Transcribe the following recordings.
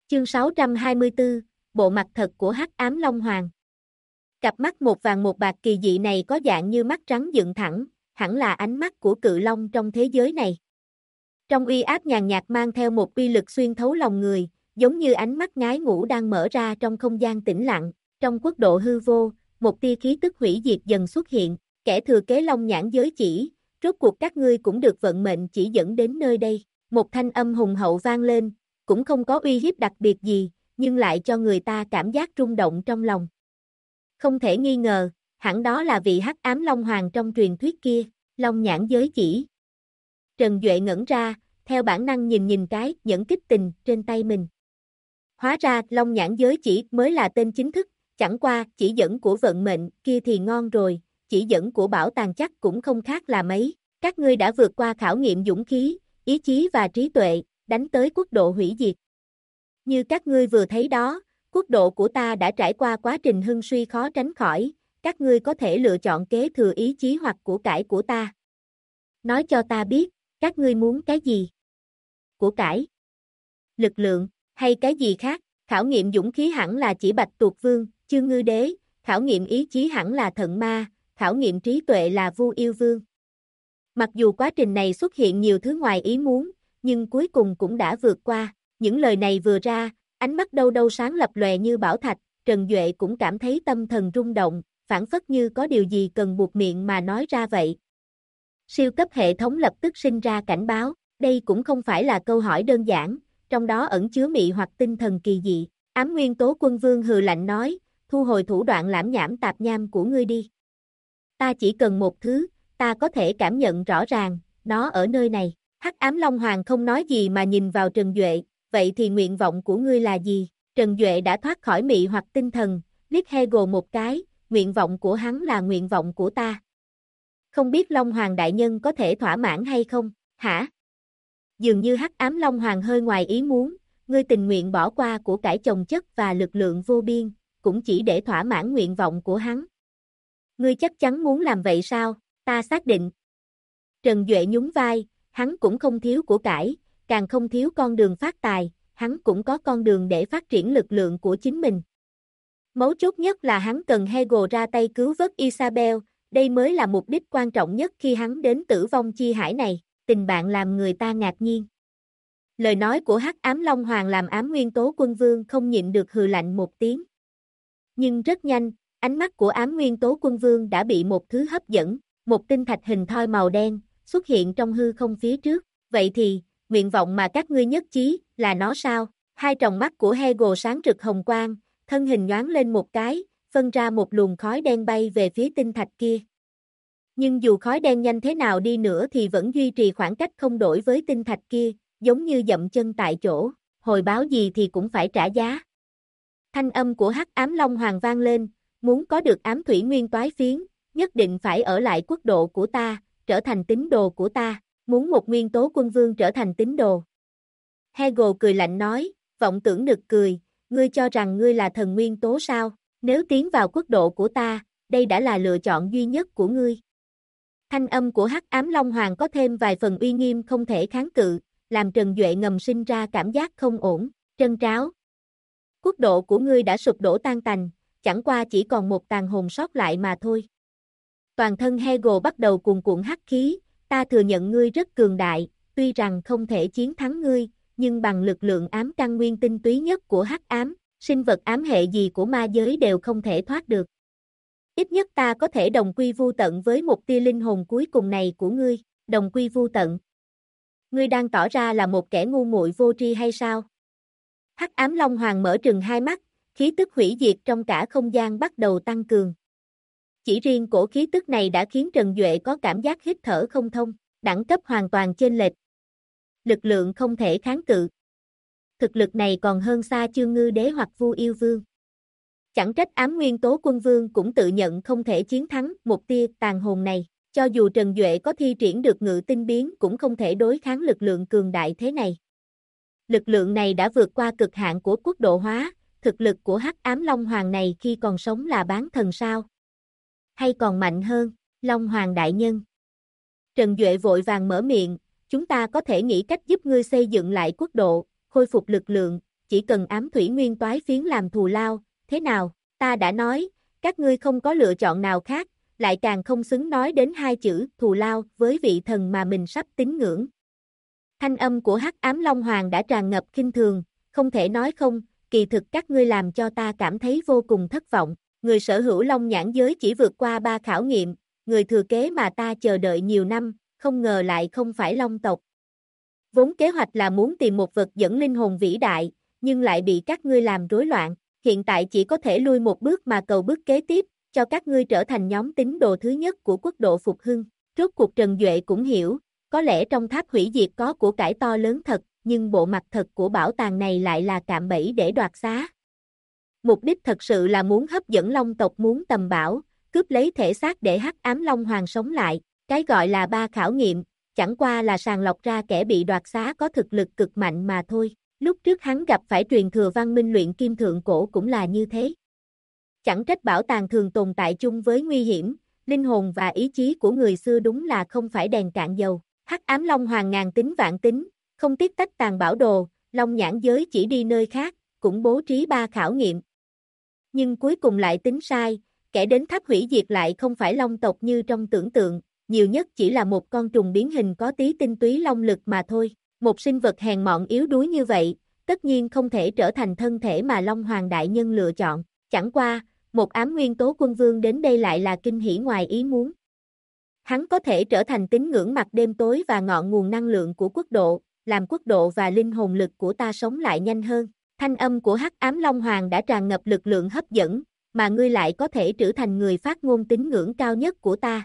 Chương 624, bộ mặt thật của Hắc Ám Long Hoàng. Cặp mắt một vàng một bạc kỳ dị này có dạng như mắt trắng dựng thẳng, hẳn là ánh mắt của cự long trong thế giới này. Trong uy áp nhàn nhạt mang theo một uy lực xuyên thấu lòng người, giống như ánh mắt ngái ngủ đang mở ra trong không gian tĩnh lặng. Trong quốc độ hư vô, một tia khí tức hủy diệt dần xuất hiện, kẻ thừa kế Long Nhãn giới chỉ, rốt cuộc các ngươi cũng được vận mệnh chỉ dẫn đến nơi đây. Một thanh âm hùng hậu vang lên, cũng không có uy hiếp đặc biệt gì, nhưng lại cho người ta cảm giác rung động trong lòng. Không thể nghi ngờ, hẳn đó là vị Hắc Ám Long Hoàng trong truyền thuyết kia, Long Nhãn giới chỉ. Trần Duệ ngẩn ra, theo bản năng nhìn cái nhẫn kích tình trên tay mình. Hóa ra Long Nhãn giới chỉ mới là tên chính thức, chẳng qua chỉ dẫn của vận mệnh kia thì ngon rồi, chỉ dẫn của bảo tàng chắc cũng không khác là mấy. Các ngươi đã vượt qua khảo nghiệm dũng khí, ý chí và trí tuệ, đánh tới quốc độ hủy diệt. Như các ngươi vừa thấy đó, quốc độ của ta đã trải qua quá trình hưng suy khó tránh khỏi, các ngươi có thể lựa chọn kế thừa ý chí hoặc của cải của ta. Nói cho ta biết, các ngươi muốn cái gì? Của cải, lực lượng, hay cái gì khác? Khảo nghiệm dũng khí hẳn là chỉ Bạch Tuộc Vương, Chương Ngư Đế, khảo nghiệm ý chí hẳn là Thận Ma, khảo nghiệm trí tuệ là Vu Yêu Vương. Mặc dù quá trình này xuất hiện nhiều thứ ngoài ý muốn, nhưng cuối cùng cũng đã vượt qua. Những lời này vừa ra, ánh mắt đâu đâu sáng lập lòe như bảo thạch, Trần Duệ cũng cảm thấy tâm thần rung động, phảng phất như có điều gì cần buộc miệng mà nói ra vậy. Siêu cấp hệ thống lập tức sinh ra cảnh báo, đây cũng không phải là câu hỏi đơn giản, trong đó ẩn chứa mị hoặc tinh thần kỳ dị. Ám Nguyên Tố Quân Vương hừ lạnh nói, thu hồi thủ đoạn lãm nhảm tạp nham của ngươi đi. Ta chỉ cần một thứ, ta có thể cảm nhận rõ ràng, nó ở nơi này. Hắc Ám Long Hoàng không nói gì mà nhìn vào Trần Duệ, vậy thì nguyện vọng của ngươi là gì? Trần Duệ đã thoát khỏi mị hoặc tinh thần, liếc Hegel một cái, nguyện vọng của hắn là nguyện vọng của ta. Không biết Long Hoàng đại nhân có thể thỏa mãn hay không, hả? Dường như Hắc Ám Long Hoàng hơi ngoài ý muốn, ngươi tình nguyện bỏ qua của cải chồng chất và lực lượng vô biên, cũng chỉ để thỏa mãn nguyện vọng của hắn. Ngươi chắc chắn muốn làm vậy sao? Ta xác định. Trần Duệ nhún vai, hắn cũng không thiếu của cải, càng không thiếu con đường phát tài, hắn cũng có con đường để phát triển lực lượng của chính mình. Mấu chốt nhất là hắn cần Hegel ra tay cứu vớt Isabel, đây mới là mục đích quan trọng nhất khi hắn đến Tử Vong Chi Hải này. Tình bạn làm người ta ngạc nhiên. Lời nói của Hắc Ám Long Hoàng làm Ám Nguyên Tố Quân Vương không nhịn được hừ lạnh một tiếng. Nhưng rất nhanh, ánh mắt của Ám Nguyên Tố Quân Vương đã bị một thứ hấp dẫn, một tinh thạch hình thoi màu đen, xuất hiện trong hư không phía trước. Vậy thì, nguyện vọng mà các ngươi nhất trí, là nó sao? Hai tròng mắt của Hegel sáng rực hồng quang, thân hình nhoáng lên một cái, phân ra một luồng khói đen bay về phía tinh thạch kia. Nhưng dù khói đen nhanh thế nào đi nữa thì vẫn duy trì khoảng cách không đổi với tinh thạch kia, giống như dậm chân tại chỗ, hồi báo gì thì cũng phải trả giá. Thanh âm của Hắc Ám Long Hoàng vang lên, muốn có được ám thủy nguyên toái phiến, nhất định phải ở lại quốc độ của ta, trở thành tín đồ của ta, muốn một nguyên tố quân vương trở thành tín đồ. Hegel cười lạnh nói, vọng tưởng nực cười, ngươi cho rằng ngươi là thần nguyên tố sao, nếu tiến vào quốc độ của ta, đây đã là lựa chọn duy nhất của ngươi. Thanh âm của Hắc Ám Long Hoàng có thêm vài phần uy nghiêm không thể kháng cự, làm Trần Duệ ngầm sinh ra cảm giác không ổn, trân tráo. Quốc độ của ngươi đã sụp đổ tan tành, chẳng qua chỉ còn một tàn hồn sót lại mà thôi. Toàn thân Hegel bắt đầu cuồn cuộn hắc khí, ta thừa nhận ngươi rất cường đại, tuy rằng không thể chiến thắng ngươi, nhưng bằng lực lượng ám căn nguyên tinh túy nhất của Hắc Ám, sinh vật ám hệ gì của ma giới đều không thể thoát được. Ít nhất ta có thể đồng quy vu tận với một tia linh hồn cuối cùng này của ngươi, đồng quy vu tận. Ngươi đang tỏ ra là một kẻ ngu muội vô tri hay sao? Hắc Ám Long Hoàng mở trừng hai mắt, khí tức hủy diệt trong cả không gian bắt đầu tăng cường. Chỉ riêng cổ khí tức này đã khiến Trần Duệ có cảm giác hít thở không thông, đẳng cấp hoàn toàn chênh lệch. Lực lượng không thể kháng cự. Thực lực này còn hơn xa Chương Ngư Đế hoặc Vu Yêu Vương. Chẳng trách Ám Nguyên Tố Quân Vương cũng tự nhận không thể chiến thắng một tia tàn hồn này, cho dù Trần Duệ có thi triển được ngự tinh biến cũng không thể đối kháng lực lượng cường đại thế này. Lực lượng này đã vượt qua cực hạn của quốc độ hóa, thực lực của Hắc Ám Long Hoàng này khi còn sống là bán thần sao? Hay còn mạnh hơn, Long Hoàng đại nhân? Trần Duệ vội vàng mở miệng, chúng ta có thể nghĩ cách giúp ngươi xây dựng lại quốc độ, khôi phục lực lượng, chỉ cần ám thủy nguyên toái phiến làm thù lao, thế nào, ta đã nói, các ngươi không có lựa chọn nào khác, lại càng không xứng nói đến hai chữ thù lao với vị thần mà mình sắp tín ngưỡng. Thanh âm của Hắc Ám Long Hoàng đã tràn ngập khinh thường, không thể nói không, kỳ thực các ngươi làm cho ta cảm thấy vô cùng thất vọng, người sở hữu Long nhãn giới chỉ vượt qua 3 khảo nghiệm, người thừa kế mà ta chờ đợi nhiều năm, không ngờ lại không phải Long tộc. Vốn kế hoạch là muốn tìm một vật dẫn linh hồn vĩ đại, nhưng lại bị các ngươi làm rối loạn, hiện tại chỉ có thể lui một bước mà cầu bước kế tiếp, cho các ngươi trở thành nhóm tín đồ thứ nhất của quốc độ phục hưng. Rốt cuộc Trần Duệ cũng hiểu, có lẽ trong tháp hủy diệt có của cải to lớn thật, nhưng bộ mặt thật của bảo tàng này lại là cạm bẫy để đoạt xá. Mục đích thật sự là muốn hấp dẫn Long tộc muốn tầm bảo, cướp lấy thể xác để Hắc Ám Long Hoàng sống lại, cái gọi là 3 khảo nghiệm, chẳng qua là sàng lọc ra kẻ bị đoạt xá có thực lực cực mạnh mà thôi. Lúc trước hắn gặp phải truyền thừa văn minh luyện kim thượng cổ cũng là như thế. Chẳng trách bảo tàng thường tồn tại chung với nguy hiểm, linh hồn và ý chí của người xưa đúng là không phải đèn cạn dầu. Hắc Ám Long Hoàng ngàn tính vạn tính, không tiếc tách tàn bảo đồ, Long nhãn giới chỉ đi nơi khác, cũng bố trí 3 khảo nghiệm. Nhưng cuối cùng lại tính sai, kẻ đến tháp hủy diệt lại không phải Long tộc như trong tưởng tượng, nhiều nhất chỉ là một con trùng biến hình có tí tinh túy long lực mà thôi. Một sinh vật hèn mọn yếu đuối như vậy, tất nhiên không thể trở thành thân thể mà Long Hoàng Đại Nhân lựa chọn. Chẳng qua, một ám nguyên tố quân vương đến đây lại là kinh hỉ ngoài ý muốn. Hắn có thể trở thành tín ngưỡng mặt đêm tối và ngọn nguồn năng lượng của quốc độ, làm quốc độ và linh hồn lực của ta sống lại nhanh hơn. Thanh âm của Hắc Ám Long Hoàng đã tràn ngập lực lượng hấp dẫn, mà ngươi lại có thể trở thành người phát ngôn tín ngưỡng cao nhất của ta.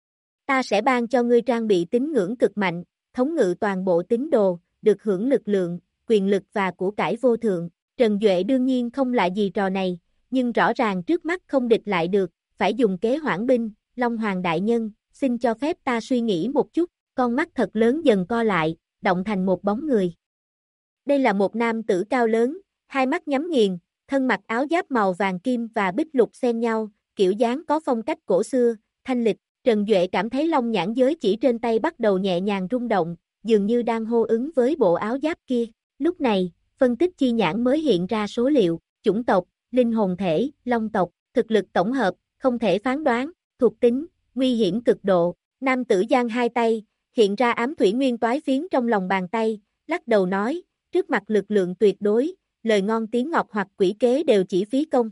Ta sẽ ban cho ngươi trang bị tín ngưỡng cực mạnh, thống ngự toàn bộ tín đồ, được hưởng lực lượng, quyền lực và của cải vô thượng. Trần Duệ đương nhiên không lạ gì trò này, nhưng rõ ràng trước mắt không địch lại được, phải dùng kế hoãn binh. Long Hoàng Đại Nhân, xin cho phép ta suy nghĩ một chút, con mắt thật lớn dần co lại, động thành một bóng người. Đây là một nam tử cao lớn, hai mắt nhắm nghiền, thân mặc áo giáp màu vàng kim và bích lục xen nhau, kiểu dáng có phong cách cổ xưa, thanh lịch. Trần Duệ cảm thấy long nhãn giới chỉ trên tay bắt đầu nhẹ nhàng rung động, dường như đang hô ứng với bộ áo giáp kia. Lúc này, phân tích chi nhãn mới hiện ra số liệu, chủng tộc, linh hồn thể, long tộc, thực lực tổng hợp, không thể phán đoán, thuộc tính, nguy hiểm cực độ. Nam tử giang hai tay, hiện ra ám thủy nguyên toái phiến trong lòng bàn tay, lắc đầu nói, trước mặt lực lượng tuyệt đối, lời ngon tiếng ngọt hoặc quỷ kế đều chỉ phí công.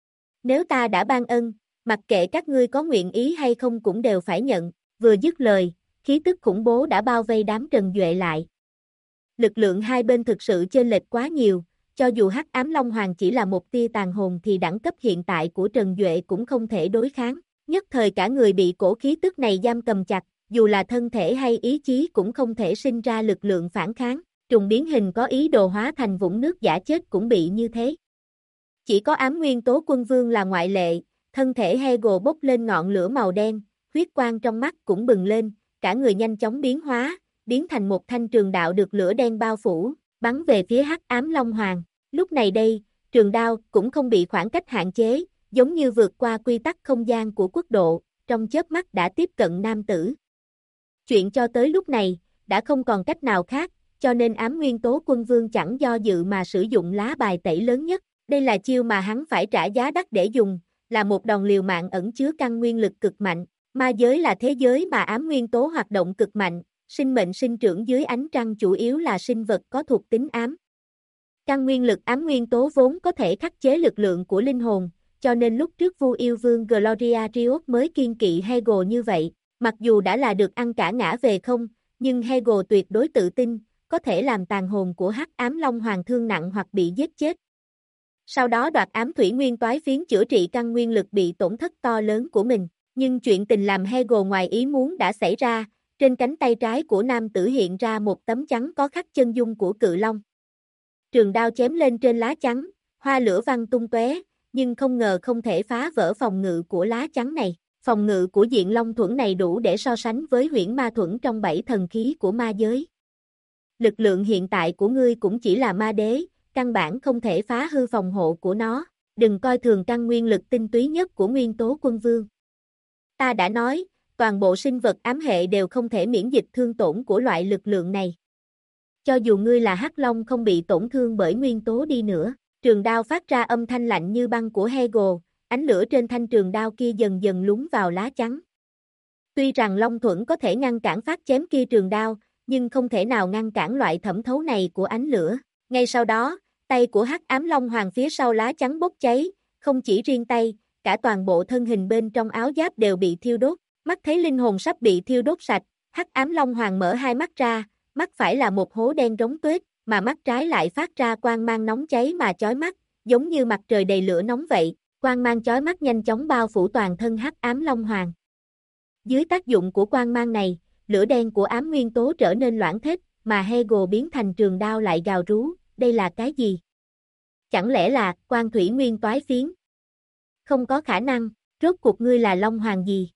Nếu ta đã ban ân, mặc kệ các ngươi có nguyện ý hay không cũng đều phải nhận. Vừa dứt lời, khí tức khủng bố đã bao vây đám Trần Duệ lại. Lực lượng hai bên thực sự chênh lệch quá nhiều, cho dù Hắc Ám Long Hoàng chỉ là một tia tàn hồn thì đẳng cấp hiện tại của Trần Duệ cũng không thể đối kháng. Nhất thời cả người bị cổ khí tức này giam cầm chặt, dù là thân thể hay ý chí cũng không thể sinh ra lực lượng phản kháng. Trùng biến hình có ý đồ hóa thành vũng nước giả chết cũng bị như thế. Chỉ có ám nguyên tố quân vương là ngoại lệ, thân thể Hegel bốc lên ngọn lửa màu đen, huyết quang trong mắt cũng bừng lên, cả người nhanh chóng biến hóa, biến thành một thanh trường đạo được lửa đen bao phủ, bắn về phía Hắc Ám Long Hoàng. Lúc này đây, trường đao cũng không bị khoảng cách hạn chế, giống như vượt qua quy tắc không gian của quốc độ, trong chớp mắt đã tiếp cận nam tử. Chuyện cho tới lúc này, đã không còn cách nào khác, cho nên ám nguyên tố quân vương chẳng do dự mà sử dụng lá bài tẩy lớn nhất. Đây là chiêu mà hắn phải trả giá đắt để dùng, là một đòn liều mạng ẩn chứa căn nguyên lực cực mạnh. Ma giới là thế giới mà ám nguyên tố hoạt động cực mạnh, sinh mệnh sinh trưởng dưới ánh trăng chủ yếu là sinh vật có thuộc tính ám. Căn nguyên lực ám nguyên tố vốn có thể khắc chế lực lượng của linh hồn, cho nên lúc trước Vua Yêu Vương Gloria Riot mới kiên kỵ Hegel như vậy. Mặc dù đã là được ăn cả ngã về không, nhưng Hegel tuyệt đối tự tin, có thể làm tàn hồn của Hắc Ám Long Hoàng thương nặng hoặc bị giết chết. Sau đó đoạt ám thủy nguyên toái phiến chữa trị căn nguyên lực bị tổn thất to lớn của mình. Nhưng chuyện tình làm Hegel ngoài ý muốn đã xảy ra, trên cánh tay trái của nam tử hiện ra một tấm chắn có khắc chân dung của cự long. Trường đao chém lên trên lá chắn, hoa lửa văng tung tóe, nhưng không ngờ không thể phá vỡ phòng ngự của lá chắn này. Phòng ngự của diện long thuẫn này đủ để so sánh với huyễn ma thuẫn trong 7 thần khí của ma giới. Lực lượng hiện tại của ngươi cũng chỉ là ma đế, căn bản không thể phá hư phòng hộ của nó, đừng coi thường căn nguyên lực tinh túy nhất của nguyên tố quân vương. Ta đã nói, toàn bộ sinh vật ám hệ đều không thể miễn dịch thương tổn của loại lực lượng này. cho dù ngươi là Hắc Long không bị tổn thương bởi nguyên tố đi nữa. Trường đao phát ra âm thanh lạnh như băng của Hegel, ánh lửa trên thanh trường đao kia dần dần lún vào lá chắn. Tuy rằng Long Thuẫn có thể ngăn cản phát chém kia trường đao, nhưng không thể nào ngăn cản loại thẩm thấu này của ánh lửa. Ngay sau đó, tay của Hắc Ám Long Hoàng phía sau lá chắn bốc cháy, không chỉ riêng tay, cả toàn bộ thân hình bên trong áo giáp đều bị thiêu đốt. Mắt thấy linh hồn sắp bị thiêu đốt sạch, Hắc Ám Long Hoàng mở hai mắt ra, mắt phải là một hố đen rống tuếch, mà mắt trái lại phát ra quang mang nóng cháy mà chói mắt, giống như mặt trời đầy lửa nóng vậy. Quang mang chói mắt nhanh chóng bao phủ toàn thân Hắc Ám Long Hoàng. Dưới tác dụng của quang mang này, lửa đen của ám nguyên tố trở nên loãng thếch, mà Hegel biến thành trường đao lại gào rú, đây là cái gì? Chẳng lẽ là Quang Thủy Nguyên Toái Phiến? Không có khả năng, rốt cuộc ngươi là Long Hoàng gì?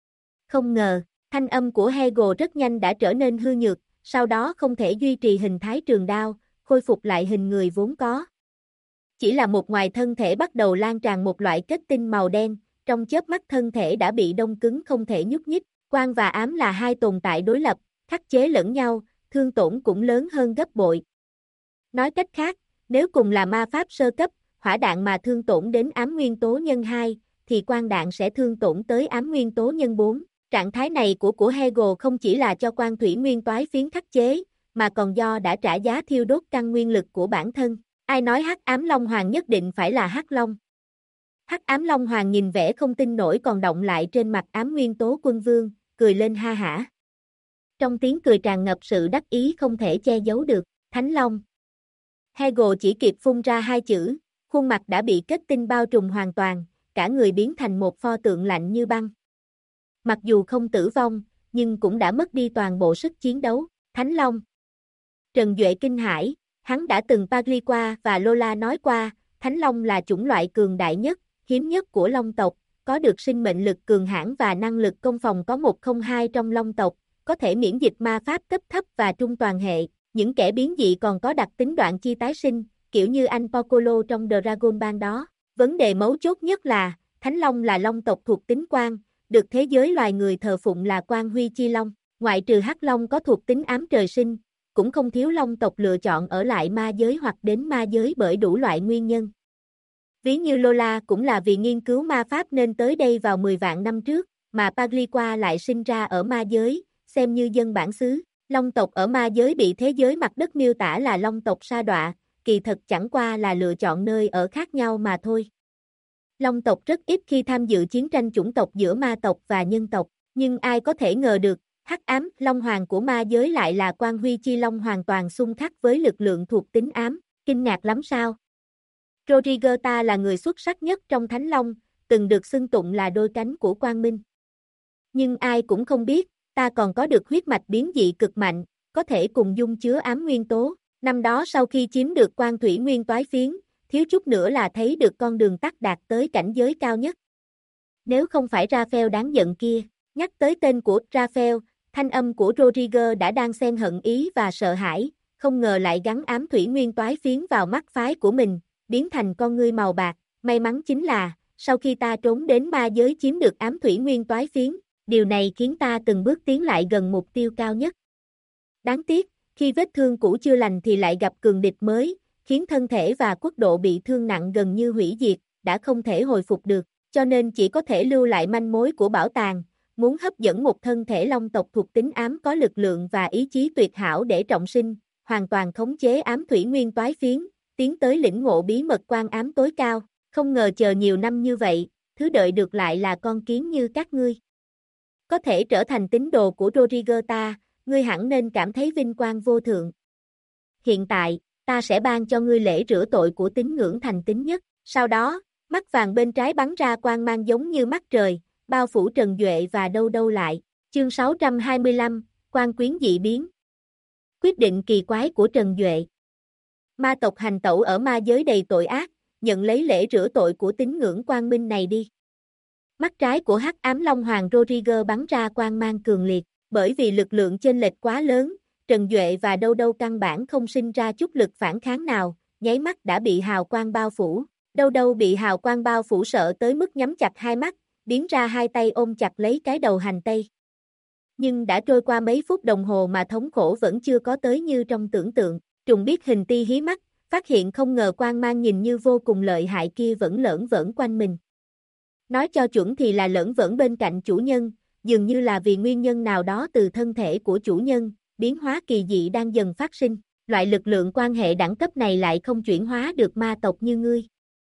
Không ngờ, thanh âm của Hegel rất nhanh đã trở nên hư nhược, sau đó không thể duy trì hình thái trường đao, khôi phục lại hình người vốn có. Chỉ là một ngoài thân thể bắt đầu lan tràn một loại kết tinh màu đen, trong chớp mắt thân thể đã bị đông cứng không thể nhúc nhích. Quang và ám là hai tồn tại đối lập, khắc chế lẫn nhau, thương tổn cũng lớn hơn gấp bội. Nói cách khác, nếu cùng là ma pháp sơ cấp, hỏa đạn mà thương tổn đến ám nguyên tố nhân 2, thì quang đạn sẽ thương tổn tới ám nguyên tố nhân 4. Trạng thái này của Hegel không chỉ là cho Quang Thủy Nguyên Toái Phiến khắc chế, mà còn do đã trả giá thiêu đốt căn nguyên lực của bản thân. Ai nói Hắc Ám Long Hoàng nhất định phải là Hắc Long? Hắc Ám Long Hoàng nhìn vẻ không tin nổi còn động lại trên mặt ám nguyên tố quân vương, cười lên ha hả. Trong tiếng cười tràn ngập sự đắc ý không thể che giấu được, Thánh Long. Hegel chỉ kịp phun ra hai chữ, khuôn mặt đã bị kết tinh bao trùm hoàn toàn, cả người biến thành một pho tượng lạnh như băng. Mặc dù không tử vong, nhưng cũng đã mất đi toàn bộ sức chiến đấu, Thánh Long. Trần Duệ kinh hãi, hắn đã từng Pagliqua và Lola nói qua, Thánh Long là chủng loại cường đại nhất, hiếm nhất của Long tộc, có được sinh mệnh lực cường hãn và năng lực công phòng có 102 trong Long tộc, có thể miễn dịch ma pháp cấp thấp và trung toàn hệ. Những kẻ biến dị còn có đặc tính đoạn chi tái sinh, kiểu như anh Piccolo trong Dragon Ball đó. Vấn đề mấu chốt nhất là, Thánh Long là Long tộc thuộc tính quang, được thế giới loài người thờ phụng là Quang Huy Chi Long. Ngoại trừ Hắc Long có thuộc tính ám trời sinh, cũng không thiếu Long tộc lựa chọn ở lại ma giới hoặc đến ma giới bởi đủ loại nguyên nhân. Ví như Lola cũng là vì nghiên cứu ma pháp nên tới đây vào 10 vạn năm trước, mà Pagliqua lại sinh ra ở ma giới, xem như dân bản xứ. Long tộc ở ma giới bị thế giới mặt đất miêu tả là Long tộc sa đọa, kỳ thật chẳng qua là lựa chọn nơi ở khác nhau mà thôi. Long tộc rất ít khi tham dự chiến tranh chủng tộc giữa ma tộc và nhân tộc, nhưng ai có thể ngờ được, Hắc Ám Long Hoàng của ma giới lại là Quang Huy Chi Long hoàn toàn xung khắc với lực lượng thuộc tính ám, kinh ngạc lắm sao? Rodriguez ta là người xuất sắc nhất trong Thánh Long, từng được xưng tụng là đôi cánh của Quang Minh. Nhưng ai cũng không biết, ta còn có được huyết mạch biến dị cực mạnh, có thể cùng dung chứa ám nguyên tố. Năm đó sau khi chiếm được Quang Thủy Nguyên Toái Phiến, thiếu chút nữa là thấy được con đường tắt đạt tới cảnh giới cao nhất. Nếu không phải Raphael đáng giận kia, nhắc tới tên của Raphael, thanh âm của Rodriguez đã đang xen hận ý và sợ hãi, không ngờ lại gắn ám thủy nguyên toái phiến vào mắt phái của mình, biến thành con ngươi màu bạc. May mắn chính là, sau khi ta trốn đến ma giới chiếm được ám thủy nguyên toái phiến, điều này khiến ta từng bước tiến lại gần mục tiêu cao nhất. Đáng tiếc, khi vết thương cũ chưa lành thì lại gặp cường địch mới, khiến thân thể và quốc độ bị thương nặng gần như hủy diệt, đã không thể hồi phục được, cho nên chỉ có thể lưu lại manh mối của bảo tàng, muốn hấp dẫn một thân thể long tộc thuộc tính ám có lực lượng và ý chí tuyệt hảo để trọng sinh, hoàn toàn khống chế ám thủy nguyên toái phiến, tiến tới lĩnh ngộ bí mật quan ám tối cao. Không ngờ chờ nhiều năm như vậy, thứ đợi được lại là con kiến như các ngươi. Có thể trở thành tín đồ của Rodriguez ta, ngươi hẳn nên cảm thấy vinh quang vô thượng. Hiện tại, ta sẽ ban cho ngươi lễ rửa tội của tín ngưỡng thành tín nhất. Sau đó, mắt vàng bên trái bắn ra quang mang giống như mắt trời, bao phủ Trần Duệ và đâu đâu lại. Chương 625, Quan Quyến dị biến. Quyết định kỳ quái của Trần Duệ. Ma tộc hành tẩu ở ma giới đầy tội ác, nhận lấy lễ rửa tội của tín ngưỡng quang minh này đi. Mắt trái của Hắc Ám Long Hoàng Rodriguez bắn ra quang mang cường liệt, bởi vì lực lượng chênh lệch quá lớn, Trần Duệ và đâu đâu căn bản không sinh ra chút lực phản kháng nào, nháy mắt đã bị hào quang bao phủ. Đâu đâu bị hào quang bao phủ sợ tới mức nhắm chặt hai mắt, biến ra hai tay ôm chặt lấy cái đầu hành tây. Nhưng đã trôi qua mấy phút đồng hồ mà thống khổ vẫn chưa có tới như trong tưởng tượng. Trùng biết hình ti hí mắt, phát hiện không ngờ quang mang nhìn như vô cùng lợi hại kia vẫn lởn vởn quanh mình. Nói cho chuẩn thì là lởn vởn bên cạnh chủ nhân, dường như là vì nguyên nhân nào đó từ thân thể của chủ nhân, biến hóa kỳ dị đang dần phát sinh. Loại lực lượng quan hệ đẳng cấp này lại không chuyển hóa được ma tộc như ngươi.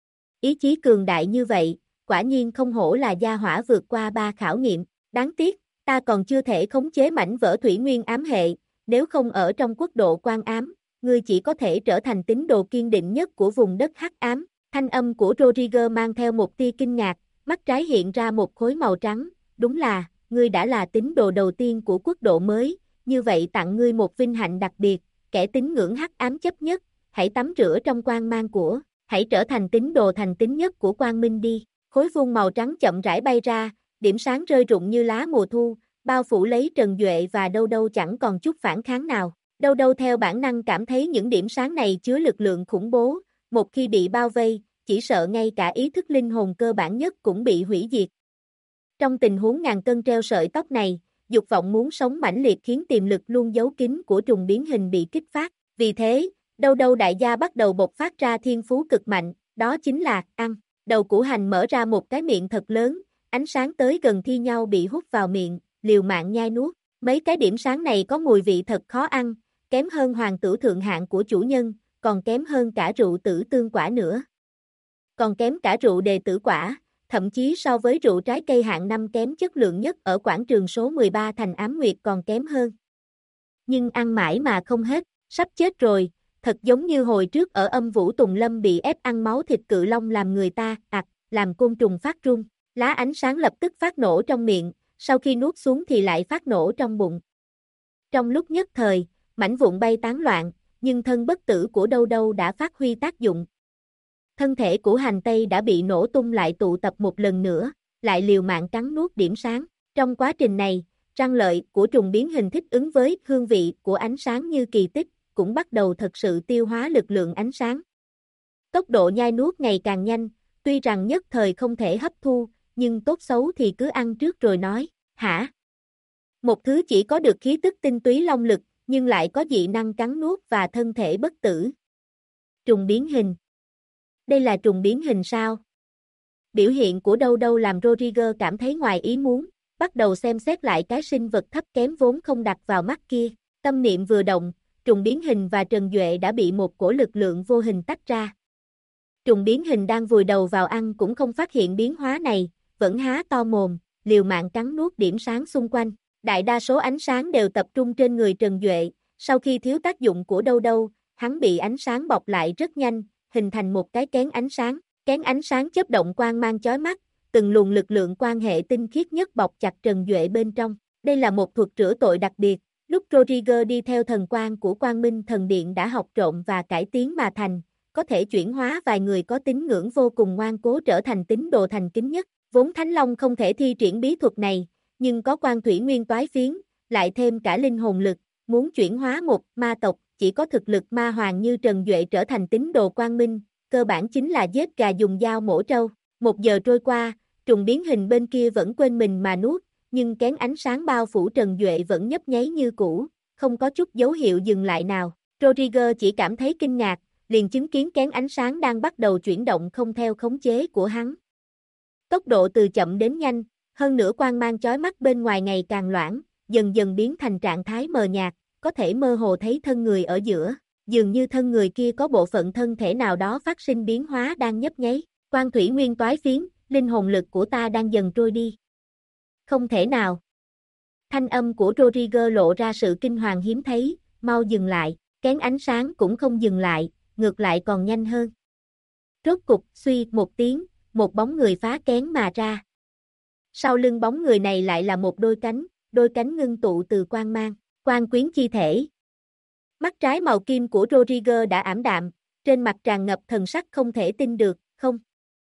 Ý chí cường đại như vậy, quả nhiên không hổ là gia hỏa vượt qua 3 khảo nghiệm. Đáng tiếc, ta còn chưa thể khống chế mảnh vỡ thủy nguyên ám hệ, nếu không ở trong quốc độ quan ám, ngươi chỉ có thể trở thành tín đồ kiên định nhất của vùng đất hắc ám. Thanh âm của Rodriguez mang theo một tia kinh ngạc, mắt trái hiện ra một khối màu trắng, đúng là, ngươi đã là tín đồ đầu tiên của quốc độ mới, như vậy tặng ngươi một vinh hạnh đặc biệt, kẻ tín ngưỡng hắc ám chấp nhất, hãy tắm rửa trong quang mang của, hãy trở thành tín đồ thành tín nhất của quang minh đi. Khối vuông màu trắng chậm rãi bay ra, điểm sáng rơi rụng như lá mùa thu, bao phủ lấy Trần Duệ và Đâu Đâu chẳng còn chút phản kháng nào. Đâu Đâu theo bản năng cảm thấy những điểm sáng này chứa lực lượng khủng bố, một khi bị bao vây, chỉ sợ ngay cả ý thức linh hồn cơ bản nhất cũng bị hủy diệt. Trong tình huống ngàn cân treo sợi tóc này, dục vọng muốn sống mãnh liệt khiến tiềm lực luôn giấu kín của trùng biến hình bị kích phát. Vì thế, Đâu Đâu đại gia bắt đầu bộc phát ra thiên phú cực mạnh, đó chính là ăn. Đầu củ hành mở ra một cái miệng thật lớn, ánh sáng tới gần thi nhau bị hút vào miệng, liều mạng nhai nuốt. Mấy cái điểm sáng này có mùi vị thật khó ăn, kém hơn hoàng tử thượng hạng của chủ nhân, còn kém hơn cả rượu tử tương quả nữa. Còn kém cả rượu đề tử quả, thậm chí so với rượu trái cây hạng năm kém chất lượng nhất ở quảng trường số 13 thành Ám Nguyệt còn kém hơn. Nhưng ăn mãi mà không hết, sắp chết rồi, thật giống như hồi trước ở Âm Vũ Tùng Lâm bị ép ăn máu thịt cự long làm người ta, làm côn trùng phát run. Lá ánh sáng lập tức phát nổ trong miệng, sau khi nuốt xuống thì lại phát nổ trong bụng. Trong lúc nhất thời, mảnh vụn bay tán loạn, nhưng thân bất tử của Đâu Đâu đã phát huy tác dụng. Thân thể của hành tây đã bị nổ tung lại tụ tập một lần nữa, lại liều mạng cắn nuốt điểm sáng. Trong quá trình này, răng lợi của trùng biến hình thích ứng với hương vị của ánh sáng như kỳ tích, cũng bắt đầu thật sự tiêu hóa lực lượng ánh sáng. Tốc độ nhai nuốt ngày càng nhanh, tuy rằng nhất thời không thể hấp thu, nhưng tốt xấu thì cứ ăn trước rồi nói, hả? Một thứ chỉ có được khí tức tinh túy long lực, nhưng lại có dị năng cắn nuốt và thân thể bất tử. Trùng biến hình. Đây là trùng biến hình sao? Biểu hiện của Đâu Đâu làm Rodriguez cảm thấy ngoài ý muốn, bắt đầu xem xét lại cái sinh vật thấp kém vốn không đặt vào mắt kia. Tâm niệm vừa động, trùng biến hình và Trần Duệ đã bị một cổ lực lượng vô hình tách ra. Trùng biến hình đang vùi đầu vào ăn cũng không phát hiện biến hóa này, vẫn há to mồm, liều mạng cắn nuốt điểm sáng xung quanh. Đại đa số ánh sáng đều tập trung trên người Trần Duệ, sau khi thiếu tác dụng của Đâu Đâu, hắn bị ánh sáng bọc lại rất nhanh, hình thành một cái kén ánh sáng. Kén ánh sáng chớp động quang mang chói mắt, từng luồng lực lượng quan hệ tinh khiết nhất bọc chặt Trần Duệ bên trong. Đây là một thuật rửa tội đặc biệt, lúc Rodriguez đi theo thần quang của Quang Minh Thần Điện đã học trộn và cải tiến mà thành, có thể chuyển hóa vài người có tín ngưỡng vô cùng ngoan cố trở thành tín đồ thành kính nhất. Vốn Thánh Long không thể thi triển bí thuật này, nhưng có quan thủy nguyên toái phiến, lại thêm cả linh hồn lực, muốn chuyển hóa một ma tộc, chỉ có thực lực ma hoàng như Trần Duệ trở thành tín đồ Quang Minh, cơ bản chính là giết gà dùng dao mổ trâu. 1 giờ trôi qua, trùng biến hình bên kia vẫn quên mình mà nuốt, nhưng kén ánh sáng bao phủ Trần Duệ vẫn nhấp nháy như cũ, không có chút dấu hiệu dừng lại nào. Rodriguez chỉ cảm thấy kinh ngạc, liền chứng kiến kén ánh sáng đang bắt đầu chuyển động không theo khống chế của hắn. Tốc độ từ chậm đến nhanh, hơn nữa quang mang chói mắt bên ngoài ngày càng loãng, dần dần biến thành trạng thái mờ nhạt, có thể mơ hồ thấy thân người ở giữa, dường như thân người kia có bộ phận thân thể nào đó phát sinh biến hóa đang nhấp nháy. Quan thủy nguyên toái phiến, linh hồn lực của ta đang dần trôi đi. Không thể nào. Thanh âm của Rodriguez lộ ra sự kinh hoàng hiếm thấy, mau dừng lại, kén ánh sáng cũng không dừng lại, ngược lại còn nhanh hơn. Rốt cục, suy một tiếng, một bóng người phá kén mà ra. Sau lưng bóng người này lại là một đôi cánh ngưng tụ từ quang mang, quang quyến chi thể. Mắt trái màu kim của Rodriguez đã ảm đạm, trên mặt tràn ngập thần sắc không thể tin được, không.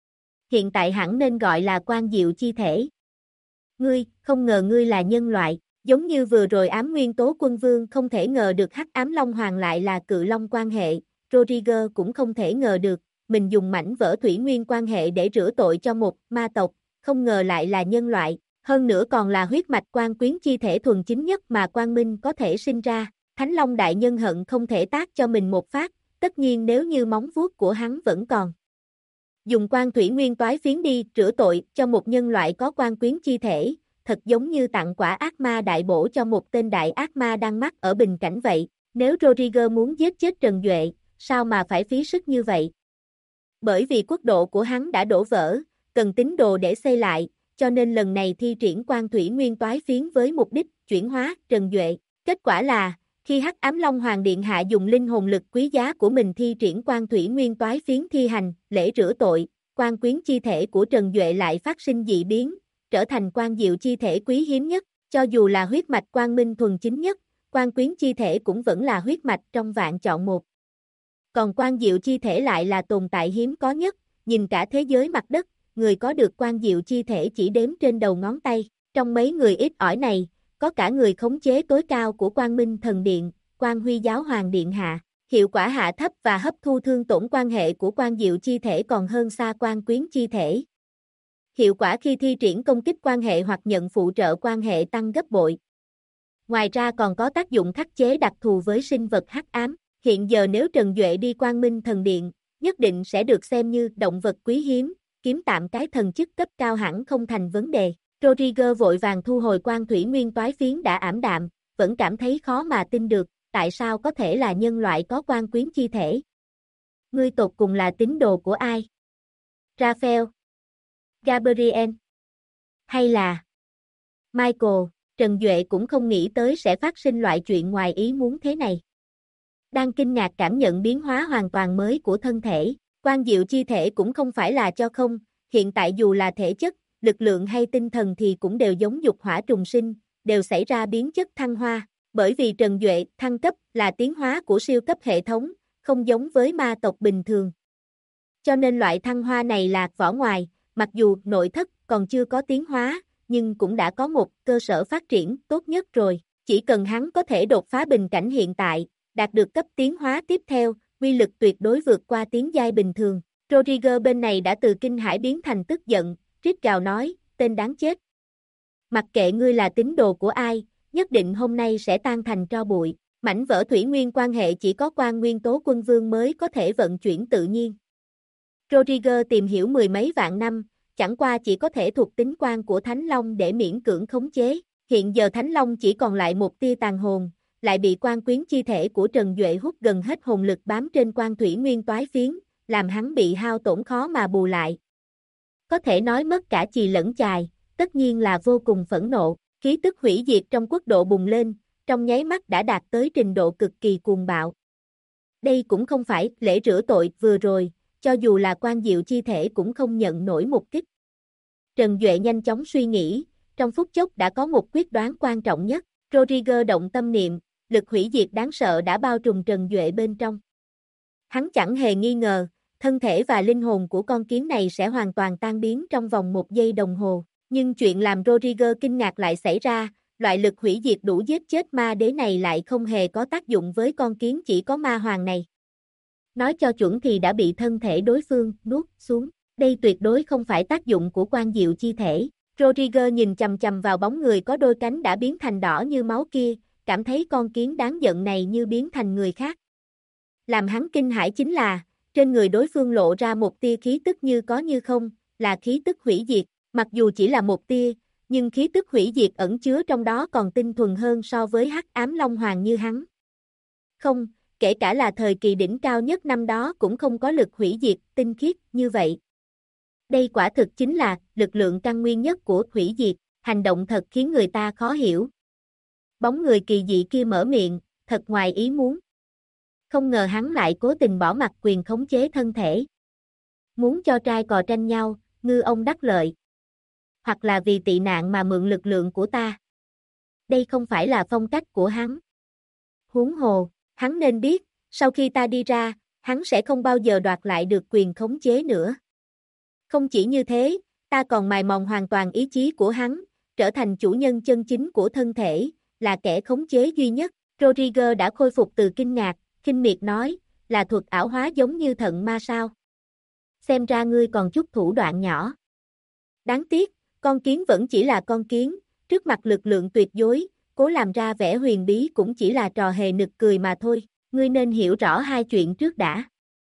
Hiện tại hẳn nên gọi là quang diệu chi thể. Ngươi, không ngờ ngươi là nhân loại, giống như vừa rồi ám nguyên tố quân vương không thể ngờ được hắc ám long hoàng lại là cự long quan hệ, Rodriguez cũng không thể ngờ được, mình dùng mảnh vỡ thủy nguyên quan hệ để rửa tội cho một ma tộc, không ngờ lại là nhân loại, Hơn nữa còn là huyết mạch quan quyến chi thể thuần chính nhất mà Quang Minh có thể sinh ra. Thánh Long đại nhân hận không thể tác cho mình một phát, tất nhiên nếu như móng vuốt của hắn vẫn còn. Dùng quan thủy nguyên toái phiến đi rửa tội cho một nhân loại có quan quyến chi thể, thật giống như tặng quả ác ma đại bổ cho một tên đại ác ma đang mắc ở bình cảnh vậy. Nếu Rodriguez muốn giết chết Trần Duệ, sao mà phải phí sức như vậy? Bởi vì quốc độ của hắn đã đổ vỡ, cần tín đồ để xây lại, cho nên lần này thi triển quan thủy nguyên toái phiến với mục đích chuyển hóa Trần Duệ. Kết quả là, khi Hắc Ám Long Hoàng Điện Hạ dùng linh hồn lực quý giá của mình thi triển quan thủy nguyên toái phiến thi hành lễ rửa tội, quan quyến chi thể của Trần Duệ lại phát sinh dị biến, trở thành quan diệu chi thể quý hiếm nhất. Cho dù là huyết mạch quang minh thuần chính nhất, quan quyến chi thể cũng vẫn là huyết mạch trong vạn chọn một. Còn quan diệu chi thể lại là tồn tại hiếm có nhất, nhìn cả thế giới mặt đất, người có được quan diệu chi thể chỉ đếm trên đầu ngón tay. Trong mấy người ít ỏi này, có cả người khống chế tối cao của Quang Minh Thần Điện, Quan Huy Giáo Hoàng Điện Hạ. Hiệu quả hạ thấp và hấp thu thương tổn quan hệ của quan diệu chi thể còn hơn xa quan quyến chi thể. Hiệu quả khi thi triển công kích quan hệ hoặc nhận phụ trợ quan hệ tăng gấp bội. Ngoài ra còn có tác dụng khắc chế đặc thù với sinh vật hắc ám. Hiện giờ nếu Trần Duệ đi Quang Minh Thần Điện, nhất định sẽ được xem như động vật quý hiếm, kiếm tạm cái thần chức cấp cao hẳn không thành vấn đề. Rodriguez vội vàng thu hồi quan thủy nguyên toái phiến đã ảm đạm, vẫn cảm thấy khó mà tin được, tại sao có thể là nhân loại có quan quyến chi thể. Ngươi tột cùng là tín đồ của ai? Raphael, Gabriel, hay là Michael? Trần Duệ cũng không nghĩ tới sẽ phát sinh loại chuyện ngoài ý muốn thế này. Đang kinh ngạc cảm nhận biến hóa hoàn toàn mới của thân thể, quan diệu chi thể cũng không phải là cho không, hiện tại dù là thể chất, lực lượng hay tinh thần thì cũng đều giống dục hỏa trùng sinh, đều xảy ra biến chất thăng hoa, bởi vì Trần Duệ thăng cấp là tiến hóa của siêu cấp hệ thống, không giống với ma tộc bình thường. Cho nên loại thăng hoa này là vỏ ngoài, mặc dù nội thất còn chưa có tiến hóa, nhưng cũng đã có một cơ sở phát triển tốt nhất rồi, chỉ cần hắn có thể đột phá bình cảnh hiện tại, đạt được cấp tiến hóa tiếp theo, uy lực tuyệt đối vượt qua tiến giai bình thường. Rodriguez bên này đã từ kinh hãi biến thành tức giận, rít gào nói, tên đáng chết. Mặc kệ ngươi là tín đồ của ai, nhất định hôm nay sẽ tan thành tro bụi. Mảnh vỡ thủy nguyên quan hệ chỉ có quan nguyên tố quân vương mới có thể vận chuyển tự nhiên. Rodriguez tìm hiểu mười mấy vạn năm, chẳng qua chỉ có thể thuộc tính quan của Thánh Long để miễn cưỡng khống chế. Hiện giờ Thánh Long chỉ còn lại một tia tàn hồn, lại bị quan quyến chi thể của Trần Duệ hút gần hết hồn lực bám trên quan thủy nguyên toái phiến, làm hắn bị hao tổn khó mà bù lại. Có thể nói mất cả chì lẫn chài, tất nhiên là vô cùng phẫn nộ, khí tức hủy diệt trong quốc độ bùng lên, trong nháy mắt đã đạt tới trình độ cực kỳ cuồng bạo. Đây cũng không phải lễ rửa tội vừa rồi, cho dù là quan diệu chi thể cũng không nhận nổi một kích. Trần Duệ nhanh chóng suy nghĩ, trong phút chốc đã có một quyết đoán quan trọng nhất, Rodriguez động tâm niệm, lực hủy diệt đáng sợ đã bao trùm Trần Duệ bên trong. Hắn chẳng hề nghi ngờ, thân thể và linh hồn của con kiến này sẽ hoàn toàn tan biến trong vòng 1 giây đồng hồ, nhưng chuyện làm Rodriguez kinh ngạc lại xảy ra, loại lực hủy diệt đủ giết chết ma đế này lại không hề có tác dụng với con kiến chỉ có ma hoàng này. Nói cho chuẩn thì đã bị thân thể đối phương nuốt xuống, đây tuyệt đối không phải tác dụng của quan diệu chi thể. Rodriguez nhìn chằm chằm vào bóng người có đôi cánh đã biến thành đỏ như máu kia, cảm thấy con kiến đáng giận này như biến thành người khác. Làm hắn kinh hãi chính là, trên người đối phương lộ ra một tia khí tức như có như không, là khí tức hủy diệt, mặc dù chỉ là một tia, nhưng khí tức hủy diệt ẩn chứa trong đó còn tinh thuần hơn so với Hắc Ám Long Hoàng như hắn. Không, kể cả là thời kỳ đỉnh cao nhất năm đó cũng không có lực hủy diệt tinh khiết như vậy. Đây quả thực chính là lực lượng căn nguyên nhất của hủy diệt, hành động thật khiến người ta khó hiểu. Bóng người kỳ dị kia mở miệng, thật ngoài ý muốn. Không ngờ hắn lại cố tình bỏ mặc quyền khống chế thân thể. Muốn cho trai cò tranh nhau, ngư ông đắc lợi. Hoặc là vì tị nạn mà mượn lực lượng của ta. Đây không phải là phong cách của hắn. Huống hồ, hắn nên biết, sau khi ta đi ra, hắn sẽ không bao giờ đoạt lại được quyền khống chế nữa. Không chỉ như thế, ta còn mài mòn hoàn toàn ý chí của hắn, trở thành chủ nhân chân chính của thân thể, là kẻ khống chế duy nhất. Rodriguez đã khôi phục từ kinh ngạc, khinh miệt nói, là thuật ảo hóa giống như thận ma sao? Xem ra ngươi còn chút thủ đoạn nhỏ. Đáng tiếc, Con kiến vẫn chỉ là con kiến, trước mặt lực lượng tuyệt đối, cố làm ra vẻ huyền bí cũng chỉ là trò hề nực cười mà thôi, ngươi nên hiểu rõ hai chuyện trước đã.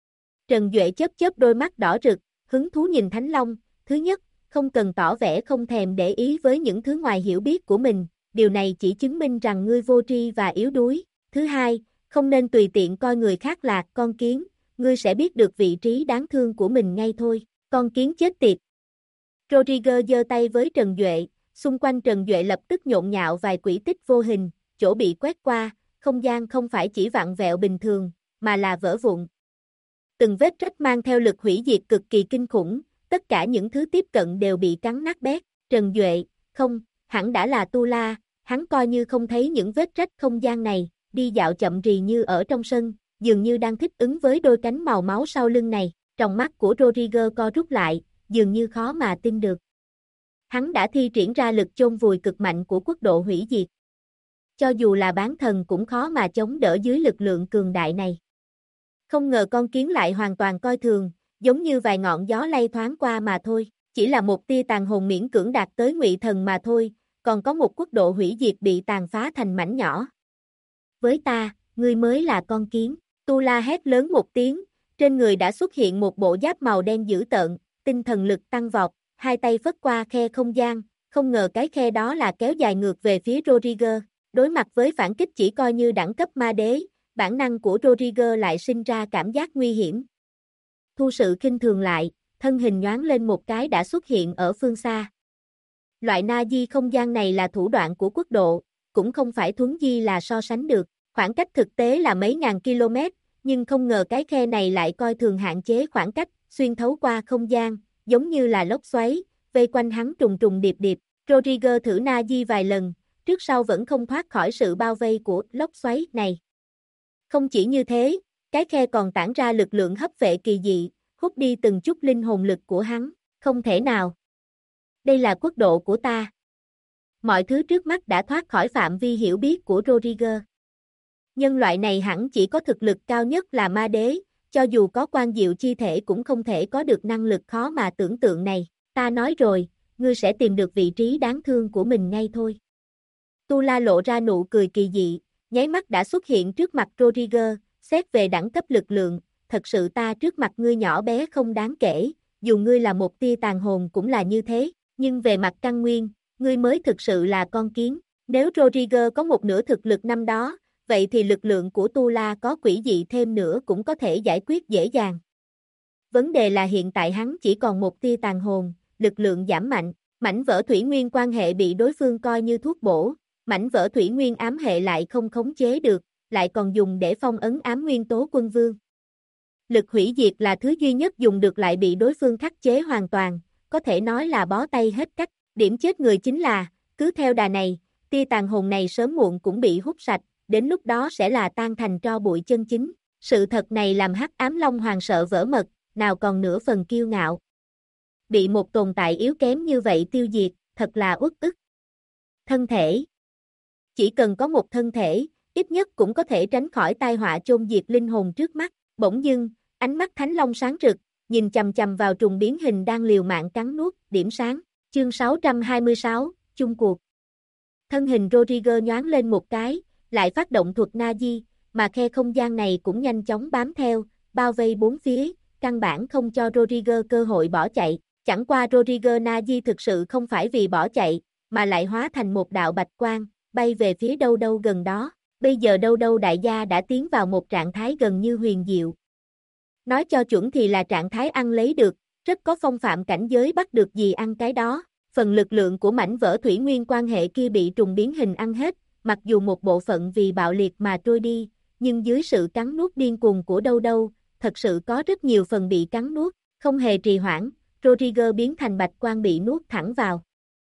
Trần Duệ chớp chớp đôi mắt đỏ rực, hứng thú nhìn Thánh Long, thứ nhất, không cần tỏ vẻ không thèm để ý với những thứ ngoài hiểu biết của mình, điều này chỉ chứng minh rằng ngươi vô tri và yếu đuối. Thứ hai, không nên tùy tiện coi người khác là con kiến, ngươi sẽ biết được vị trí đáng thương của mình ngay thôi, con kiến chết tiệt. Rodriguez giơ tay với Trần Duệ, xung quanh Trần Duệ lập tức nhộn nhạo vài quỹ tích vô hình, chỗ bị quét qua, không gian không phải chỉ vặn vẹo bình thường, mà là vỡ vụn. Từng vết rách mang theo lực hủy diệt cực kỳ kinh khủng, tất cả những thứ tiếp cận đều bị cắn nát bét. Trần Duệ, không, hẳn đã là Tu La, hắn coi như không thấy những vết rách không gian này, đi dạo chậm rì như ở trong sân, dường như đang thích ứng với đôi cánh màu máu sau lưng này. Tròng mắt của Rodriguez co rút lại, dường như khó mà tin được. Hắn đã thi triển ra lực chôn vùi cực mạnh của quốc độ hủy diệt. Cho dù là bán thần cũng khó mà chống đỡ dưới lực lượng cường đại này. Không ngờ con kiến lại hoàn toàn coi thường, giống như vài ngọn gió lay thoáng qua mà thôi, chỉ là một tia tàn hồn miễn cưỡng đạt tới ngụy thần mà thôi, còn có một quốc độ hủy diệt bị tàn phá thành mảnh nhỏ. Với ta, ngươi mới là con kiến, Tu La hét lớn một tiếng, trên người đã xuất hiện một bộ giáp màu đen dữ tợn, tinh thần lực tăng vọt, hai tay phất qua khe không gian, không ngờ cái khe đó là kéo dài ngược về phía Rodriguez, đối mặt với phản kích chỉ coi như đẳng cấp ma đế, bản năng của Rodriguez lại sinh ra cảm giác nguy hiểm. Thu sự khinh thường lại, thân hình nhoáng lên một cái đã xuất hiện ở phương xa. Loại na di không gian này là thủ đoạn của quốc độ, cũng không phải thuấn di là so sánh được, khoảng cách thực tế là mấy ngàn km, nhưng không ngờ cái khe này lại coi thường hạn chế khoảng cách, xuyên thấu qua không gian, giống như là lốc xoáy, vây quanh hắn trùng trùng điệp điệp. Rodriguez thử na di vài lần, trước sau vẫn không thoát khỏi sự bao vây của lốc xoáy này. Không chỉ như thế, cái khe còn tản ra lực lượng hấp vệ kỳ dị, hút đi từng chút linh hồn lực của hắn, không thể nào. Đây là quốc độ của ta. Mọi thứ trước mắt đã thoát khỏi phạm vi hiểu biết của Rodriguez. Nhân loại này hẳn chỉ có thực lực cao nhất là ma đế, cho dù có quan diệu chi thể cũng không thể có được năng lực khó mà tưởng tượng này. Ta nói rồi, ngươi sẽ tìm được vị trí đáng thương của mình ngay thôi. Tu La lộ ra nụ cười kỳ dị, nháy mắt đã xuất hiện trước mặt Rodriguez, xét về đẳng cấp lực lượng, thật sự ta trước mặt ngươi nhỏ bé không đáng kể, dù ngươi là một tia tàn hồn cũng là như thế, nhưng về mặt căn nguyên, ngươi mới thực sự là con kiến. Nếu Rodriguez có một nửa thực lực năm đó, vậy thì lực lượng của Tu La có quỷ dị thêm nữa cũng có thể giải quyết dễ dàng. Vấn đề là hiện tại hắn chỉ còn một tia tàn hồn, lực lượng giảm mạnh, mảnh vỡ thủy nguyên quan hệ bị đối phương coi như thuốc bổ, mảnh vỡ thủy nguyên ám hệ lại không khống chế được, lại còn dùng để phong ấn ám nguyên tố quân vương. Lực hủy diệt là thứ duy nhất dùng được lại bị đối phương khắc chế hoàn toàn, có thể nói là bó tay hết cách. Điểm chết người chính là, cứ theo đà này, tia tàn hồn này sớm muộn cũng bị hút sạch, đến lúc đó sẽ là tan thành tro bụi chân chính. Sự thật này làm Hắc Ám Long Hoàng sợ vỡ mật, nào còn nửa phần kiêu ngạo. Bị một tồn tại yếu kém như vậy tiêu diệt, thật là uất ức. Thân thể. Chỉ cần có một thân thể, ít nhất cũng có thể tránh khỏi tai họa chôn diệt linh hồn trước mắt. Bỗng dưng, ánh mắt Thánh Long sáng rực, nhìn chằm chằm vào trùng biến hình đang liều mạng cắn nuốt, điểm sáng. Chương 626, chung cuộc. Thân hình Rodriguez nhoáng lên một cái, lại phát động thuật Na-di, mà khe không gian này cũng nhanh chóng bám theo, bao vây bốn phía, căn bản không cho Rodriguez cơ hội bỏ chạy. Chẳng qua Rodriguez Na-di thực sự không phải vì bỏ chạy, mà lại hóa thành một đạo bạch quang, bay về phía đâu đâu gần đó. Bây giờ đâu đâu đại gia đã tiến vào một trạng thái gần như huyền diệu. Nói cho chuẩn thì là trạng thái ăn lấy được, rất có phong phạm cảnh giới bắt được gì ăn cái đó. Phần lực lượng của mảnh vỡ thủy nguyên quan hệ kia bị trùng biến hình ăn hết, mặc dù một bộ phận vì bạo liệt mà trôi đi, nhưng dưới sự cắn nuốt điên cuồng của đâu đâu, thật sự có rất nhiều phần bị cắn nuốt, không hề trì hoãn, Rodriguez biến thành bạch quang bị nuốt thẳng vào.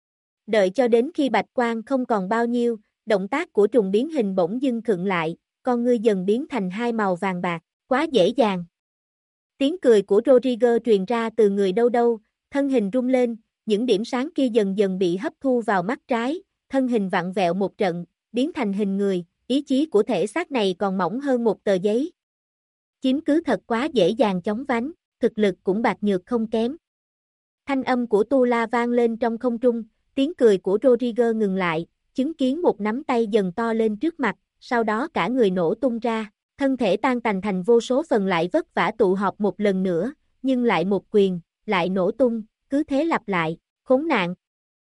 Đợi cho đến khi bạch quang không còn bao nhiêu, động tác của trùng biến hình bỗng dưng khựng lại, con ngươi dần biến thành hai màu vàng bạc, quá dễ dàng. Tiếng cười của Rodriguez truyền ra từ người đâu đâu, thân hình rung lên, những điểm sáng kia dần dần bị hấp thu vào mắt trái, thân hình vặn vẹo một trận, biến thành hình người, ý chí của thể xác này còn mỏng hơn một tờ giấy. Chiếm cứ thật quá dễ dàng chóng vánh, thực lực cũng bạc nhược không kém. Thanh âm của Tu La vang lên trong không trung, tiếng cười của Rodriguez ngừng lại, chứng kiến một nắm tay dần to lên trước mặt, sau đó cả người nổ tung ra, thân thể tan tành thành vô số phần lại vất vả tụ họp một lần nữa, nhưng lại một quyền, lại nổ tung, cứ thế lặp lại, khốn nạn.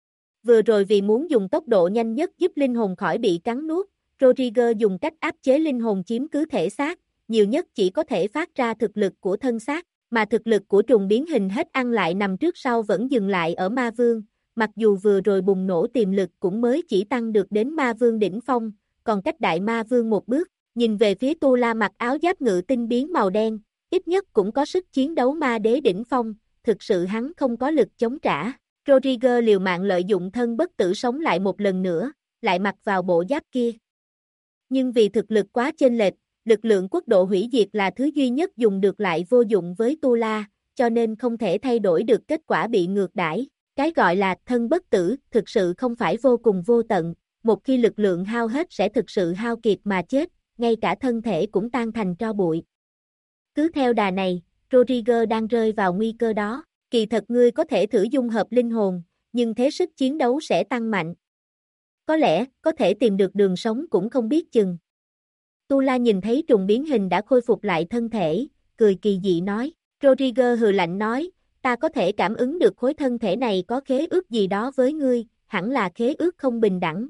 Vừa rồi vì muốn dùng tốc độ nhanh nhất giúp linh hồn khỏi bị cắn nuốt, Rodriguez dùng cách áp chế linh hồn chiếm cứ thể xác, nhiều nhất chỉ có thể phát ra thực lực của thân xác, mà thực lực của trùng biến hình hết ăn lại nằm trước sau vẫn dừng lại ở ma vương, mặc dù vừa rồi bùng nổ tiềm lực cũng mới chỉ tăng được đến ma vương đỉnh phong, còn cách đại ma vương một bước, nhìn về phía Tu La mặc áo giáp ngự tinh biến màu đen, ít nhất cũng có sức chiến đấu ma đế đỉnh phong, thực sự hắn không có lực chống trả. Rodriguez liều mạng lợi dụng thân bất tử sống lại một lần nữa, lại mặc vào bộ giáp kia. Nhưng vì thực lực quá chênh lệch, lực lượng quốc độ hủy diệt là thứ duy nhất dùng được lại vô dụng với Tu La, cho nên không thể thay đổi được kết quả bị ngược đãi. Cái gọi là thân bất tử thực sự không phải vô cùng vô tận, một khi lực lượng hao hết sẽ thực sự hao kiệt mà chết, ngay cả thân thể cũng tan thành tro bụi. Cứ theo đà này, Rodriguez đang rơi vào nguy cơ đó. Kỳ thật ngươi có thể thử dung hợp linh hồn, nhưng thế sức chiến đấu sẽ tăng mạnh. Có lẽ, có thể tìm được đường sống cũng không biết chừng. Tu La nhìn thấy trùng biến hình đã khôi phục lại thân thể, cười kỳ dị nói. Rodriguez hừ lạnh nói, ta có thể cảm ứng được khối thân thể này có khế ước gì đó với ngươi, hẳn là khế ước không bình đẳng.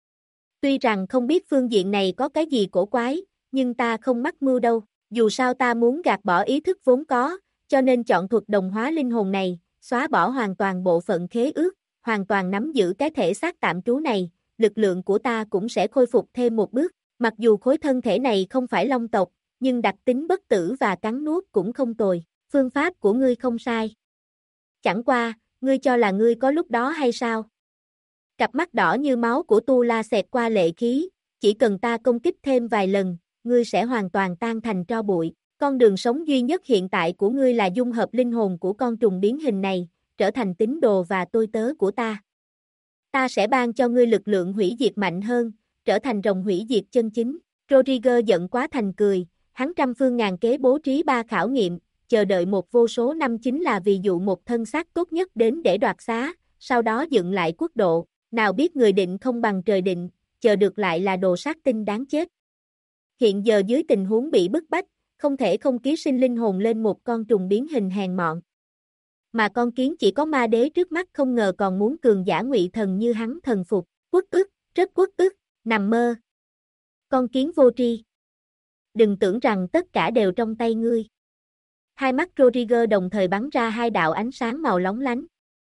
Tuy rằng không biết phương diện này có cái gì cổ quái, nhưng ta không mắc mưu đâu, dù sao ta muốn gạt bỏ ý thức vốn có, cho nên chọn thuật đồng hóa linh hồn này, xóa bỏ hoàn toàn bộ phận khế ước, hoàn toàn nắm giữ cái thể xác tạm trú này, lực lượng của ta cũng sẽ khôi phục thêm một bước, mặc dù khối thân thể này không phải long tộc, nhưng đặc tính bất tử và cắn nuốt cũng không tồi, phương pháp của ngươi không sai. Chẳng qua, ngươi cho là ngươi có lúc đó hay sao? Cặp mắt đỏ như máu của Tu La xẹt qua lệ khí, chỉ cần ta công kích thêm vài lần, ngươi sẽ hoàn toàn tan thành tro bụi. Con đường sống duy nhất hiện tại của ngươi là dung hợp linh hồn của con trùng biến hình này, trở thành tín đồ và tôi tớ của ta. Ta sẽ ban cho ngươi lực lượng hủy diệt mạnh hơn, trở thành rồng hủy diệt chân chính. Rodriguez giận quá thành cười, hắn trăm phương ngàn kế bố trí 3 khảo nghiệm, chờ đợi một vô số năm chính là vì dụ một thân xác tốt nhất đến để đoạt xá, sau đó dựng lại quốc độ, nào biết người định không bằng trời định, chờ được lại là đồ sát tinh đáng chết. Hiện giờ dưới tình huống bị bức bách, không thể không ký sinh linh hồn lên một con trùng biến hình hèn mọn. Mà con kiến chỉ có ma đế trước mắt không ngờ còn muốn cường giả ngụy thần như hắn thần phục, uất ức, rất uất ức, nằm mơ. Con kiến vô tri. Đừng tưởng rằng tất cả đều trong tay ngươi. Hai mắt Rodriguez đồng thời bắn ra 2 đạo ánh sáng màu lóng lánh.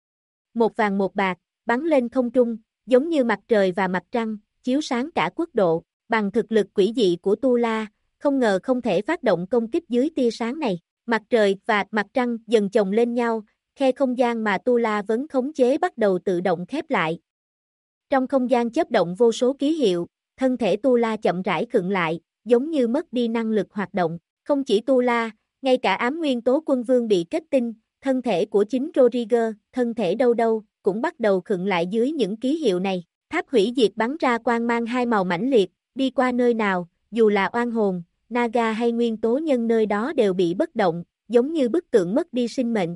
Một vàng một bạc, bắn lên không trung, giống như mặt trời và mặt trăng, chiếu sáng cả quốc độ, bằng thực lực quỷ dị của Tu La, không ngờ không thể phát động công kích dưới tia sáng này. Mặt trời và mặt trăng dần chồng lên nhau, khe không gian mà Tu La vẫn khống chế bắt đầu tự động khép lại. Trong không gian chớp động vô số ký hiệu, thân thể Tu La chậm rãi khựng lại, giống như mất đi năng lực hoạt động. Không chỉ Tu La, ngay cả ám nguyên tố quân vương bị kết tinh, thân thể của chính Rodriguez, thân thể đâu đâu, cũng bắt đầu khựng lại dưới những ký hiệu này. Tháp hủy diệt bắn ra quang mang 2 màu mãnh liệt, đi qua nơi nào, dù là oan hồn, Naga hay nguyên tố nhân nơi đó đều bị bất động, giống như bức tượng mất đi sinh mệnh.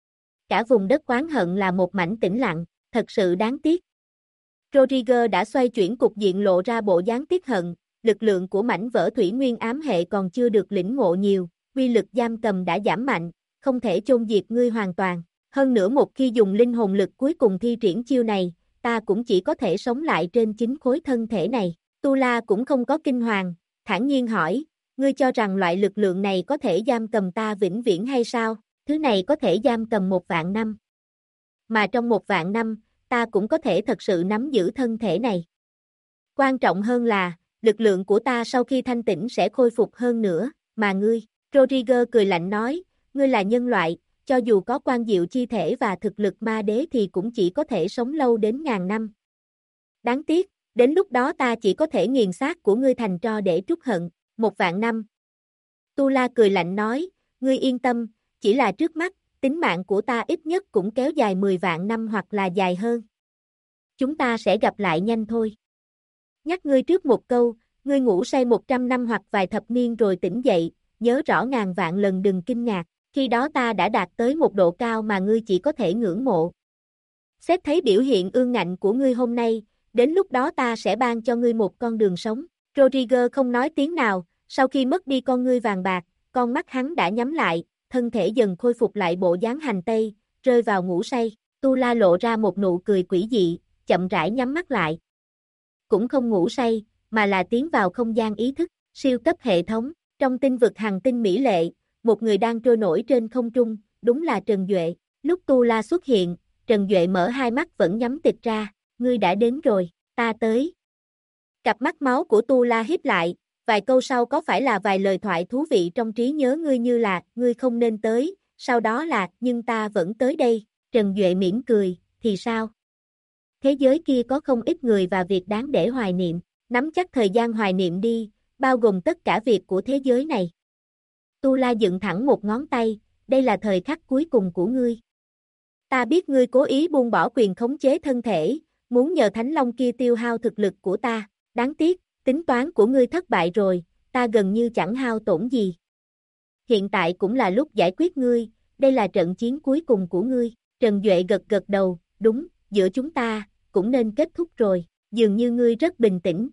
Cả vùng đất oán hận là một mảnh tĩnh lặng, thật sự đáng tiếc. Rodriguez đã xoay chuyển cục diện lộ ra bộ dáng tiếc hận, lực lượng của mảnh vỡ thủy nguyên ám hệ còn chưa được lĩnh ngộ nhiều, uy lực giam cầm đã giảm mạnh, không thể chôn diệt ngươi hoàn toàn. Hơn nữa một khi dùng linh hồn lực cuối cùng thi triển chiêu này, ta cũng chỉ có thể sống lại trên chính khối thân thể này. Tu La cũng không có kinh hoàng, thản nhiên hỏi, ngươi cho rằng loại lực lượng này có thể giam cầm ta vĩnh viễn hay sao? Thứ này có thể giam cầm 1.000.000 năm. Mà trong 1.000.000 năm, ta cũng có thể thật sự nắm giữ thân thể này. Quan trọng hơn là, lực lượng của ta sau khi thanh tỉnh sẽ khôi phục hơn nữa, mà ngươi, Rodriguez cười lạnh nói, ngươi là nhân loại, cho dù có quan diệu chi thể và thực lực ma đế thì cũng chỉ có thể sống lâu đến 1000 năm. Đáng tiếc, đến lúc đó ta chỉ có thể nghiền xác của ngươi thành tro để trút hận, 1.000.000 năm. Tu La cười lạnh nói, ngươi yên tâm, chỉ là trước mắt, tính mạng của ta ít nhất cũng kéo dài 10 vạn năm hoặc là dài hơn. Chúng ta sẽ gặp lại nhanh thôi. Nhắc ngươi trước một câu, ngươi ngủ say 100 năm hoặc vài thập niên rồi tỉnh dậy, nhớ rõ ngàn vạn lần đừng kinh ngạc. Khi đó ta đã đạt tới một độ cao mà ngươi chỉ có thể ngưỡng mộ. Xét thấy biểu hiện ương ngạnh của ngươi hôm nay, đến lúc đó ta sẽ ban cho ngươi một con đường sống. Rodriguez không nói tiếng nào, sau khi mất đi con ngươi vàng bạc, con mắt hắn đã nhắm lại, thân thể dần khôi phục lại bộ dáng hành tây, rơi vào ngủ say. Tu La lộ ra một nụ cười quỷ dị, chậm rãi nhắm mắt lại. Cũng không ngủ say, mà là tiến vào không gian ý thức, siêu cấp hệ thống, trong tinh vực hành tinh mỹ lệ, một người đang trôi nổi trên không trung, đúng là Trần Duệ. Lúc Tu La xuất hiện, Trần Duệ mở hai mắt vẫn nhắm tịt ra, ngươi đã đến rồi, ta tới. Cặp mắt máu của Tu La híp lại, vài câu sau có phải là vài lời thoại thú vị trong trí nhớ ngươi như là, ngươi không nên tới, sau đó là, nhưng ta vẫn tới đây. Trần Duệ mỉm cười, thì sao? Thế giới kia có không ít người và việc đáng để hoài niệm, nắm chắc thời gian hoài niệm đi, bao gồm tất cả việc của thế giới này. Tu La dựng thẳng một ngón tay, đây là thời khắc cuối cùng của ngươi. Ta biết ngươi cố ý buông bỏ quyền khống chế thân thể, muốn nhờ Thánh Long kia tiêu hao thực lực của ta, đáng tiếc, tính toán của ngươi thất bại rồi, ta gần như chẳng hao tổn gì. Hiện tại cũng là lúc giải quyết ngươi, đây là trận chiến cuối cùng của ngươi. Trần Duệ gật gật đầu, đúng, giữa chúng ta, cũng nên kết thúc rồi, dường như ngươi rất bình tĩnh.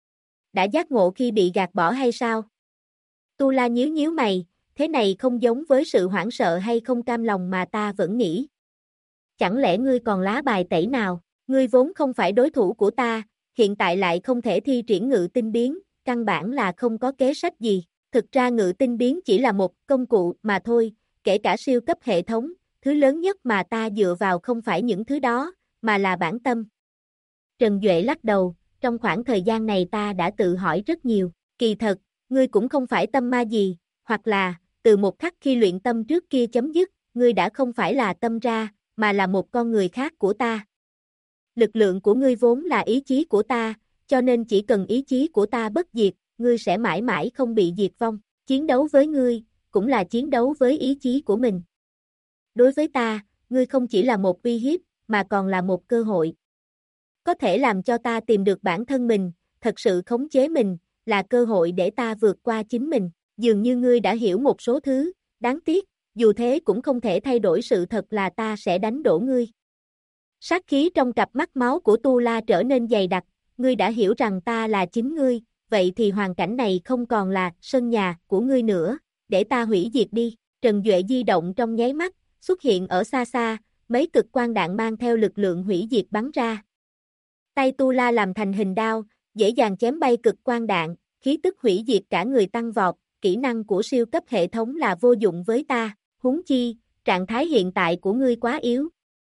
Đã giác ngộ khi bị gạt bỏ hay sao? Tu La nhíu nhíu mày, thế này không giống với sự hoảng sợ hay không cam lòng mà ta vẫn nghĩ. Chẳng lẽ ngươi còn lá bài tẩy nào? Ngươi vốn không phải đối thủ của ta, hiện tại lại không thể thi triển ngự tinh biến, căn bản là không có kế sách gì. Thực ra ngự tinh biến chỉ là một công cụ mà thôi, kể cả siêu cấp hệ thống, thứ lớn nhất mà ta dựa vào không phải những thứ đó, mà là bản tâm. Trần Duệ lắc đầu, trong khoảng thời gian này ta đã tự hỏi rất nhiều, kỳ thật, ngươi cũng không phải tâm ma gì, hoặc là, từ một khắc khi luyện tâm trước kia chấm dứt, ngươi đã không phải là tâm ra, mà là một con người khác của ta. Lực lượng của ngươi vốn là ý chí của ta, cho nên chỉ cần ý chí của ta bất diệt, ngươi sẽ mãi mãi không bị diệt vong. Chiến đấu với ngươi, cũng là chiến đấu với ý chí của mình. Đối với ta, ngươi không chỉ là một uy hiếp, mà còn là một cơ hội. Có thể làm cho ta tìm được bản thân mình, thật sự khống chế mình, là cơ hội để ta vượt qua chính mình. Dường như ngươi đã hiểu một số thứ, đáng tiếc, dù thế cũng không thể thay đổi sự thật là ta sẽ đánh đổ ngươi. Sát khí trong cặp mắt máu của Tu La trở nên dày đặc, ngươi đã hiểu rằng ta là chính ngươi, vậy thì hoàn cảnh này không còn là sân nhà của ngươi nữa, để ta hủy diệt đi. Trần Duệ di động trong nháy mắt, xuất hiện ở xa xa, mấy cực quang đạn mang theo lực lượng hủy diệt bắn ra. Tay Tu La làm thành hình đao, dễ dàng chém bay cực quang đạn, khí tức hủy diệt cả người tăng vọt, kỹ năng của siêu cấp hệ thống là vô dụng với ta, huống chi, trạng thái hiện tại của ngươi quá yếu.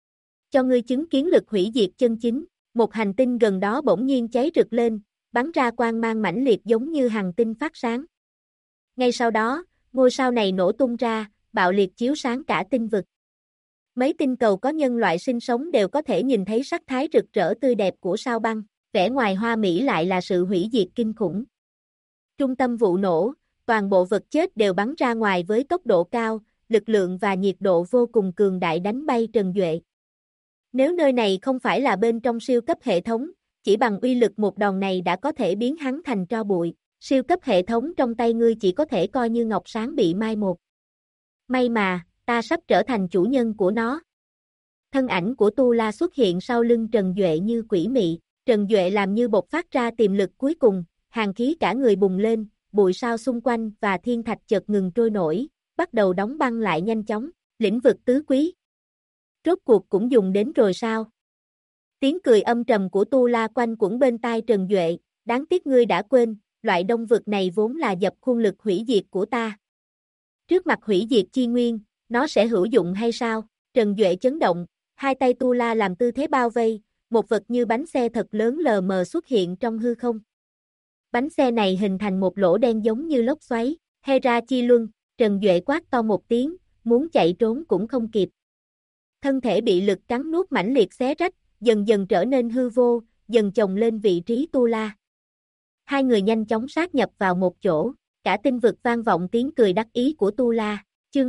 Cho ngươi chứng kiến lực hủy diệt chân chính, một hành tinh gần đó bỗng nhiên cháy rực lên, bắn ra quang mang mãnh liệt giống như hành tinh phát sáng. Ngay sau đó, ngôi sao này nổ tung ra, bạo liệt chiếu sáng cả tinh vực. Mấy tinh cầu có nhân loại sinh sống đều có thể nhìn thấy sắc thái rực rỡ tươi đẹp của sao băng, vẻ ngoài hoa mỹ lại là sự hủy diệt kinh khủng. Trung tâm vụ nổ, toàn bộ vật chết đều bắn ra ngoài với tốc độ cao, lực lượng và nhiệt độ vô cùng cường đại đánh bay Trần Duệ. Nếu nơi này không phải là bên trong siêu cấp hệ thống, chỉ bằng uy lực một đòn này đã có thể biến hắn thành tro bụi. Siêu cấp hệ thống trong tay ngươi chỉ có thể coi như ngọc sáng bị mai một. May mà, ta sắp trở thành chủ nhân của nó. Thân ảnh của Tu La xuất hiện sau lưng Trần Duệ như quỷ mị. Trần Duệ làm như bộc phát ra tiềm lực cuối cùng, hàn khí cả người bùng lên, bụi sao xung quanh và thiên thạch chợt ngừng trôi nổi, bắt đầu đóng băng lại nhanh chóng. Lĩnh vực tứ quý. Rốt cuộc cũng dùng đến rồi sao? Tiếng cười âm trầm của Tu La quanh quẩn bên tai Trần Duệ, đáng tiếc ngươi đã quên, loại đông vực này vốn là dập khuôn lực hủy diệt của ta. Trước mặt hủy diệt chi nguyên, nó sẽ hữu dụng hay sao? Trần Duệ chấn động, hai tay Tu La làm tư thế bao vây, một vật như bánh xe thật lớn lờ mờ xuất hiện trong hư không. Bánh xe này hình thành một lỗ đen giống như lốc xoáy, Hera chi luân, Trần Duệ quát to một tiếng, muốn chạy trốn cũng không kịp. Thân thể bị lực cắn nuốt mãnh liệt xé rách, dần dần trở nên hư vô, dần chồng lên vị trí Tu La. Hai người nhanh chóng sát nhập vào một chỗ, cả tinh vực vang vọng tiếng cười đắc ý của Tu La. Chương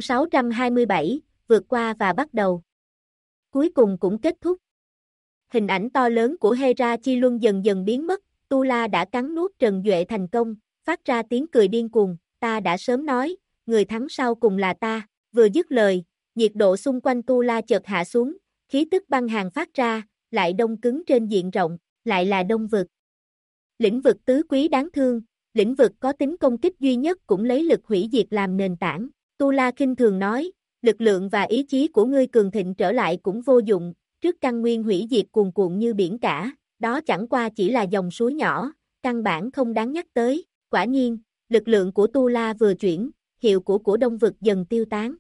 627, vượt qua và bắt đầu. Cuối cùng cũng kết thúc. Hình ảnh to lớn của Hera chi luân dần dần biến mất, Tu La đã cắn nuốt Trần Duệ thành công, phát ra tiếng cười điên cuồng, ta đã sớm nói, người thắng sau cùng là ta. Vừa dứt lời, nhiệt độ xung quanh Tu La chợt hạ xuống, khí tức băng hàn phát ra, lại đông cứng trên diện rộng, lại là đông vực. Lĩnh vực tứ quý đáng thương, lĩnh vực có tính công kích duy nhất cũng lấy lực hủy diệt làm nền tảng. Tu La khinh thường nói, lực lượng và ý chí của ngươi cường thịnh trở lại cũng vô dụng, trước căn nguyên hủy diệt cuồn cuộn như biển cả, đó chẳng qua chỉ là dòng suối nhỏ, căn bản không đáng nhắc tới. Quả nhiên, lực lượng của Tu La vừa chuyển, hiệu của đông vực dần tiêu tán.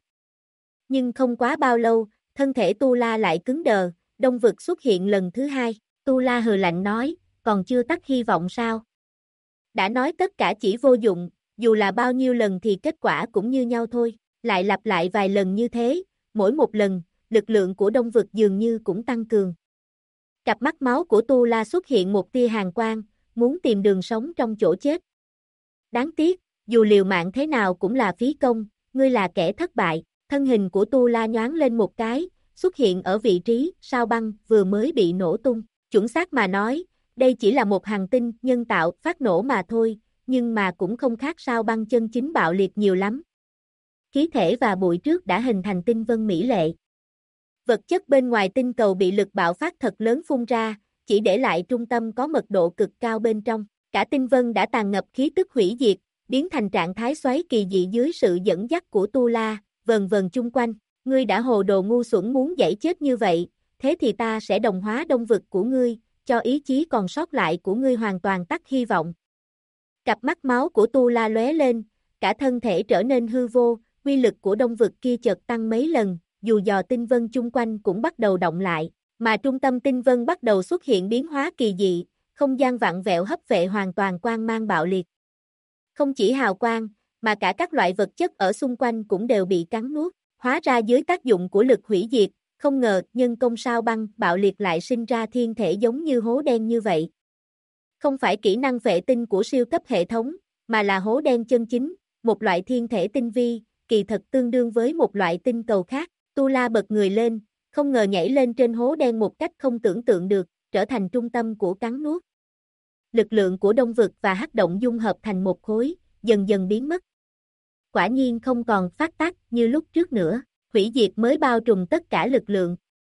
Nhưng không quá bao lâu, thân thể Tu La lại cứng đờ, đông vực xuất hiện lần thứ hai. Tu La hừ lạnh nói, còn chưa tắt hy vọng sao? Đã nói tất cả chỉ vô dụng, dù là bao nhiêu lần thì kết quả cũng như nhau thôi. Lại lặp lại vài lần như thế, mỗi một lần, lực lượng của đông vực dường như cũng tăng cường. Cặp mắt máu của Tu La xuất hiện một tia hàn quang, muốn tìm đường sống trong chỗ chết. Đáng tiếc, dù liều mạng thế nào cũng là phí công, ngươi là kẻ thất bại. Thân hình của Tu La nhoáng lên một cái, xuất hiện ở vị trí sao băng vừa mới bị nổ tung. Chuẩn xác mà nói, đây chỉ là một hành tinh nhân tạo phát nổ mà thôi, nhưng mà cũng không khác sao băng chân chính bạo liệt nhiều lắm. Khí thể và bụi trước đã hình thành tinh vân mỹ lệ. Vật chất bên ngoài tinh cầu bị lực bạo phát thật lớn phun ra, chỉ để lại trung tâm có mật độ cực cao bên trong. Cả tinh vân đã tràn ngập khí tức hủy diệt, biến thành trạng thái xoáy kỳ dị dưới sự dẫn dắt của Tu La, vần vần chung quanh. Ngươi đã hồ đồ ngu xuẩn muốn giãy chết như vậy, thế thì ta sẽ đồng hóa đông vực của ngươi, cho ý chí còn sót lại của ngươi hoàn toàn tắt hy vọng. Cặp mắt máu của Tu La lóe lên, cả thân thể trở nên hư vô, uy lực của đông vực kia chợt tăng mấy lần, dù dò tinh vân chung quanh cũng bắt đầu động lại, mà trung tâm tinh vân bắt đầu xuất hiện biến hóa kỳ dị, không gian vặn vẹo hấp vệ hoàn toàn quang mang bạo liệt. Không chỉ hào quang, mà cả các loại vật chất ở xung quanh cũng đều bị cắn nuốt, hóa ra dưới tác dụng của lực hủy diệt, không ngờ nhân công sao băng bạo liệt lại sinh ra thiên thể giống như hố đen như vậy. Không phải kỹ năng vệ tinh của siêu cấp hệ thống, mà là hố đen chân chính, một loại thiên thể tinh vi, kỳ thật tương đương với một loại tinh cầu khác. Tu La bật người lên, không ngờ nhảy lên trên hố đen một cách không tưởng tượng được, trở thành trung tâm của cắn nuốt. Lực lượng của đông vực và hắc động dung hợp thành một khối, dần dần biến mất. Quả nhiên không còn phát tác như lúc trước nữa, hủy diệt mới bao trùm tất cả lực lượng.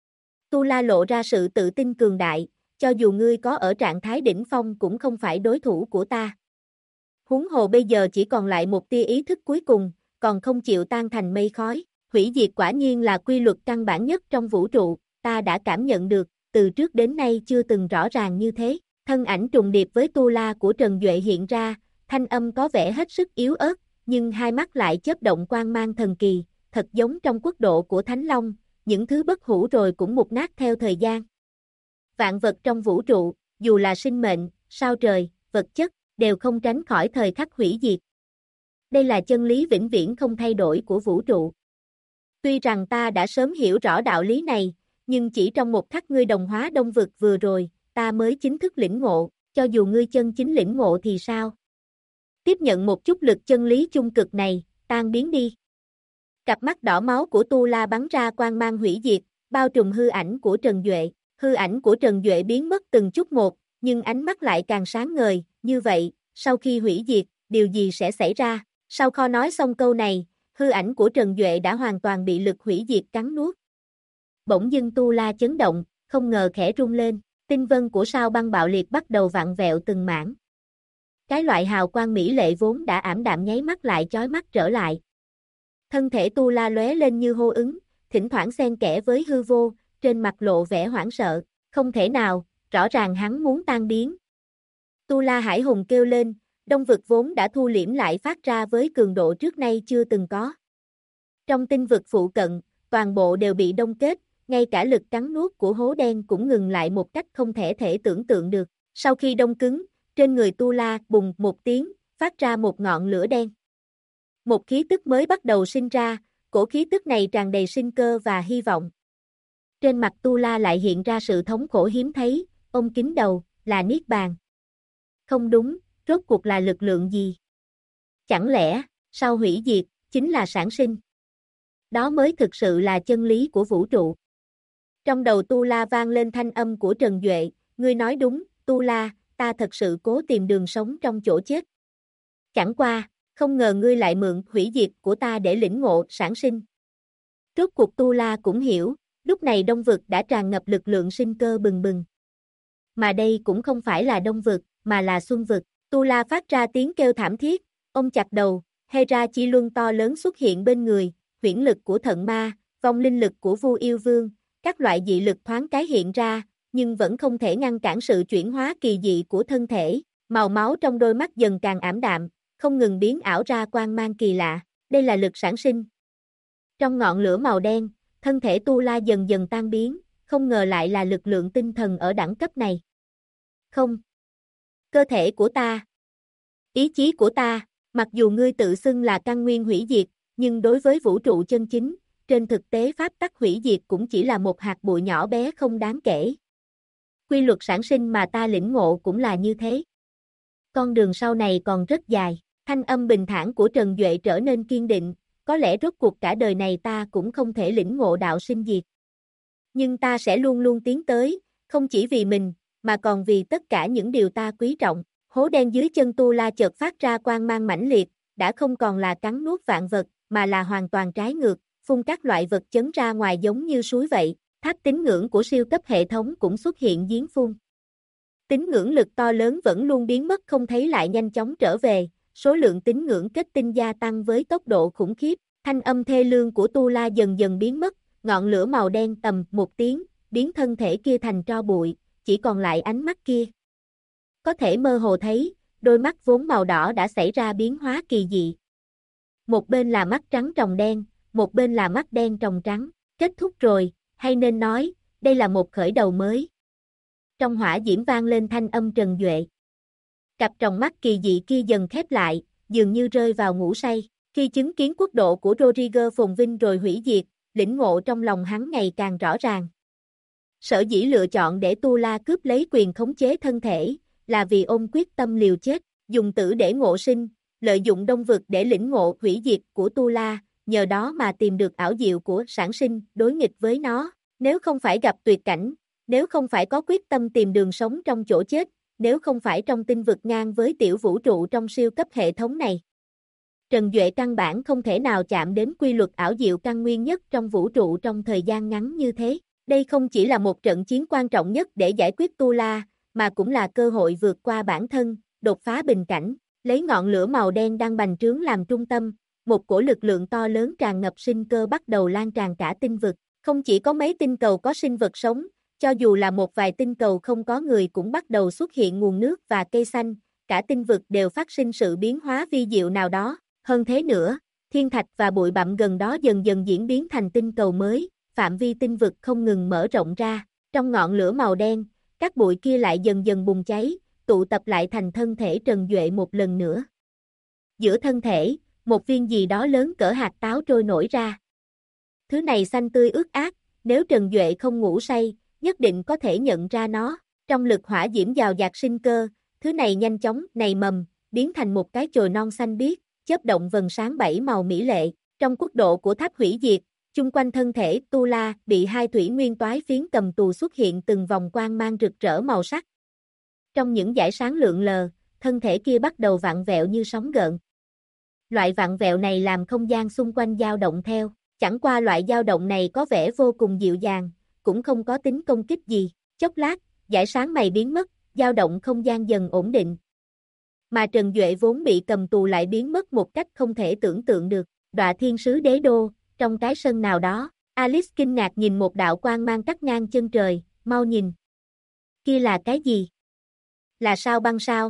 Tu La lộ ra sự tự tin cường đại, cho dù ngươi có ở trạng thái đỉnh phong cũng không phải đối thủ của ta. Huống hồ bây giờ chỉ còn lại một tia ý thức cuối cùng, còn không chịu tan thành mây khói. Hủy diệt quả nhiên là quy luật căn bản nhất trong vũ trụ, ta đã cảm nhận được, từ trước đến nay chưa từng rõ ràng như thế. Thân ảnh trùng điệp với Tu La của Trần Duệ hiện ra, thanh âm có vẻ hết sức yếu ớt, nhưng hai mắt lại chớp động quang mang thần kỳ, thật giống trong quốc độ của Thánh Long, những thứ bất hủ rồi cũng mục nát theo thời gian. Vạn vật trong vũ trụ, dù là sinh mệnh, sao trời, vật chất, đều không tránh khỏi thời khắc hủy diệt. Đây là chân lý vĩnh viễn không thay đổi của vũ trụ. Tuy rằng ta đã sớm hiểu rõ đạo lý này, nhưng chỉ trong một khắc ngươi đồng hóa đông vực vừa rồi, ta mới chính thức lĩnh ngộ, cho dù ngươi chân chính lĩnh ngộ thì sao? Tiếp nhận một chút lực chân lý chung cực này, tan biến đi. Cặp mắt đỏ máu của Tu La bắn ra quang mang hủy diệt, bao trùm hư ảnh của Trần Duệ. Hư ảnh của Trần Duệ biến mất từng chút một, nhưng ánh mắt lại càng sáng ngời, như vậy, sau khi hủy diệt, điều gì sẽ xảy ra? Sau kho nói xong câu này, hư ảnh của Trần Duệ đã hoàn toàn bị lực hủy diệt cắn nuốt. Bỗng dưng Tu La chấn động, không ngờ khẽ rung lên, tinh vân của sao băng bạo liệt bắt đầu vặn vẹo từng mảng. Cái loại hào quang mỹ lệ vốn đã ảm đạm nháy mắt lại chói mắt trở lại. Thân thể Tu La lóe lên như hô ứng, thỉnh thoảng xen kẽ với hư vô, trên mặt lộ vẻ hoảng sợ, không thể nào, rõ ràng hắn muốn tan biến. Tu La Hải Hùng kêu lên, đông vực vốn đã thu liễm lại phát ra với cường độ trước nay chưa từng có. Trong tinh vực phụ cận, toàn bộ đều bị đông kết, ngay cả lực cắn nuốt của hố đen cũng ngừng lại một cách không thể tưởng tượng được. Sau khi đông cứng, trên người Tu La bùng một tiếng, phát ra một ngọn lửa đen. Một khí tức mới bắt đầu sinh ra, cổ khí tức này tràn đầy sinh cơ và hy vọng. Trên mặt Tu La lại hiện ra sự thống khổ hiếm thấy, ôm kín đầu, là Niết Bàn. Không đúng, rốt cuộc là lực lượng gì? Chẳng lẽ, sau hủy diệt, chính là sản sinh? Đó mới thực sự là chân lý của vũ trụ. Trong đầu Tu La vang lên thanh âm của Trần Duệ, ngươi nói đúng, Tu La, ta thật sự cố tìm đường sống trong chỗ chết. Chẳng qua, không ngờ ngươi lại mượn hủy diệt của ta để lĩnh ngộ sản sinh. Rốt cuộc Tu La cũng hiểu, lúc này đông vực đã tràn ngập lực lượng sinh cơ bừng bừng. Mà đây cũng không phải là đông vực, mà là xuân vực. Tu La phát ra tiếng kêu thảm thiết, ông chặt đầu, Hera chi luân to lớn xuất hiện bên người, huyễn lực của thận ma, vong linh lực của Vu Yêu Vương, các loại dị lực thoáng cái hiện ra, nhưng vẫn không thể ngăn cản sự chuyển hóa kỳ dị của thân thể, màu máu trong đôi mắt dần càng ảm đạm, không ngừng biến ảo ra quang mang kỳ lạ, đây là lực sản sinh. Trong ngọn lửa màu đen, thân thể Tu La dần dần tan biến, không ngờ lại là lực lượng tinh thần ở đẳng cấp này. Không. Cơ thể của ta. Ý chí của ta, mặc dù ngươi tự xưng là căn nguyên hủy diệt, nhưng đối với vũ trụ chân chính, trên thực tế pháp tắc hủy diệt cũng chỉ là một hạt bụi nhỏ bé không đáng kể. Quy luật sản sinh mà ta lĩnh ngộ cũng là như thế. Con đường sau này còn rất dài, thanh âm bình thản của Trần Duệ trở nên kiên định, có lẽ rốt cuộc cả đời này ta cũng không thể lĩnh ngộ đạo sinh diệt. Nhưng ta sẽ luôn luôn tiến tới, không chỉ vì mình, mà còn vì tất cả những điều ta quý trọng. Hố đen dưới chân Tu La chợt phát ra quang mang mãnh liệt, đã không còn là cắn nuốt vạn vật, mà là hoàn toàn trái ngược, phun các loại vật chấn ra ngoài giống như suối vậy. Tháp tín ngưỡng của siêu cấp hệ thống cũng xuất hiện giếng phun. Tín ngưỡng lực to lớn vẫn luôn biến mất không thấy lại nhanh chóng trở về, số lượng tín ngưỡng kết tinh gia tăng với tốc độ khủng khiếp, thanh âm thê lương của Tu La dần dần biến mất, ngọn lửa màu đen tầm một tiếng, biến thân thể kia thành tro bụi, chỉ còn lại ánh mắt kia. Có thể mơ hồ thấy, đôi mắt vốn màu đỏ đã xảy ra biến hóa kỳ dị. Một bên là mắt trắng tròng đen, một bên là mắt đen tròng trắng, kết thúc rồi, hay nên nói, đây là một khởi đầu mới. Trong hỏa diễm vang lên thanh âm Trần Duệ. Cặp tròng mắt kỳ dị kia dần khép lại, dường như rơi vào ngủ say. Khi chứng kiến quốc độ của Rodriguez phồn vinh rồi hủy diệt, lĩnh ngộ trong lòng hắn ngày càng rõ ràng. Sở dĩ lựa chọn để Tu La cướp lấy quyền khống chế thân thể, là vì ông quyết tâm liều chết, dùng tử để ngộ sinh, lợi dụng đông vực để lĩnh ngộ hủy diệt của Tu La, nhờ đó mà tìm được ảo diệu của sản sinh, đối nghịch với nó. Nếu không phải gặp tuyệt cảnh, nếu không phải có quyết tâm tìm đường sống trong chỗ chết, nếu không phải trong tinh vực ngang với tiểu vũ trụ trong siêu cấp hệ thống này, Trần Duệ căn bản không thể nào chạm đến quy luật ảo diệu căn nguyên nhất trong vũ trụ trong thời gian ngắn như thế. Đây không chỉ là một trận chiến quan trọng nhất để giải quyết Tu La, mà cũng là cơ hội vượt qua bản thân, đột phá bình cảnh, lấy ngọn lửa màu đen đang bành trướng làm trung tâm, một cổ lực lượng to lớn tràn ngập sinh cơ bắt đầu lan tràn cả tinh vực. Không chỉ có mấy tinh cầu có sinh vật sống, cho dù là một vài tinh cầu không có người cũng bắt đầu xuất hiện nguồn nước và cây xanh, cả tinh vực đều phát sinh sự biến hóa vi diệu nào đó. Hơn thế nữa, thiên thạch và bụi bặm gần đó dần dần diễn biến thành tinh cầu mới, phạm vi tinh vực không ngừng mở rộng ra. Trong ngọn lửa màu đen, các bụi kia lại dần dần bùng cháy, tụ tập lại thành thân thể Trần Duệ một lần nữa. Giữa thân thể, một viên gì đó lớn cỡ hạt táo trôi nổi ra. Thứ này xanh tươi ướt át, nếu Trần Duệ không ngủ say, nhất định có thể nhận ra nó. Trong lực hỏa diễm giàu dạt sinh cơ, thứ này nhanh chóng nảy mầm, biến thành một cái chồi non xanh biếc, chớp động vầng sáng bảy màu mỹ lệ. Trong quốc độ của tháp hủy diệt, chung quanh thân thể Tu La bị hai thủy nguyên toái phiến cầm tù xuất hiện từng vòng quang mang rực rỡ màu sắc. Trong những dải sáng lượn lờ, thân thể kia bắt đầu vặn vẹo như sóng gợn. Loại vặn vẹo này làm không gian xung quanh dao động theo, chẳng qua loại dao động này có vẻ vô cùng dịu dàng, cũng không có tính công kích gì. Chốc lát, dải sáng mày biến mất, dao động không gian dần ổn định. Mà Trần Duệ vốn bị cầm tù lại biến mất một cách không thể tưởng tượng được. Đọa thiên sứ đế đô, trong cái sân nào đó, Alice kinh ngạc nhìn một đạo quang mang cắt ngang chân trời, mau nhìn. Kia là cái gì? Là sao băng sao?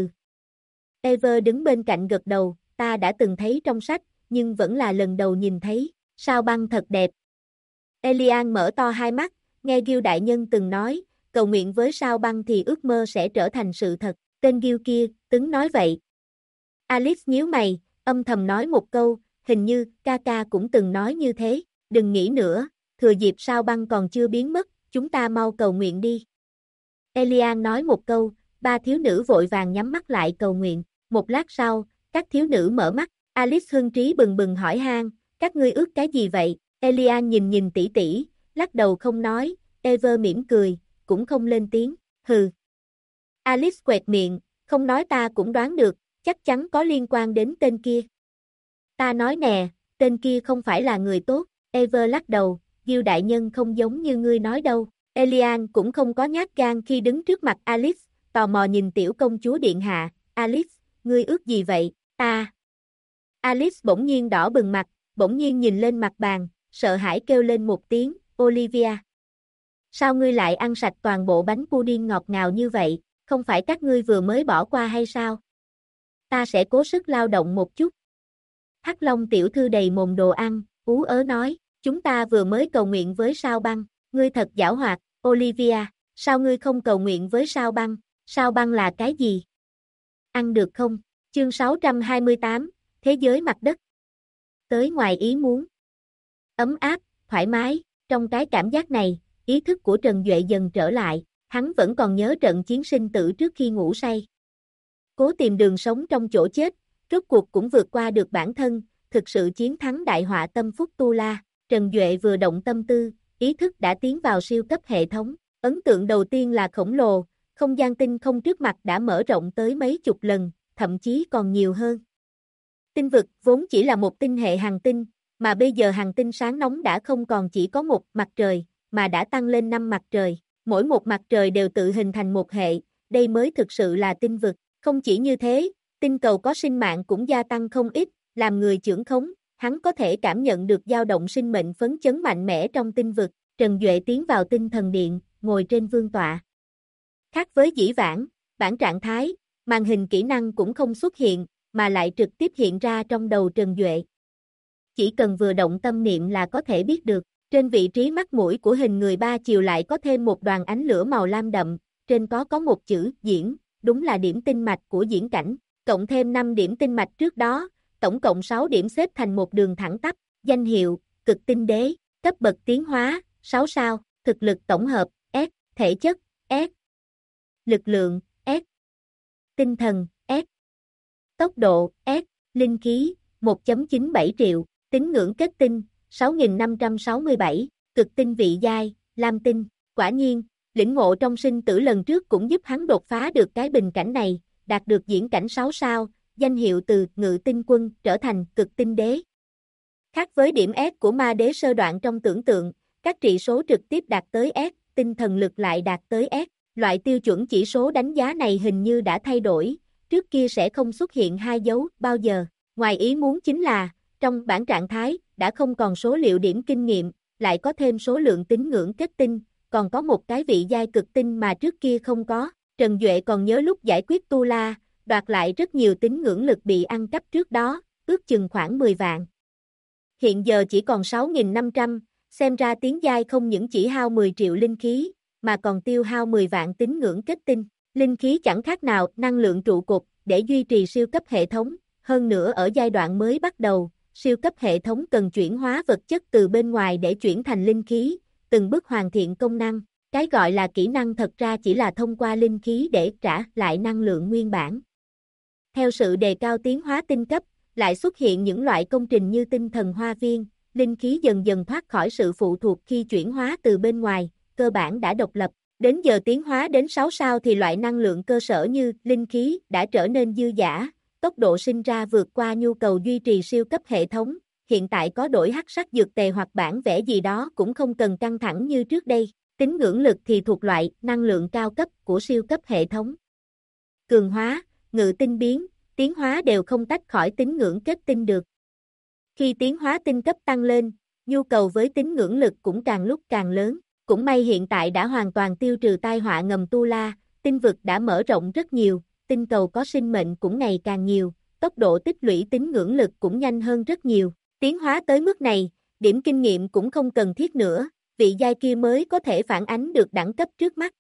Ever đứng bên cạnh gật đầu, ta đã từng thấy trong sách, nhưng vẫn là lần đầu nhìn thấy, sao băng thật đẹp. Elian mở to hai mắt, nghe Gil đại nhân từng nói, cầu nguyện với sao băng thì ước mơ sẽ trở thành sự thật, tên Gil kia, Tứng nói vậy. Alice nhíu mày, âm thầm nói một câu, hình như, ca cũng từng nói như thế, đừng nghĩ nữa, thừa dịp sao băng còn chưa biến mất, chúng ta mau cầu nguyện đi. Elian nói một câu, ba thiếu nữ vội vàng nhắm mắt lại cầu nguyện, một lát sau, các thiếu nữ mở mắt, Alice hưng trí bừng bừng hỏi han, các ngươi ước cái gì vậy? Elian nhìn nhìn tỷ tỷ, lắc đầu không nói, Ever mỉm cười, cũng không lên tiếng, hừ. Alice quẹt miệng, không nói ta cũng đoán được, chắc chắn có liên quan đến tên kia. Ta nói nè, tên kia không phải là người tốt, Ever lắc đầu, Gil đại nhân không giống như ngươi nói đâu. Elian cũng không có nhát gan khi đứng trước mặt Alice, tò mò nhìn tiểu công chúa điện hạ. Alice, ngươi ước gì vậy? Ta. Alice bỗng nhiên đỏ bừng mặt, bỗng nhiên nhìn lên mặt bàn, sợ hãi kêu lên một tiếng, Olivia. Sao ngươi lại ăn sạch toàn bộ bánh pudding ngọt ngào như vậy, không phải các ngươi vừa mới bỏ qua hay sao? Ta sẽ cố sức lao động một chút. Hắc Long tiểu thư đầy mồm đồ ăn, ú ớ nói, chúng ta vừa mới cầu nguyện với sao băng, ngươi thật giảo hoạt, Olivia, sao ngươi không cầu nguyện với sao băng là cái gì? Ăn được không? Chương 628, Thế giới mặt đất. Tới ngoài ý muốn. Ấm áp, thoải mái, trong cái cảm giác này, ý thức của Trần Duệ dần trở lại, hắn vẫn còn nhớ trận chiến sinh tử trước khi ngủ say. Cố tìm đường sống trong chỗ chết, rốt cuộc cũng vượt qua được bản thân, thực sự chiến thắng đại họa tâm phúc Tu La. Trần Duệ vừa động tâm tư, ý thức đã tiến vào siêu cấp hệ thống. Ấn tượng đầu tiên là khổng lồ, không gian tinh không trước mặt đã mở rộng tới mấy chục lần, thậm chí còn nhiều hơn. Tinh vực vốn chỉ là một tinh hệ hành tinh, mà bây giờ hành tinh sáng nóng đã không còn chỉ có một mặt trời, mà đã tăng lên 5 mặt trời. Mỗi một mặt trời đều tự hình thành một hệ, đây mới thực sự là tinh vực. Không chỉ như thế, tinh cầu có sinh mạng cũng gia tăng không ít, làm người chưởng khống, hắn có thể cảm nhận được dao động sinh mệnh phấn chấn mạnh mẽ trong tinh vực. Trần Duệ tiến vào tinh thần điện, ngồi trên vương tọa. Khác với dĩ vãng, bản trạng thái, màn hình kỹ năng cũng không xuất hiện, mà lại trực tiếp hiện ra trong đầu Trần Duệ. Chỉ cần vừa động tâm niệm là có thể biết được, trên vị trí mắt mũi của hình người ba chiều lại có thêm một đoàn ánh lửa màu lam đậm, trên có một chữ, diễn, đúng là điểm tinh mạch của diễn cảnh, cộng thêm 5 điểm tinh mạch trước đó, tổng cộng 6 điểm xếp thành một đường thẳng tắp, danh hiệu, cực tinh đế, cấp bậc tiến hóa, 6 sao, thực lực tổng hợp, S, thể chất, S, lực lượng, S, tinh thần, S, tốc độ, S, linh khí, 1.97 triệu, tín ngưỡng kết tinh, 6.567, cực tinh vị giai, lam tinh, quả nhiên, lĩnh ngộ trong sinh tử lần trước cũng giúp hắn đột phá được cái bình cảnh này, đạt được diễn cảnh 6 sao, danh hiệu từ ngự tinh quân trở thành cực tinh đế. Khác với điểm S của ma đế sơ đoạn trong tưởng tượng, các trị số trực tiếp đạt tới S, tinh thần lực lại đạt tới S, loại tiêu chuẩn chỉ số đánh giá này hình như đã thay đổi, trước kia sẽ không xuất hiện hai dấu bao giờ. Ngoài ý muốn chính là, trong bản trạng thái, đã không còn số liệu điểm kinh nghiệm, lại có thêm số lượng tín ngưỡng kết tinh, còn có một cái vị giai cực tinh mà trước kia không có. Trần Duệ còn nhớ lúc giải quyết Tu La, đoạt lại rất nhiều tín ngưỡng lực bị ăn cắp trước đó, ước chừng khoảng 10 vạn. Hiện giờ chỉ còn 6.500, xem ra tiến giai không những chỉ hao 10 triệu linh khí, mà còn tiêu hao 10 vạn tín ngưỡng kết tinh. Linh khí chẳng khác nào năng lượng trụ cột để duy trì siêu cấp hệ thống, hơn nữa ở giai đoạn mới bắt đầu, siêu cấp hệ thống cần chuyển hóa vật chất từ bên ngoài để chuyển thành linh khí, từng bước hoàn thiện công năng. Cái gọi là kỹ năng thật ra chỉ là thông qua linh khí để trả lại năng lượng nguyên bản. Theo sự đề cao tiến hóa tinh cấp, lại xuất hiện những loại công trình như tinh thần hoa viên, linh khí dần dần thoát khỏi sự phụ thuộc khi chuyển hóa từ bên ngoài, cơ bản đã độc lập. Đến giờ tiến hóa đến 6 sao thì loại năng lượng cơ sở như linh khí đã trở nên dư dả, tốc độ sinh ra vượt qua nhu cầu duy trì siêu cấp hệ thống, hiện tại có đổi hắc sắc dược tề hoặc bản vẽ gì đó cũng không cần căng thẳng như trước đây. Tín ngưỡng lực thì thuộc loại năng lượng cao cấp của siêu cấp hệ thống. Cường hóa, ngự tinh biến, tiến hóa đều không tách khỏi tín ngưỡng kết tinh được. Khi tiến hóa tinh cấp tăng lên, nhu cầu với tín ngưỡng lực cũng càng lúc càng lớn. Cũng may hiện tại đã hoàn toàn tiêu trừ tai họa ngầm Tu La, tinh vực đã mở rộng rất nhiều, tinh cầu có sinh mệnh cũng ngày càng nhiều, tốc độ tích lũy tín ngưỡng lực cũng nhanh hơn rất nhiều. Tiến hóa tới mức này, điểm kinh nghiệm cũng không cần thiết nữa, vị giai kia mới có thể phản ánh được đẳng cấp trước mắt.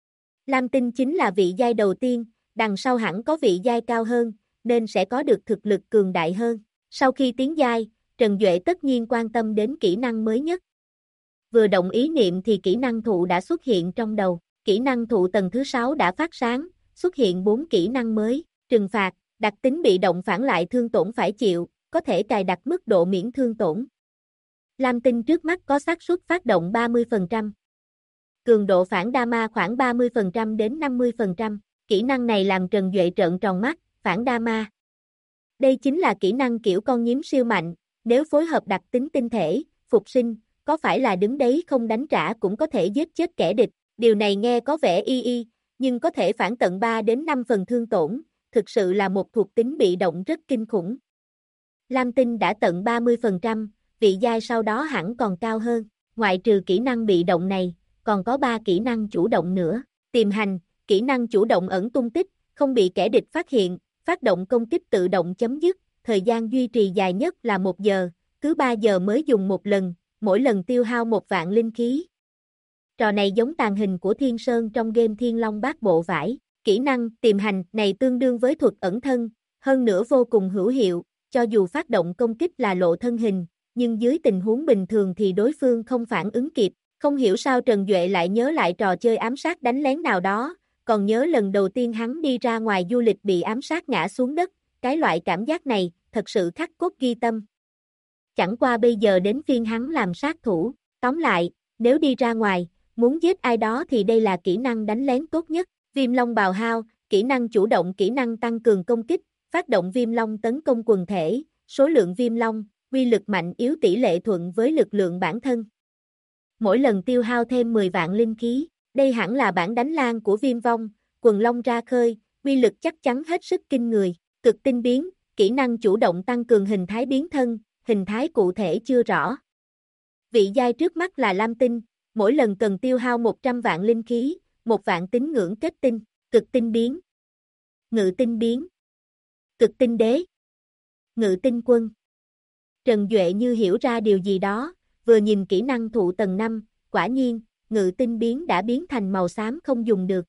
Lam tinh chính là vị giai đầu tiên, đằng sau hẳn có vị giai cao hơn, nên sẽ có được thực lực cường đại hơn. Sau khi tiến giai, Trần Duệ tất nhiên quan tâm đến kỹ năng mới nhất. Vừa động ý niệm thì kỹ năng thụ đã xuất hiện trong đầu, kỹ năng thụ tầng thứ 6 đã phát sáng, xuất hiện 4 kỹ năng mới, trừng phạt, đặc tính bị động phản lại thương tổn phải chịu, có thể cài đặt mức độ miễn thương tổn. Lam tinh trước mắt có xác suất phát động 30%. Cường độ phản đa khoảng 30% đến 50%, kỹ năng này làm Trần Duệ trợn tròn mắt, phản đa. Đây chính là kỹ năng kiểu con nhím siêu mạnh, nếu phối hợp đặc tính tinh thể, phục sinh, có phải là đứng đấy không đánh trả cũng có thể giết chết kẻ địch, điều này nghe có vẻ y, nhưng có thể phản tận 3 đến 5 phần thương tổn, thực sự là một thuộc tính bị động rất kinh khủng. Lam tinh đã tận 30%, vị giai sau đó hẳn còn cao hơn, ngoại trừ kỹ năng bị động này, còn có 3 kỹ năng chủ động nữa. Tìm hành, kỹ năng chủ động ẩn tung tích, không bị kẻ địch phát hiện, phát động công kích tự động chấm dứt, thời gian duy trì dài nhất là 1 giờ, cứ 3 giờ mới dùng một lần, mỗi lần tiêu hao 1 vạn linh khí. Trò này giống tàng hình của Thiên Sơn trong game Thiên Long Bát Bộ Vải. Kỹ năng tìm hành này tương đương với thuật ẩn thân, hơn nữa vô cùng hữu hiệu, cho dù phát động công kích là lộ thân hình, nhưng dưới tình huống bình thường thì đối phương không phản ứng kịp. Không hiểu sao Trần Duệ lại nhớ lại trò chơi ám sát đánh lén nào đó, còn nhớ lần đầu tiên hắn đi ra ngoài du lịch bị ám sát ngã xuống đất, cái loại cảm giác này, thật sự khắc cốt ghi tâm. Chẳng qua bây giờ đến phiên hắn làm sát thủ, tóm lại, nếu đi ra ngoài, muốn giết ai đó thì đây là kỹ năng đánh lén tốt nhất. Viêm Long Bào Hao, kỹ năng chủ động, kỹ năng tăng cường công kích, phát động Viêm Long tấn công quần thể, số lượng Viêm Long, uy lực mạnh yếu tỷ lệ thuận với lực lượng bản thân. Mỗi lần tiêu hao thêm 10 vạn linh khí, đây hẳn là bản đánh lan của Viêm Vong, quần long ra khơi, uy lực chắc chắn hết sức kinh người. Cực tinh biến, kỹ năng chủ động tăng cường hình thái biến thân, hình thái cụ thể chưa rõ. Vị giai trước mắt là Lam tinh, mỗi lần cần tiêu hao 100 vạn linh khí, 1 vạn tín ngưỡng kết tinh. Cực tinh biến, ngự tinh biến, cực tinh đế, ngự tinh quân. Trần Duệ như hiểu ra điều gì đó, vừa nhìn kỹ năng thụ tầng 5, quả nhiên, ngự tinh biến đã biến thành màu xám không dùng được.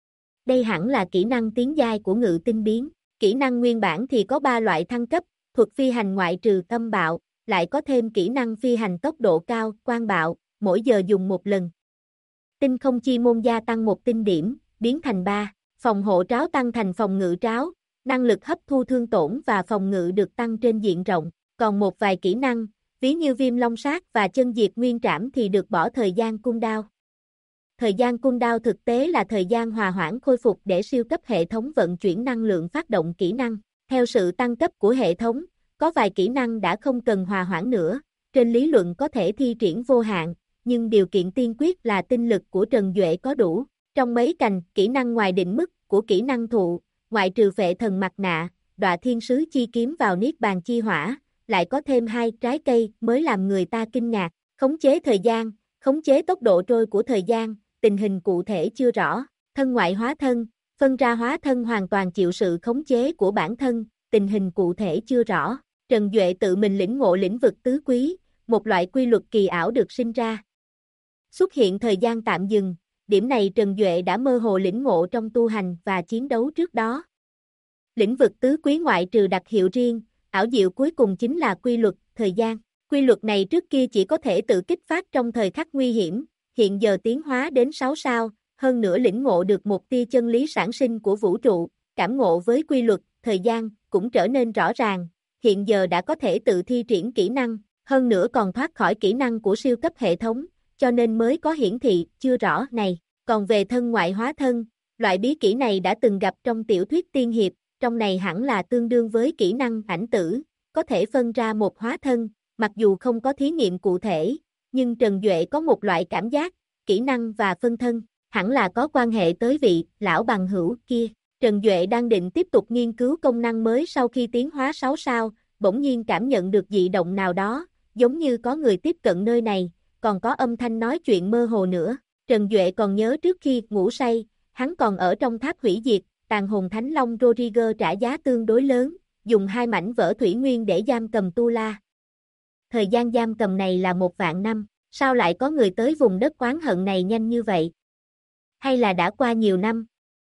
Đây hẳn là kỹ năng tiến giai của ngự tinh biến. Kỹ năng nguyên bản thì có 3 loại thăng cấp, thuật phi hành ngoại trừ âm bạo, lại có thêm kỹ năng phi hành tốc độ cao, quang bạo, mỗi giờ dùng 1 lần. Tinh không chi môn gia tăng 1 tinh điểm, biến thành 3, phòng hộ tráo tăng thành phòng ngự tráo, năng lực hấp thu thương tổn và phòng ngự được tăng trên diện rộng, còn một vài kỹ năng, ví như viêm long sát và chân diệt nguyên trảm thì được bỏ thời gian cooldown. Thời gian cooldown thực tế là thời gian hòa hoãn khôi phục để siêu cấp hệ thống vận chuyển năng lượng phát động kỹ năng. Theo sự tăng cấp của hệ thống, có vài kỹ năng đã không cần hòa hoãn nữa, trên lý luận có thể thi triển vô hạn, nhưng điều kiện tiên quyết là tinh lực của Trần Duệ có đủ. Trong mấy cành, kỹ năng ngoài định mức của kỹ năng thụ, ngoại trừ phệ thần mặt nạ, đọa thiên sứ chi kiếm vào niết bàn chi hỏa, lại có thêm 2 trái cây mới làm người ta kinh ngạc, khống chế thời gian, khống chế tốc độ trôi của thời gian, tình hình cụ thể chưa rõ. Thân ngoại hóa thân, phân ra hóa thân hoàn toàn chịu sự khống chế của bản thân, tình hình cụ thể chưa rõ. Trần Duệ tự mình lĩnh ngộ lĩnh vực tứ quý, một loại quy luật kỳ ảo được sinh ra. Xuất hiện thời gian tạm dừng, điểm này Trần Duệ đã mơ hồ lĩnh ngộ trong tu hành và chiến đấu trước đó. Lĩnh vực tứ quý ngoại trừ đặc hiệu riêng, ảo diệu cuối cùng chính là quy luật thời gian. Quy luật này trước kia chỉ có thể tự kích phát trong thời khắc nguy hiểm, hiện giờ tiến hóa đến 6 sao, hơn nữa lĩnh ngộ được một tia chân lý sản sinh của vũ trụ, cảm ngộ với quy luật thời gian cũng trở nên rõ ràng, hiện giờ đã có thể tự thi triển kỹ năng, hơn nữa còn thoát khỏi kỹ năng của siêu cấp hệ thống, cho nên mới có hiển thị chưa rõ này. Còn về thân ngoại hóa thân, loại bí kỹ này đã từng gặp trong tiểu thuyết tiên hiệp, trong này hẳn là tương đương với kỹ năng ảnh tử, có thể phân ra một hóa thân, mặc dù không có thí nghiệm cụ thể, nhưng Trần Duệ có một loại cảm giác, kỹ năng và phân thân, hẳn là có quan hệ tới vị lão bằng hữu kia. Trần Duệ đang định tiếp tục nghiên cứu công năng mới sau khi tiến hóa 6 sao, bỗng nhiên cảm nhận được dị động nào đó, giống như có người tiếp cận nơi này, còn có âm thanh nói chuyện mơ hồ nữa. Trần Duệ còn nhớ trước khi ngủ say, hắn còn ở trong tháp hủy diệt, tàn hồn Thánh Long Rodriguez trả giá tương đối lớn, dùng 2 mảnh vỡ thủy nguyên để giam cầm Tu La. Thời gian giam cầm này là 1 vạn năm, sao lại có người tới vùng đất oán hận này nhanh như vậy? Hay là đã qua nhiều năm?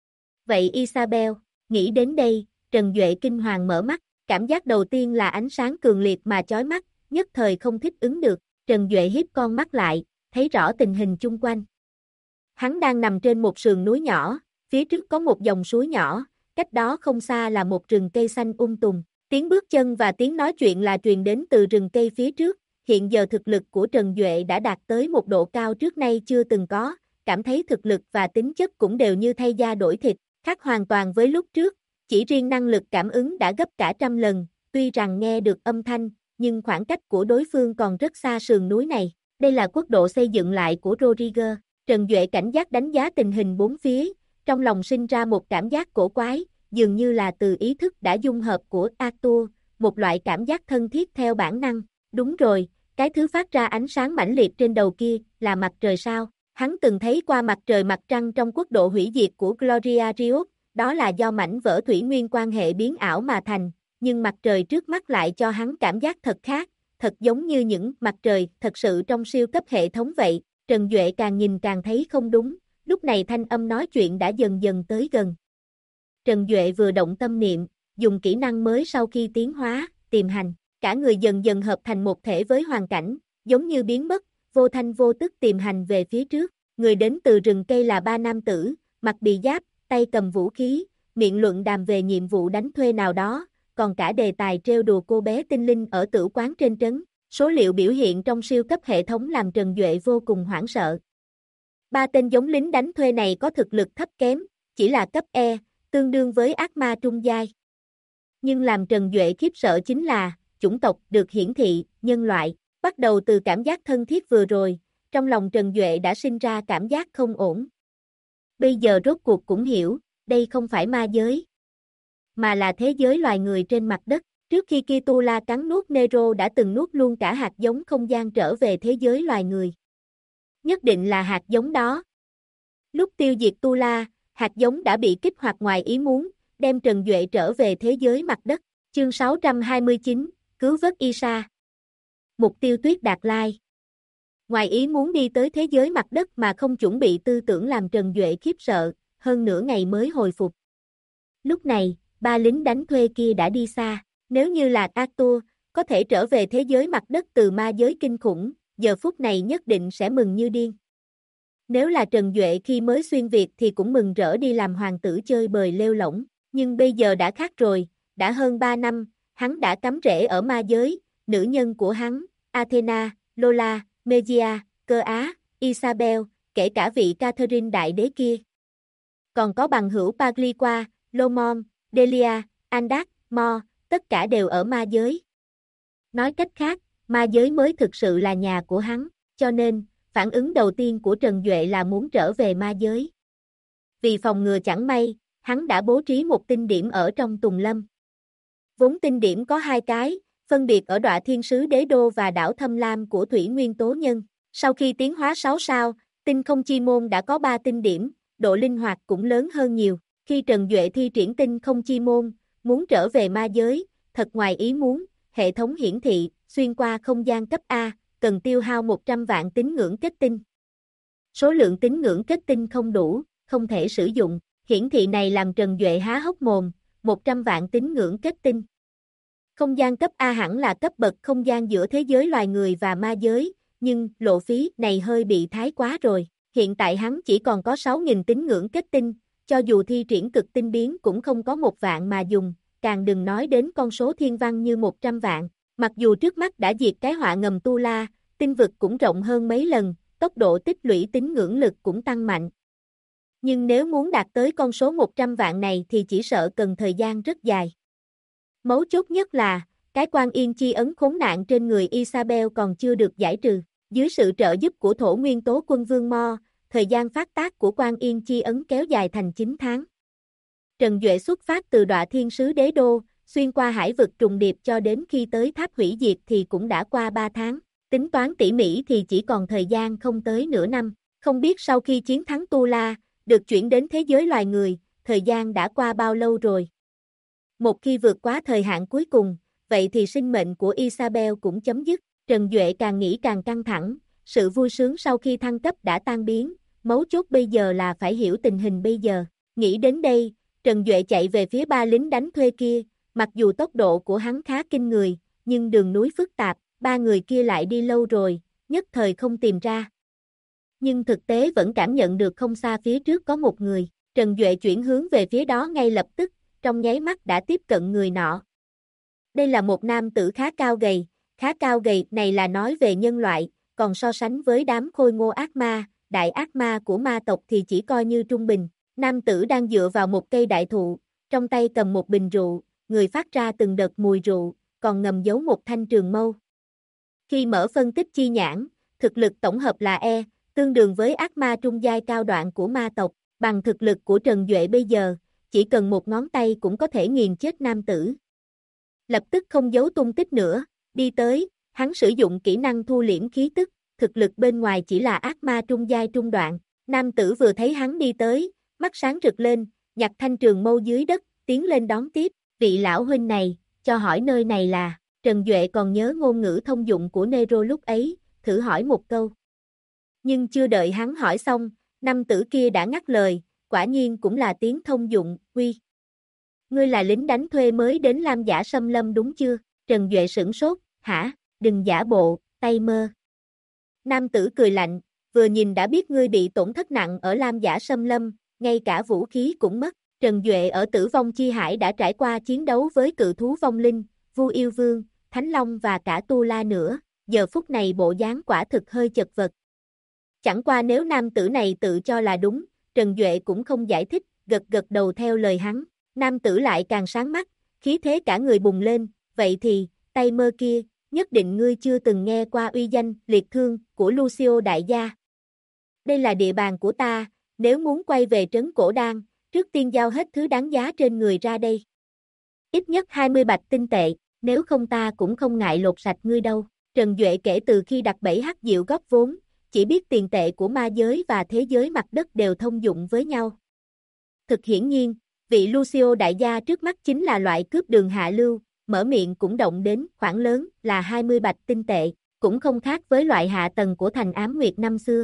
Vậy Isabel, nghĩ đến đây, Trần Duệ kinh hoàng mở mắt, cảm giác đầu tiên là ánh sáng cường liệt mà chói mắt, nhất thời không thích ứng được, Trần Duệ híp con mắt lại, thấy rõ tình hình chung quanh. Hắn đang nằm trên một sườn núi nhỏ, phía trước có một dòng suối nhỏ, cách đó không xa là một rừng cây xanh tùng. Tiếng bước chân và tiếng nói chuyện là truyền đến từ rừng cây phía trước, hiện giờ thực lực của Trần Duệ đã đạt tới một độ cao trước nay chưa từng có, cảm thấy thực lực và tính chất cũng đều như thay da đổi thịt, khác hoàn toàn với lúc trước, chỉ riêng năng lực cảm ứng đã gấp cả trăm lần, tuy rằng nghe được âm thanh, nhưng khoảng cách của đối phương còn rất xa sườn núi này. Đây là quốc độ xây dựng lại của Rodriguez. Trần Duệ cảnh giác đánh giá tình hình bốn phía, trong lòng sinh ra một cảm giác cổ quái, dường như là từ ý thức đã dung hợp của Arthur, một loại cảm giác thân thiết theo bản năng. Đúng rồi, cái thứ phát ra ánh sáng mãnh liệt trên đầu kia, là mặt trời sao? Hắn từng thấy qua mặt trời mặt trăng trong quốc độ hủy diệt của Gloria Rios, đó là do mảnh vỡ thủy nguyên quan hệ biến ảo mà thành, nhưng mặt trời trước mắt lại cho hắn cảm giác thật khác, thật giống như những mặt trời thật sự trong siêu cấp hệ thống vậy. Trần Duệ càng nhìn càng thấy không đúng, lúc này thanh âm nói chuyện đã dần dần tới gần. Trần Duệ vừa động tâm niệm, dùng kỹ năng mới sau khi tiến hóa, tìm hành, cả người dần dần hợp thành một thể với hoàn cảnh, giống như biến mất, vô thanh vô tức tìm hành về phía trước. Người đến từ rừng cây là ba nam tử, mặc bì giáp, tay cầm vũ khí, miệng luận đàm về nhiệm vụ đánh thuê nào đó, còn cả đề tài trêu đùa cô bé tinh linh ở tử quán trên trấn. Số liệu biểu hiện trong siêu cấp hệ thống làm Trần Duệ vô cùng hoảng sợ. Ba tên giống lính đánh thuê này có thực lực thấp kém, chỉ là cấp E, tương đương với ác ma trung giai. Nhưng làm Trần Duệ khiếp sợ chính là, chủng tộc được hiển thị, nhân loại. Bắt đầu từ cảm giác thân thiết vừa rồi, trong lòng Trần Duệ đã sinh ra cảm giác không ổn. Bây giờ rốt cuộc cũng hiểu, đây không phải ma giới, mà là thế giới loài người trên mặt đất. Trước khi Kitula cắn nuốt Nero đã từng nuốt luôn cả hạt giống không gian trở về thế giới loài người. Nhất định là hạt giống đó. Lúc tiêu diệt Tula, hạt giống đã bị kích hoạt ngoài ý muốn, đem Trần Duệ trở về thế giới mặt đất. Chương 629, cứu vớt Isa. Mục tiêu Tuyết Đạt Lai. Ngoài ý muốn đi tới thế giới mặt đất mà không chuẩn bị tư tưởng làm Trần Duệ khiếp sợ, hơn nửa ngày mới hồi phục. Lúc này, ba lính đánh thuê kia đã đi xa. Nếu như là Arthur, có thể trở về thế giới mặt đất từ ma giới kinh khủng, giờ phút này nhất định sẽ mừng như điên. Nếu là Trần Duệ khi mới xuyên Việt thì cũng mừng rỡ đi làm hoàng tử chơi bời lêu lổng, nhưng bây giờ đã khác rồi, đã hơn 3 năm, hắn đã cắm rễ ở ma giới, nữ nhân của hắn, Athena, Lola, Megia, Cơ Á, Isabel, kể cả vị Catherine đại đế kia. Còn có bằng hữu Pagliqua, Lomon, Delia, Andak, Mo, tất cả đều ở ma giới. Nói cách khác, ma giới mới thực sự là nhà của hắn, cho nên, phản ứng đầu tiên của Trần Duệ là muốn trở về ma giới. Vì phòng ngừa chẳng may, hắn đã bố trí một tinh điểm ở trong Tùng Lâm. Vốn tinh điểm có 2 cái, phân biệt ở Đọa Thiên Sứ Đế Đô và đảo Thâm Lam của Thủy Nguyên Tố Nhân. Sau khi tiến hóa 6 sao, tinh không chi môn đã có 3 tinh điểm, độ linh hoạt cũng lớn hơn nhiều. Khi Trần Duệ thi triển tinh không chi môn, muốn trở về ma giới, thật ngoài ý muốn, hệ thống hiển thị, xuyên qua không gian cấp A, cần tiêu hao 100 vạn tín ngưỡng kết tinh. Số lượng tín ngưỡng kết tinh không đủ, không thể sử dụng, hiển thị này làm Trần Duệ há hốc mồm, 100 vạn tín ngưỡng kết tinh. Không gian cấp A hẳn là cấp bậc không gian giữa thế giới loài người và ma giới, nhưng lộ phí này hơi bị thái quá rồi. Hiện tại hắn chỉ còn có 6.000 tín ngưỡng kết tinh, cho dù thi triển cực tinh biến cũng không có 1 vạn mà dùng, càng đừng nói đến con số thiên văn như 100 vạn. Mặc dù trước mắt đã diệt cái họa ngầm Tula, tinh vực cũng rộng hơn mấy lần, tốc độ tích lũy tín ngưỡng lực cũng tăng mạnh. Nhưng nếu muốn đạt tới con số 100 vạn này thì chỉ sợ cần thời gian rất dài. Mấu chốt nhất là, cái quan yên chi ấn khốn nạn trên người Isabel còn chưa được giải trừ. Dưới sự trợ giúp của thổ nguyên tố quân vương Mo, thời gian phát tác của quan yên chi ấn kéo dài thành 9 tháng. Trần Duệ xuất phát từ Đọa Thiên Sứ Đế Đô, xuyên qua hải vực trùng điệp cho đến khi tới tháp hủy diệt thì cũng đã qua 3 tháng. Tính toán tỉ mỉ thì chỉ còn thời gian không tới nửa năm. Không biết sau khi chiến thắng Tula, được chuyển đến thế giới loài người, thời gian đã qua bao lâu rồi. Một khi vượt quá thời hạn cuối cùng, vậy thì sinh mệnh của Isabel cũng chấm dứt. Trần Duệ càng nghĩ càng căng thẳng, sự vui sướng sau khi thăng cấp đã tan biến, mấu chốt bây giờ là phải hiểu tình hình bây giờ. Nghĩ đến đây, Trần Duệ chạy về phía 3 lính đánh thuê kia, mặc dù tốc độ của hắn khá kinh người, nhưng đường núi phức tạp, 3 người kia lại đi lâu rồi, nhất thời không tìm ra. Nhưng thực tế vẫn cảm nhận được không xa phía trước có một người, Trần Duệ chuyển hướng về phía đó ngay lập tức, trong nháy mắt đã tiếp cận người nọ. Đây là một nam tử khá cao gầy này là nói về nhân loại, còn so sánh với đám khôi ngô ác ma, đại ác ma của ma tộc thì chỉ coi như trung bình. Nam tử đang dựa vào một cây đại thụ, trong tay cầm một bình rượu, người phát ra từng đợt mùi rượu, còn ngầm giấu một thanh trường mâu. Khi mở phân tích chi nhãn, thực lực tổng hợp là E, tương đương với ác ma trung giai cao đoạn của ma tộc, bằng thực lực của Trần Duệ bây giờ, chỉ cần một ngón tay cũng có thể nghiền chết nam tử. Lập tức không giấu tung tích nữa, đi tới, hắn sử dụng kỹ năng thu liễm khí tức, thực lực bên ngoài chỉ là ác ma trung giai trung đoạn. Nam tử vừa thấy hắn đi tới, mắt sáng rực lên, nhặt thanh trường mâu dưới đất, tiến lên đón tiếp, vị lão huynh này, cho hỏi nơi này là, Trần Duệ còn nhớ ngôn ngữ thông dụng của Nero lúc ấy, thử hỏi một câu. Nhưng chưa đợi hắn hỏi xong, nam tử kia đã ngắt lời, quả nhiên cũng là tiếng thông dụng, quy. Ngươi là lính đánh thuê mới đến Lam Giả Sâm Lâm đúng chưa? Trần Duệ sửng sốt, hả, đừng giả bộ, tay mơ. Nam tử cười lạnh, vừa nhìn đã biết ngươi bị tổn thất nặng ở Lam Giả Sâm Lâm, ngay cả vũ khí cũng mất. Trần Duệ ở Tử Vong Chi Hải đã trải qua chiến đấu với cự thú vong linh, Vu Yêu Vương, Thánh Long và cả Tu La nữa, giờ phút này bộ dáng quả thực hơi chật vật. Chẳng qua nếu nam tử này tự cho là đúng, Trần Duệ cũng không giải thích, gật gật đầu theo lời hắn. Nam tử lại càng sáng mắt, khí thế cả người bùng lên, vậy thì, tay mơ kia, nhất định ngươi chưa từng nghe qua uy danh liệt thương của Lucio đại gia. Đây là địa bàn của ta, nếu muốn quay về trấn Cổ Đan, trước tiên giao hết thứ đáng giá trên người ra đây. Ít nhất 20 bạch tinh tệ, nếu không ta cũng không ngại lột sạch ngươi đâu. Trần Duệ kể từ khi đặt bẫy hắc diệu góp vốn, chỉ biết tiền tệ của ma giới và thế giới mặt đất đều thông dụng với nhau. Thực hiển nhiên, vị Lucio đại gia trước mắt chính là loại cướp đường hạ lưu, mở miệng cũng động đến khoản lớn là 20 bạch tinh tệ, cũng không khác với loại hạ tầng của thành Ám Nguyệt năm xưa.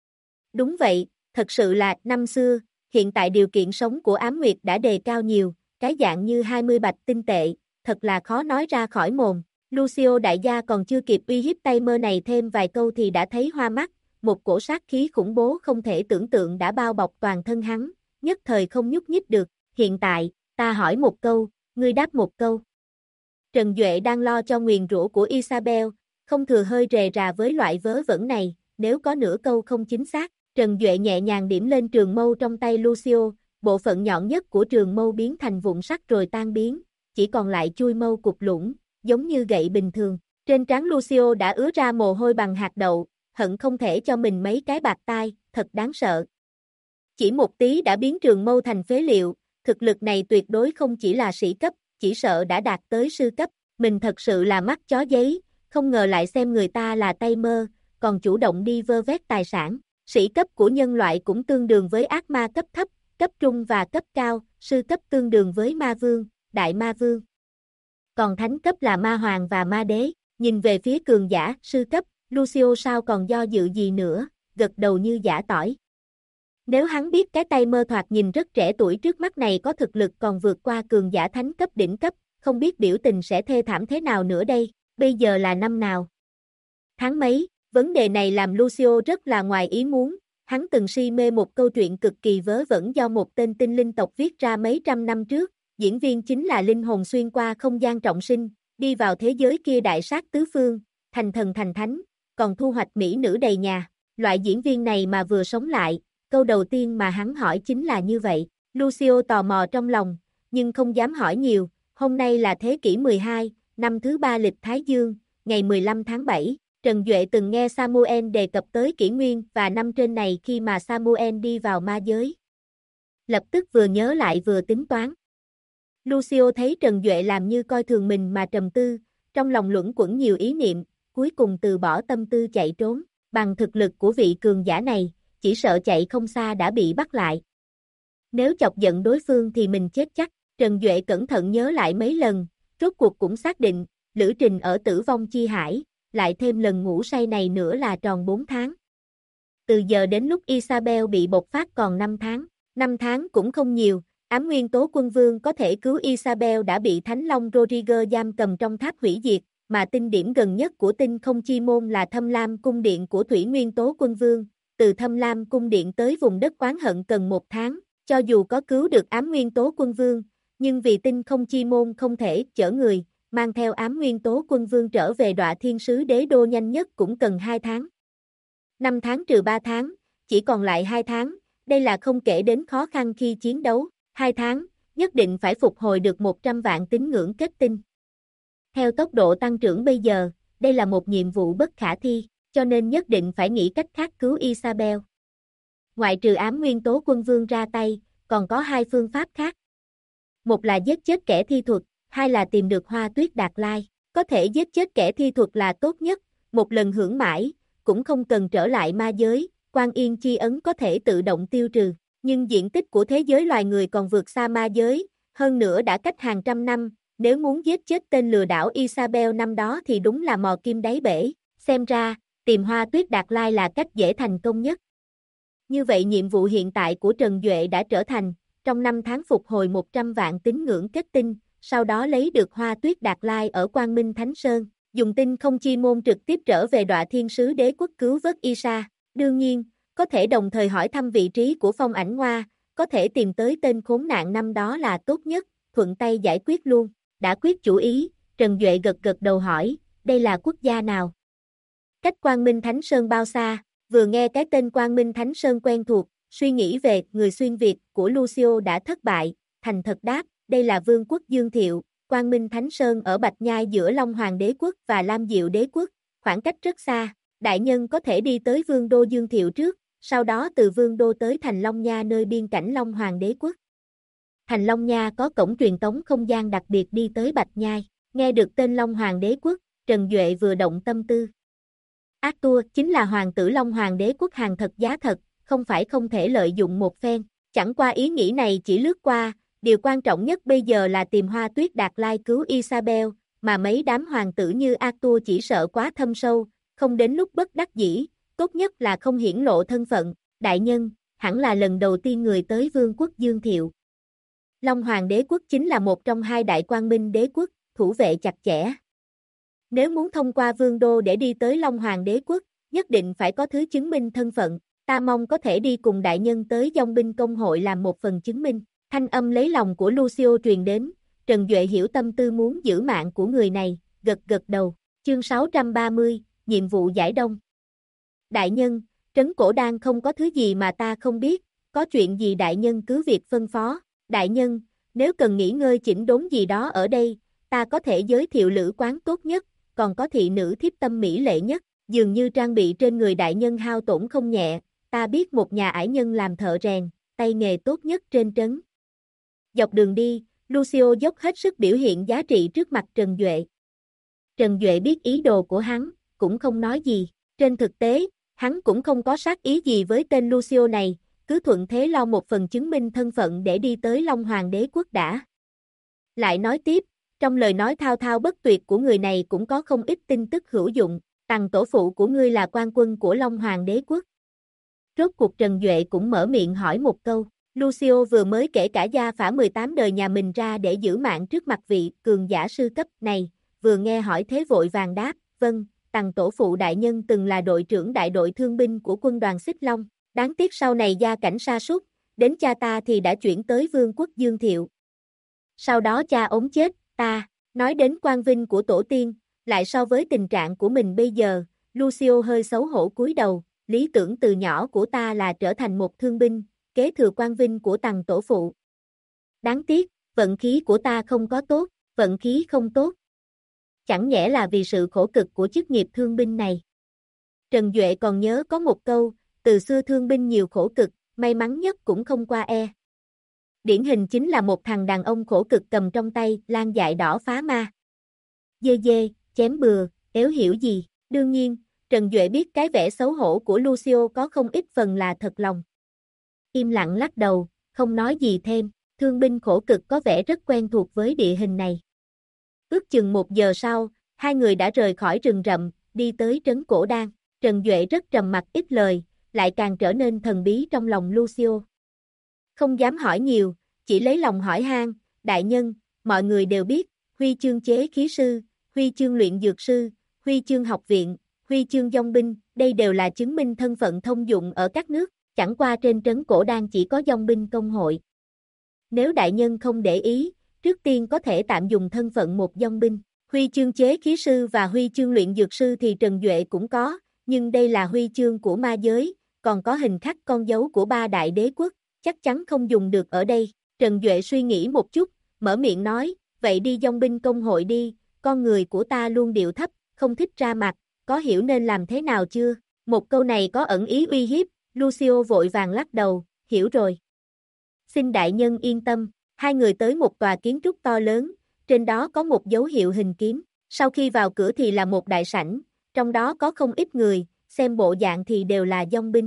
Đúng vậy, thật sự là năm xưa, hiện tại điều kiện sống của Ám Nguyệt đã đề cao nhiều, cái dạng như 20 bạch tinh tệ, thật là khó nói ra khỏi mồm. Lucio đại gia còn chưa kịp uy hiếp tay mơ này thêm vài câu thì đã thấy hoa mắt, một cổ sát khí khủng bố không thể tưởng tượng đã bao bọc toàn thân hắn, nhất thời không nhúc nhích được. Hiện tại, ta hỏi một câu, ngươi đáp một câu. Trần Duệ đang lo cho nguyền rủa của Isabel, không thừa hơi rề rà với loại vớ vẩn này, nếu có nửa câu không chính xác. Trần Duệ nhẹ nhàng điểm lên trường mâu trong tay Lucio, bộ phận nhọn nhất của trường mâu biến thành vụn sắt rồi tan biến, chỉ còn lại chui mâu cục lũng, giống như gậy bình thường. Trên trán Lucio đã ứa ra mồ hôi bằng hạt đậu, hận không thể cho mình mấy cái bạt tai, thật đáng sợ. Chỉ một tí đã biến trường mâu thành phế liệu, thực lực này tuyệt đối không chỉ là sĩ cấp, chỉ sợ đã đạt tới sư cấp, mình thật sự là mắt chó giấy, không ngờ lại xem người ta là tay mơ, còn chủ động đi vơ vét tài sản. Sĩ cấp của nhân loại cũng tương đương với ác ma cấp thấp, cấp trung và cấp cao, sư cấp tương đương với ma vương, đại ma vương. Còn thánh cấp là ma hoàng và ma đế, nhìn về phía cường giả, sư cấp, Lucio sao còn do dự gì nữa, gật đầu như giã tỏi. Nếu hắn biết cái tay mơ thoạt nhìn rất trẻ tuổi trước mắt này có thực lực còn vượt qua cường giả thánh cấp đỉnh cấp, không biết biểu tình sẽ thê thảm thế nào nữa đây, bây giờ là năm nào? Tháng mấy? Vấn đề này làm Lucio rất là ngoài ý muốn, hắn từng si mê một câu chuyện cực kỳ vớ vẩn do một tên tinh linh tộc viết ra mấy trăm năm trước, diễn viên chính là linh hồn xuyên qua không gian trọng sinh, đi vào thế giới kia đại sát tứ phương, thành thần thành thánh, còn thu hoạch mỹ nữ đầy nhà. Loại diễn viên này mà vừa sống lại, câu đầu tiên mà hắn hỏi chính là như vậy. Lucio tò mò trong lòng, nhưng không dám hỏi nhiều. Hôm nay là thế kỷ 12, năm thứ 3 lịch Thái Dương, ngày 15 tháng 7. Trần Duệ từng nghe Samuel đề cập tới kỷ nguyên và năm trên này khi mà Samuel đi vào ma giới. Lập tức vừa nhớ lại vừa tính toán. Lucio thấy Trần Duệ làm như coi thường mình mà trầm tư, trong lòng luẩn quẩn nhiều ý niệm, cuối cùng từ bỏ tâm tư chạy trốn. Bằng thực lực của vị cường giả này, chỉ sợ chạy không xa đã bị bắt lại. Nếu chọc giận đối phương thì mình chết chắc. Trần Duệ cẩn thận nhớ lại mấy lần, rốt cuộc cũng xác định, lữ trình ở Tử Vong Chi Hải, lại thêm lần ngủ say này nữa là tròn 4 tháng. Từ giờ đến lúc Isabel bị bộc phát còn 5 tháng. 5 tháng cũng không nhiều, ám nguyên tố quân vương có thể cứu Isabel đã bị Thánh Long Rodriguez giam cầm trong tháp hủy diệt, mà tinh điểm gần nhất của tinh không chi môn là Thâm Lam cung điện của Thủy Nguyên tố quân vương. Từ Thâm Lam cung điện tới vùng đất oán hận cần 1 tháng, cho dù có cứu được ám nguyên tố quân vương, nhưng vì tinh không chi môn không thể chở người, mang theo ám nguyên tố quân vương trở về Đọa Thiên Sứ Đế Đô nhanh nhất cũng cần 2 tháng. 5 tháng trừ 3 tháng, chỉ còn lại 2 tháng, đây là không kể đến khó khăn khi chiến đấu. 2 tháng, nhất định phải phục hồi được 100 vạn tín ngưỡng kết tinh. Theo tốc độ tăng trưởng bây giờ, đây là một nhiệm vụ bất khả thi, cho nên nhất định phải nghĩ cách khác cứu Isabel. Ngoại trừ ám nguyên tố quân vương ra tay, còn có hai phương pháp khác. Một là giết chết kẻ thi thuật, hai là tìm được Hoa Tuyết Đạt Lai. Có thể giết chết kẻ thi thuật là tốt nhất, một lần hưởng mãi, cũng không cần trở lại ma giới, Quan Yên chi ấn có thể tự động tiêu trừ. Nhưng diện tích của thế giới loài người còn vượt xa ma giới, hơn nữa đã cách hàng trăm năm, nếu muốn giết chết tên lừa đảo Isabel năm đó thì đúng là mò kim đáy bể. Xem ra, tìm Hoa Tuyết Đạt Lai là cách dễ thành công nhất. Như vậy nhiệm vụ hiện tại của Trần Duệ đã trở thành, trong 5 tháng phục hồi 100 vạn tín ngưỡng kết tinh, sau đó lấy được Hoa Tuyết Đạt Lai ở Quang Minh Thánh Sơn, dùng tinh không chi môn trực tiếp trở về Đoạ Thiên Sứ Đế Quốc cứu vớt Isa. Đương nhiên, có thể đồng thời hỏi thăm vị trí của Phong Ảnh Ngoa, có thể tìm tới tên khốn nạn năm đó là tốt nhất, thuận tay giải quyết luôn. Đã quyết chủ ý, Trần Duệ gật gật đầu hỏi, đây là quốc gia nào? Cách Quang Minh Thánh Sơn bao xa? Vừa nghe cái tên Quang Minh Thánh Sơn quen thuộc, suy nghĩ về người xuyên Việt của Lucio đã thất bại, thành thật đáp, đây là Vương quốc Dương Thiệu, Quang Minh Thánh Sơn ở Bạch Nhai giữa Long Hoàng Đế Quốc và Lam Diệu Đế Quốc, khoảng cách rất xa, đại nhân có thể đi tới Vương đô Dương Thiệu trước, sau đó từ Vương đô tới Thành Long Nha nơi biên cảnh Long Hoàng Đế Quốc. Thành Long Nha có cổng truyền tống không gian đặc biệt đi tới Bạch Nhai, nghe được tên Long Hoàng Đế Quốc, Trần Duệ vừa động tâm tư. Arthur chính là hoàng tử Long Hoàng Đế Quốc hàng thật giá thật, không phải không thể lợi dụng một phen, chẳng qua ý nghĩ này chỉ lướt qua, điều quan trọng nhất bây giờ là tìm Hoa Tuyết Đạt Lai cứu Isabel, mà mấy đám hoàng tử như Arthur chỉ sợ quá thâm sâu, không đến lúc bất đắc dĩ, tốt nhất là không hiển lộ thân phận, đại nhân, hẳn là lần đầu tiên người tới Vương quốc Dương Thiệu. Long Hoàng Đế Quốc chính là một trong hai đại quang minh đế quốc, thủ vệ chặt chẽ. Nếu muốn thông qua Vương đô để đi tới Long Hoàng Đế Quốc, nhất định phải có thứ chứng minh thân phận, ta mong có thể đi cùng đại nhân tới dòng binh công hội làm một phần chứng minh. Thanh âm lấy lòng của Lucio truyền đến, Trần Duệ hiểu tâm tư muốn giữ mạng của người này, gật gật đầu. Chương 630, nhiệm vụ giải đông. Đại nhân, Trấn Cổ Đan không có thứ gì mà ta không biết, có chuyện gì đại nhân cứ việc phân phó. Đại nhân, nếu cần nghỉ ngơi chỉnh đốn gì đó ở đây, ta có thể giới thiệu lữ quán tốt nhất, còn có thị nữ thiếp tâm mỹ lệ nhất, dường như trang bị trên người đại nhân hao tổn không nhẹ, ta biết một nhà ải nhân làm thợ rèn, tay nghề tốt nhất trên trấn. Dọc đường đi, Lucio dốc hết sức biểu hiện giá trị trước mặt Trần Duệ. Trần Duệ biết ý đồ của hắn, cũng không nói gì, trên thực tế, hắn cũng không có sát ý gì với tên Lucio này, cứ thuận thế lo một phần chứng minh thân phận để đi tới Long Hoàng Đế Quốc đã. Lại nói tiếp, trong lời nói thao thao bất tuyệt của người này cũng có không ít tin tức hữu dụng, Tằng tổ phụ của ngươi là quan quân của Long Hoàng Đế Quốc. Rốt cuộc Trần Duệ cũng mở miệng hỏi một câu, Lucio vừa mới kể cả gia phả 18 đời nhà mình ra để giữ mạng trước mặt vị cường giả sư cấp này, vừa nghe hỏi thế vội vàng đáp, vâng, Tằng tổ phụ đại nhân từng là đội trưởng đại đội thương binh của quân đoàn Xích Long, đáng tiếc sau này gia cảnh sa sút, đến cha ta thì đã chuyển tới Vương quốc Dương Thiệu. Sau đó cha ốm chết, ta, nói đến quang vinh của tổ tiên, lại so với tình trạng của mình bây giờ, Lucio hơi xấu hổ cúi đầu, lý tưởng từ nhỏ của ta là trở thành một thương binh, kế thừa quang vinh của Tằng tổ phụ. Đáng tiếc, vận khí của ta không có tốt, vận khí không tốt. Chẳng nhẽ là vì sự khổ cực của chức nghiệp thương binh này. Trần Duệ còn nhớ có một câu, từ xưa thương binh nhiều khổ cực, may mắn nhất cũng không qua e. Điển hình chính là một thằng đàn ông khổ cực cầm trong tay lan dại đỏ phá ma. Dê dê, chém bừa, éo hiểu gì, đương nhiên, Trần Duệ biết cái vẻ xấu hổ của Lucio có không ít phần là thật lòng. Im lặng lắc đầu, không nói gì thêm, thương binh khổ cực có vẻ rất quen thuộc với địa hình này. Ước chừng 1 giờ sau, hai người đã rời khỏi rừng rậm, đi tới trấn Cổ Đan, Trần Duệ rất trầm mặc ít lời, lại càng trở nên thần bí trong lòng Lucio. Không dám hỏi nhiều, chỉ lấy lòng hỏi han, đại nhân, mọi người đều biết, huy chương chế khí sư, huy chương luyện dược sư, huy chương học viện, huy chương dòng binh, đây đều là chứng minh thân phận thông dụng ở các nước, chẳng qua trên trấn Cổ Đan chỉ có dòng binh công hội. Nếu đại nhân không để ý, trước tiên có thể tạm dùng thân phận một dòng binh, huy chương chế khí sư và huy chương luyện dược sư thì Trần Duệ cũng có, nhưng đây là huy chương của ma giới, còn có hình khắc con dấu của 3 đại đế quốc, chắc chắn không dùng được ở đây. Trần Duệ suy nghĩ một chút, mở miệng nói, vậy đi dòng binh công hội đi, con người của ta luôn điệu thấp, không thích ra mặt, có hiểu nên làm thế nào chưa? Một câu này có ẩn ý uy hiếp, Lucio vội vàng lắc đầu, hiểu rồi. Xin đại nhân yên tâm, hai người tới một tòa kiến trúc to lớn, trên đó có một dấu hiệu hình kiếm, sau khi vào cửa thì là một đại sảnh, trong đó có không ít người, xem bộ dạng thì đều là dòng binh.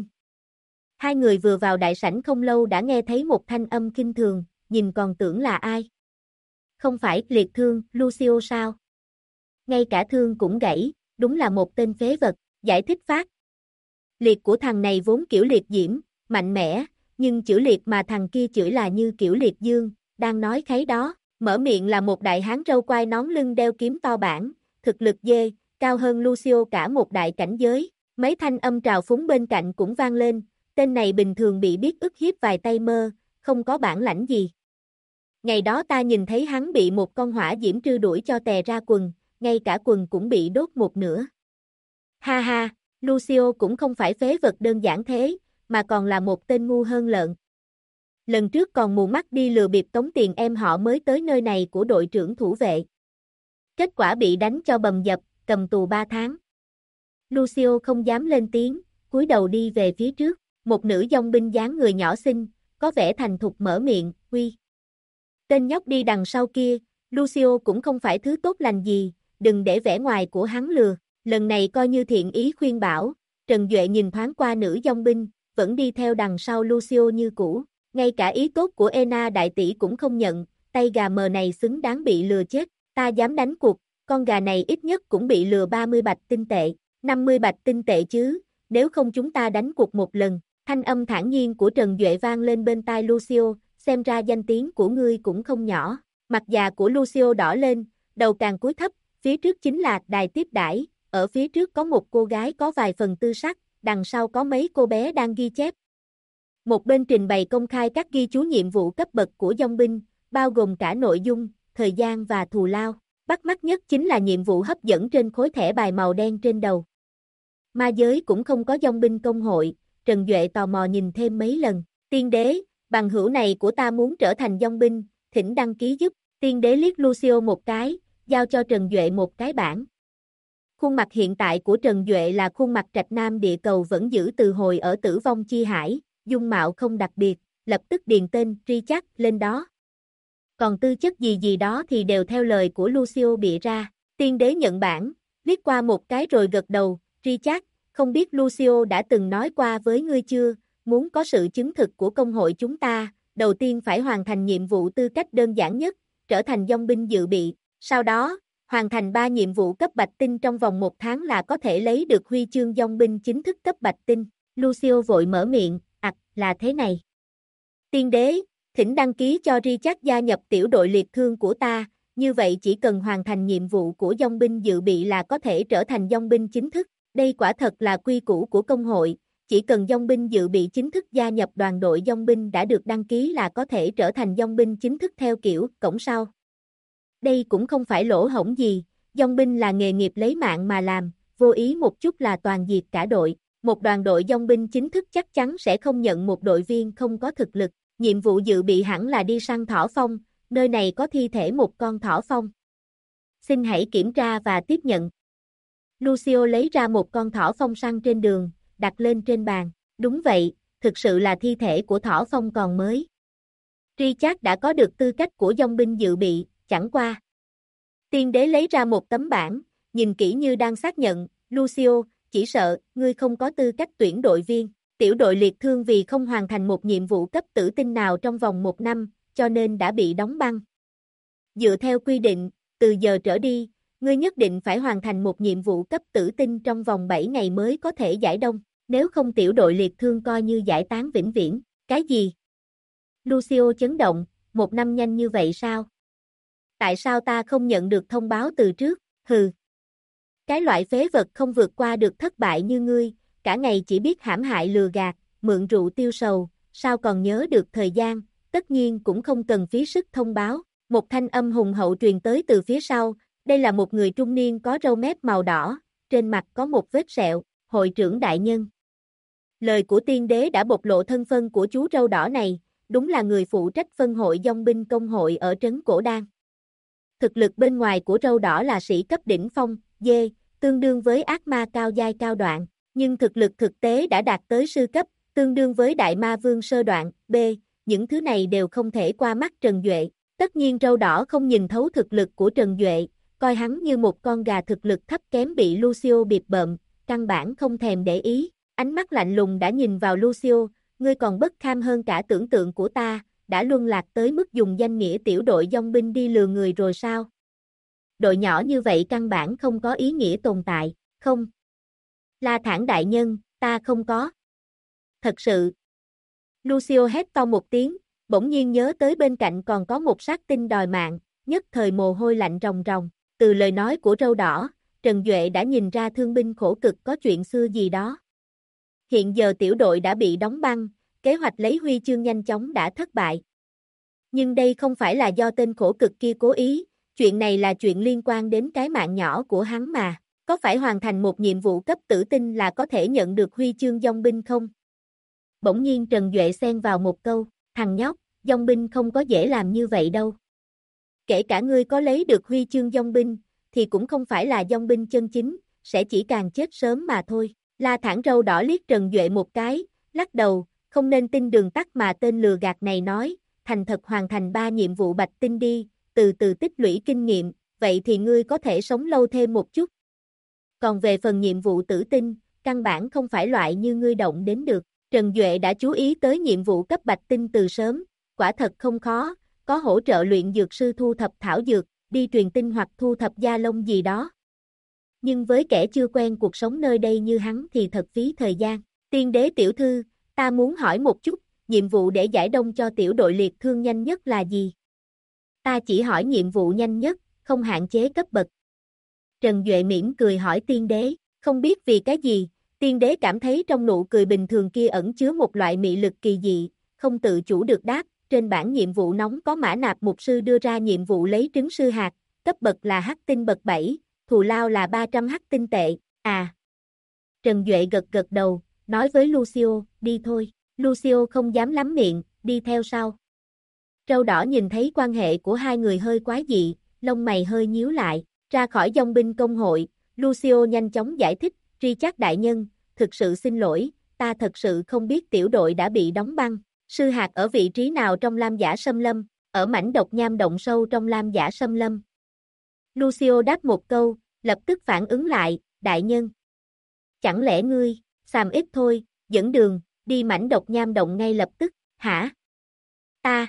Hai người vừa vào đại sảnh không lâu đã nghe thấy một thanh âm kinh thường, nhìn còn tưởng là ai. Không phải liệt thương, Lucio sao? Ngay cả thương cũng gãy, đúng là một tên phế vật, giải thích phát. Liệt của thằng này vốn kiểu liệt diễm, mạnh mẽ, nhưng chữ liệt mà thằng kia chửi là như kiểu liệt dương, đang nói khấy đó, mở miệng là một đại hán râu quai nón lưng đeo kiếm to bản, thực lực dê, cao hơn Lucio cả một đại cảnh giới, mấy thanh âm trào phúng bên cạnh cũng vang lên, tên này bình thường bị biết ức hiếp vài tay mơ, không có bản lãnh gì. Ngày đó ta nhìn thấy hắn bị một con hỏa diễm trư đuổi cho tè ra quần, ngay cả quần cũng bị đốt một nửa. Ha ha, Lucio cũng không phải phế vật đơn giản thế, mà còn là một tên ngu hơn lợn. Lần trước còn mù mắt đi lừa bịp tống tiền em họ mới tới nơi này của đội trưởng thủ vệ. Kết quả bị đánh cho bầm dập, cầm tù 3 tháng. Lucio không dám lên tiếng, cúi đầu đi về phía trước, một nữ dòng binh dáng người nhỏ xinh, có vẻ thành thục mở miệng, "Uy." Tên nhóc đi đằng sau kia, Lucio cũng không phải thứ tốt lành gì, đừng để vẻ ngoài của hắn lừa, lần này coi như thiện ý khuyên bảo, Trần Duệ nhìn thoáng qua nữ dòng binh, vẫn đi theo đằng sau Lucio như cũ, ngay cả ý tốt của Ena đại tỷ cũng không nhận, tay gà mờ này xứng đáng bị lừa chết, ta dám đánh cuộc, con gà này ít nhất cũng bị lừa 30 bạch tinh tệ, 50 bạch tinh tệ chứ, nếu không chúng ta đánh cuộc một lần, thanh âm thản nhiên của Trần Duệ vang lên bên tai Lucio, xem ra danh tiếng của ngươi cũng không nhỏ, mặt già của Lucio đỏ lên, đầu càng cúi thấp, phía trước chính là đài tiếp đãi, ở phía trước có một cô gái có vài phần tư sắc, đằng sau có mấy cô bé đang ghi chép. Một bên trình bày công khai các ghi chú nhiệm vụ cấp bậc của dòng binh, bao gồm cả nội dung, thời gian và thù lao. Bắt mắt nhất chính là nhiệm vụ hấp dẫn trên khối thẻ bài màu đen trên đầu. Ma giới cũng không có dòng binh công hội, Trần Duệ tò mò nhìn thêm mấy lần. Tiên đế, bằng hữu này của ta muốn trở thành dòng binh, thỉnh đăng ký giúp. Tiên đế liếc Lucio một cái, giao cho Trần Duệ một cái bảng. Khuôn mặt hiện tại của Trần Duệ là khuôn mặt trạch nam địa cầu vẫn giữ từ hồi ở Tử Vong Chi Hải, dung mạo không đặc biệt, lập tức điền tên Richard lên đó. Còn tư chất gì gì đó thì đều theo lời của Lucio bịa ra. Tiên đế nhận bản, liếc qua một cái rồi gật đầu, Richard, không biết Lucio đã từng nói qua với ngươi chưa, muốn có sự chứng thực của công hội chúng ta, đầu tiên phải hoàn thành nhiệm vụ tư cách đơn giản nhất, trở thành dòng binh dự bị, sau đó, hoàn thành 3 nhiệm vụ cấp bạch tinh trong vòng 1 tháng là có thể lấy được huy chương dòng binh chính thức cấp bạch tinh. Lucio vội mở miệng, là thế này. Tiên đế, thỉnh đăng ký cho Richard gia nhập tiểu đội liệt thương của ta, như vậy chỉ cần hoàn thành nhiệm vụ của dòng binh dự bị là có thể trở thành dòng binh chính thức. Đây quả thật là quy củ của công hội, chỉ cần dòng binh dự bị chính thức gia nhập đoàn đội dòng binh đã được đăng ký là có thể trở thành dòng binh chính thức theo kiểu cổng sau. Đây cũng không phải lỗ hổng gì, dòng binh là nghề nghiệp lấy mạng mà làm, vô ý một chút là toàn diệt cả đội. Một đoàn đội dòng binh chính thức chắc chắn sẽ không nhận một đội viên không có thực lực. Nhiệm vụ dự bị hẳn là đi săn thỏ phong, nơi này có thi thể một con thỏ phong. Xin hãy kiểm tra và tiếp nhận. Lucio lấy ra một con thỏ phong săn trên đường, đặt lên trên bàn. Đúng vậy, thực sự là thi thể của thỏ phong còn mới. Richard đã có được tư cách của dòng binh dự bị, chẳng qua. Tiên đế lấy ra một tấm bảng, nhìn kỹ như đang xác nhận, Lucio, chỉ sợ, ngươi không có tư cách tuyển đội viên. Tiểu đội liệt thương vì không hoàn thành một nhiệm vụ cấp tử tinh nào trong vòng 1 năm, cho nên đã bị đóng băng. Dựa theo quy định, từ giờ trở đi, ngươi nhất định phải hoàn thành một nhiệm vụ cấp tử tinh trong vòng 7 ngày mới có thể giải đông, nếu không tiểu đội liệt thương coi như giải tán vĩnh viễn. Cái gì? Lucio chấn động, 1 năm nhanh như vậy sao? Tại sao ta không nhận được thông báo từ trước? Hừ. Cái loại phế vật không vượt qua được thất bại như ngươi, cả ngày chỉ biết hãm hại lừa gạt, mượn rượu tiêu sầu, sao còn nhớ được thời gian, tất nhiên cũng không cần phí sức thông báo. Một thanh âm hùng hậu truyền tới từ phía sau, đây là một người trung niên có râu mép màu đỏ, trên mặt có một vết sẹo, hội trưởng đại nhân. Lời của tiên đế đã bộc lộ thân phận của chú râu đỏ này, đúng là người phụ trách phân hội dòng binh công hội ở trấn Cổ Đan. Thực lực bên ngoài của Râu Đỏ là sĩ cấp đỉnh phong, D, tương đương với ác ma cao giai cao đoạn, nhưng thực lực thực tế đã đạt tới sư cấp, tương đương với đại ma vương sơ đoạn, B, những thứ này đều không thể qua mắt Trần Duệ. Tất nhiên Râu Đỏ không nhìn thấu thực lực của Trần Duệ, coi hắn như một con gà thực lực thấp kém bị Lucio bịp bợm, căn bản không thèm để ý, ánh mắt lạnh lùng đã nhìn vào Lucio, ngươi còn bất kham hơn cả tưởng tượng của ta, đã luân lạc tới mức dùng danh nghĩa tiểu đội dòng binh đi lừa người rồi sao? Đội nhỏ như vậy căn bản không có ý nghĩa tồn tại, không? La Thản đại nhân, ta không có. Thật sự. Lucio hét to một tiếng, bỗng nhiên nhớ tới bên cạnh còn có một sát tinh đòi mạng, nhất thời mồ hôi lạnh ròng ròng. Từ lời nói của Râu Đỏ, Trần Duệ đã nhìn ra thương binh khổ cực có chuyện xưa gì đó. Hiện giờ tiểu đội đã bị đóng băng, kế hoạch lấy huy chương nhanh chóng đã thất bại. Nhưng đây không phải là do tên khổ cực kia cố ý, chuyện này là chuyện liên quan đến cái mạng nhỏ của hắn mà. Có phải hoàn thành một nhiệm vụ cấp tử tinh là có thể nhận được huy chương dòng binh không? Bỗng nhiên Trần Duệ xen vào một câu, thằng nhóc, dòng binh không có dễ làm như vậy đâu. Kể cả ngươi có lấy được huy chương dòng binh, thì cũng không phải là dòng binh chân chính, sẽ chỉ càng chết sớm mà thôi. La Thản Râu Đỏ liếc Trần Duệ một cái, lắc đầu, không nên tin đường tắt mà tên lừa gạt này nói, thành thật hoàn thành 3 nhiệm vụ bạch tinh đi, từ từ tích lũy kinh nghiệm, vậy thì ngươi có thể sống lâu thêm một chút. Còn về phần nhiệm vụ tử tinh, căn bản không phải loại như ngươi động đến được. Trần Duệ đã chú ý tới nhiệm vụ cấp bạch tinh từ sớm, quả thật không khó, có hỗ trợ luyện dược sư thu thập thảo dược, đi truyền tin hoặc thu thập da lông gì đó. Nhưng với kẻ chưa quen cuộc sống nơi đây như hắn thì thật phí thời gian. Tiên đế tiểu thư, ta muốn hỏi một chút, nhiệm vụ để giải đông cho tiểu đội liệt thương nhanh nhất là gì? Ta chỉ hỏi nhiệm vụ nhanh nhất, không hạn chế cấp bậc. Trần Duệ mỉm cười hỏi tiên đế, không biết vì cái gì, tiên đế cảm thấy trong nụ cười bình thường kia ẩn chứa một loại mị lực kỳ dị, không tự chủ được đáp, trên bảng nhiệm vụ nóng có Mã Nạp mục sư đưa ra nhiệm vụ lấy trứng sư hạt, cấp bậc là hắc tinh bậc 7, thù lao là 300 hắc tinh tệ, à. Trần Duệ gật gật đầu, nói với Lucio, đi thôi, Lucio không dám lắm miệng, đi theo sau. Râu Đỏ nhìn thấy quan hệ của hai người hơi quái dị, lông mày hơi nhíu lại, ra khỏi dòng binh công hội, Lucio nhanh chóng giải thích, Richard đại nhân, thực sự xin lỗi, ta thật sự không biết tiểu đội đã bị đóng băng, sư hạt ở vị trí nào trong Lam Giả Xâm Lâm, ở mảnh độc nham động sâu trong Lam Giả Xâm Lâm. Lucio đáp một câu, lập tức phản ứng lại, đại nhân. Chẳng lẽ ngươi, xàm ít thôi, dẫn đường, đi mảnh độc nham động ngay lập tức, hả? Ta.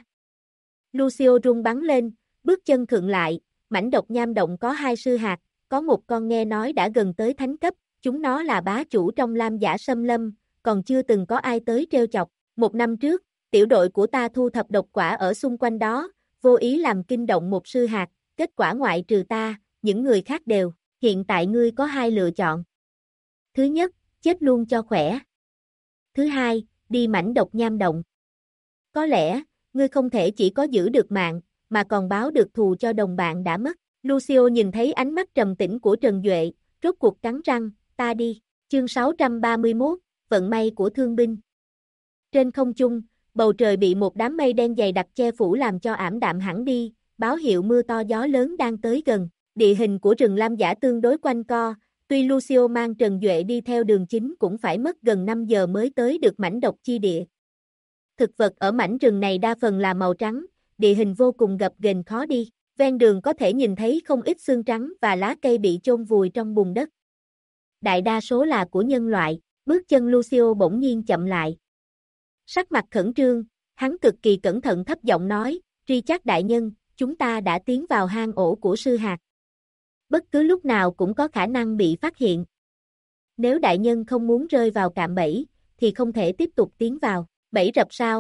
Lucio run bắn lên, bước chân khựng lại, mảnh độc nham động có 2 sư hạt, có một con nghe nói đã gần tới thánh cấp, chúng nó là bá chủ trong Lam Giả Xâm Lâm, còn chưa từng có ai tới trêu chọc. 1 năm trước, tiểu đội của ta thu thập độc quả ở xung quanh đó, vô ý làm kinh động một sư hạt, kết quả ngoại trừ ta, những người khác đều, hiện tại ngươi có 2 lựa chọn. Thứ nhất, chết luôn cho khỏe. Thứ hai, đi mảnh độc nham động. Có lẽ, ngươi không thể chỉ có giữ được mạng, mà còn báo được thù cho đồng bạn đã mất. Lucio nhìn thấy ánh mắt trầm tĩnh của Trần Duệ, rốt cuộc cắn răng, ta đi. Chương 631, vận may của thương binh. Trên không trung, bầu trời bị một đám mây đen dày đặc che phủ làm cho ảm đạm hẳn đi, báo hiệu mưa to gió lớn đang tới gần. Địa hình của rừng Lam Giả tương đối quanh co, tuy Lucio mang Trần Duệ đi theo đường chính cũng phải mất gần 5 giờ mới tới được mảnh độc chi địa. Thực vật ở mảnh rừng này đa phần là màu trắng, địa hình vô cùng gập ghềnh khó đi, ven đường có thể nhìn thấy không ít xương trắng và lá cây bị chôn vùi trong bùn đất. Đại đa số là của nhân loại, bước chân Lucio bỗng nhiên chậm lại. Sắc mặt khẩn trương, hắn cực kỳ cẩn thận thấp giọng nói, Richard đại nhân, chúng ta đã tiến vào hang ổ của sư hạt. Bất cứ lúc nào cũng có khả năng bị phát hiện. Nếu đại nhân không muốn rơi vào cạm bẫy, thì không thể tiếp tục tiến vào. Bẫy rập sao?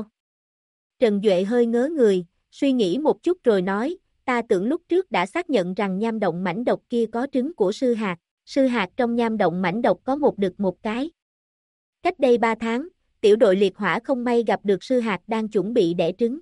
Trần Duệ hơi ngớ người, suy nghĩ một chút rồi nói, ta tưởng lúc trước đã xác nhận rằng nham động mảnh độc kia có trứng của sư hạt. Sư hạt trong nham động mảnh độc có một đực một cái. Cách đây 3 tháng, tiểu đội liệt hỏa không may gặp được sư hạt đang chuẩn bị đẻ trứng.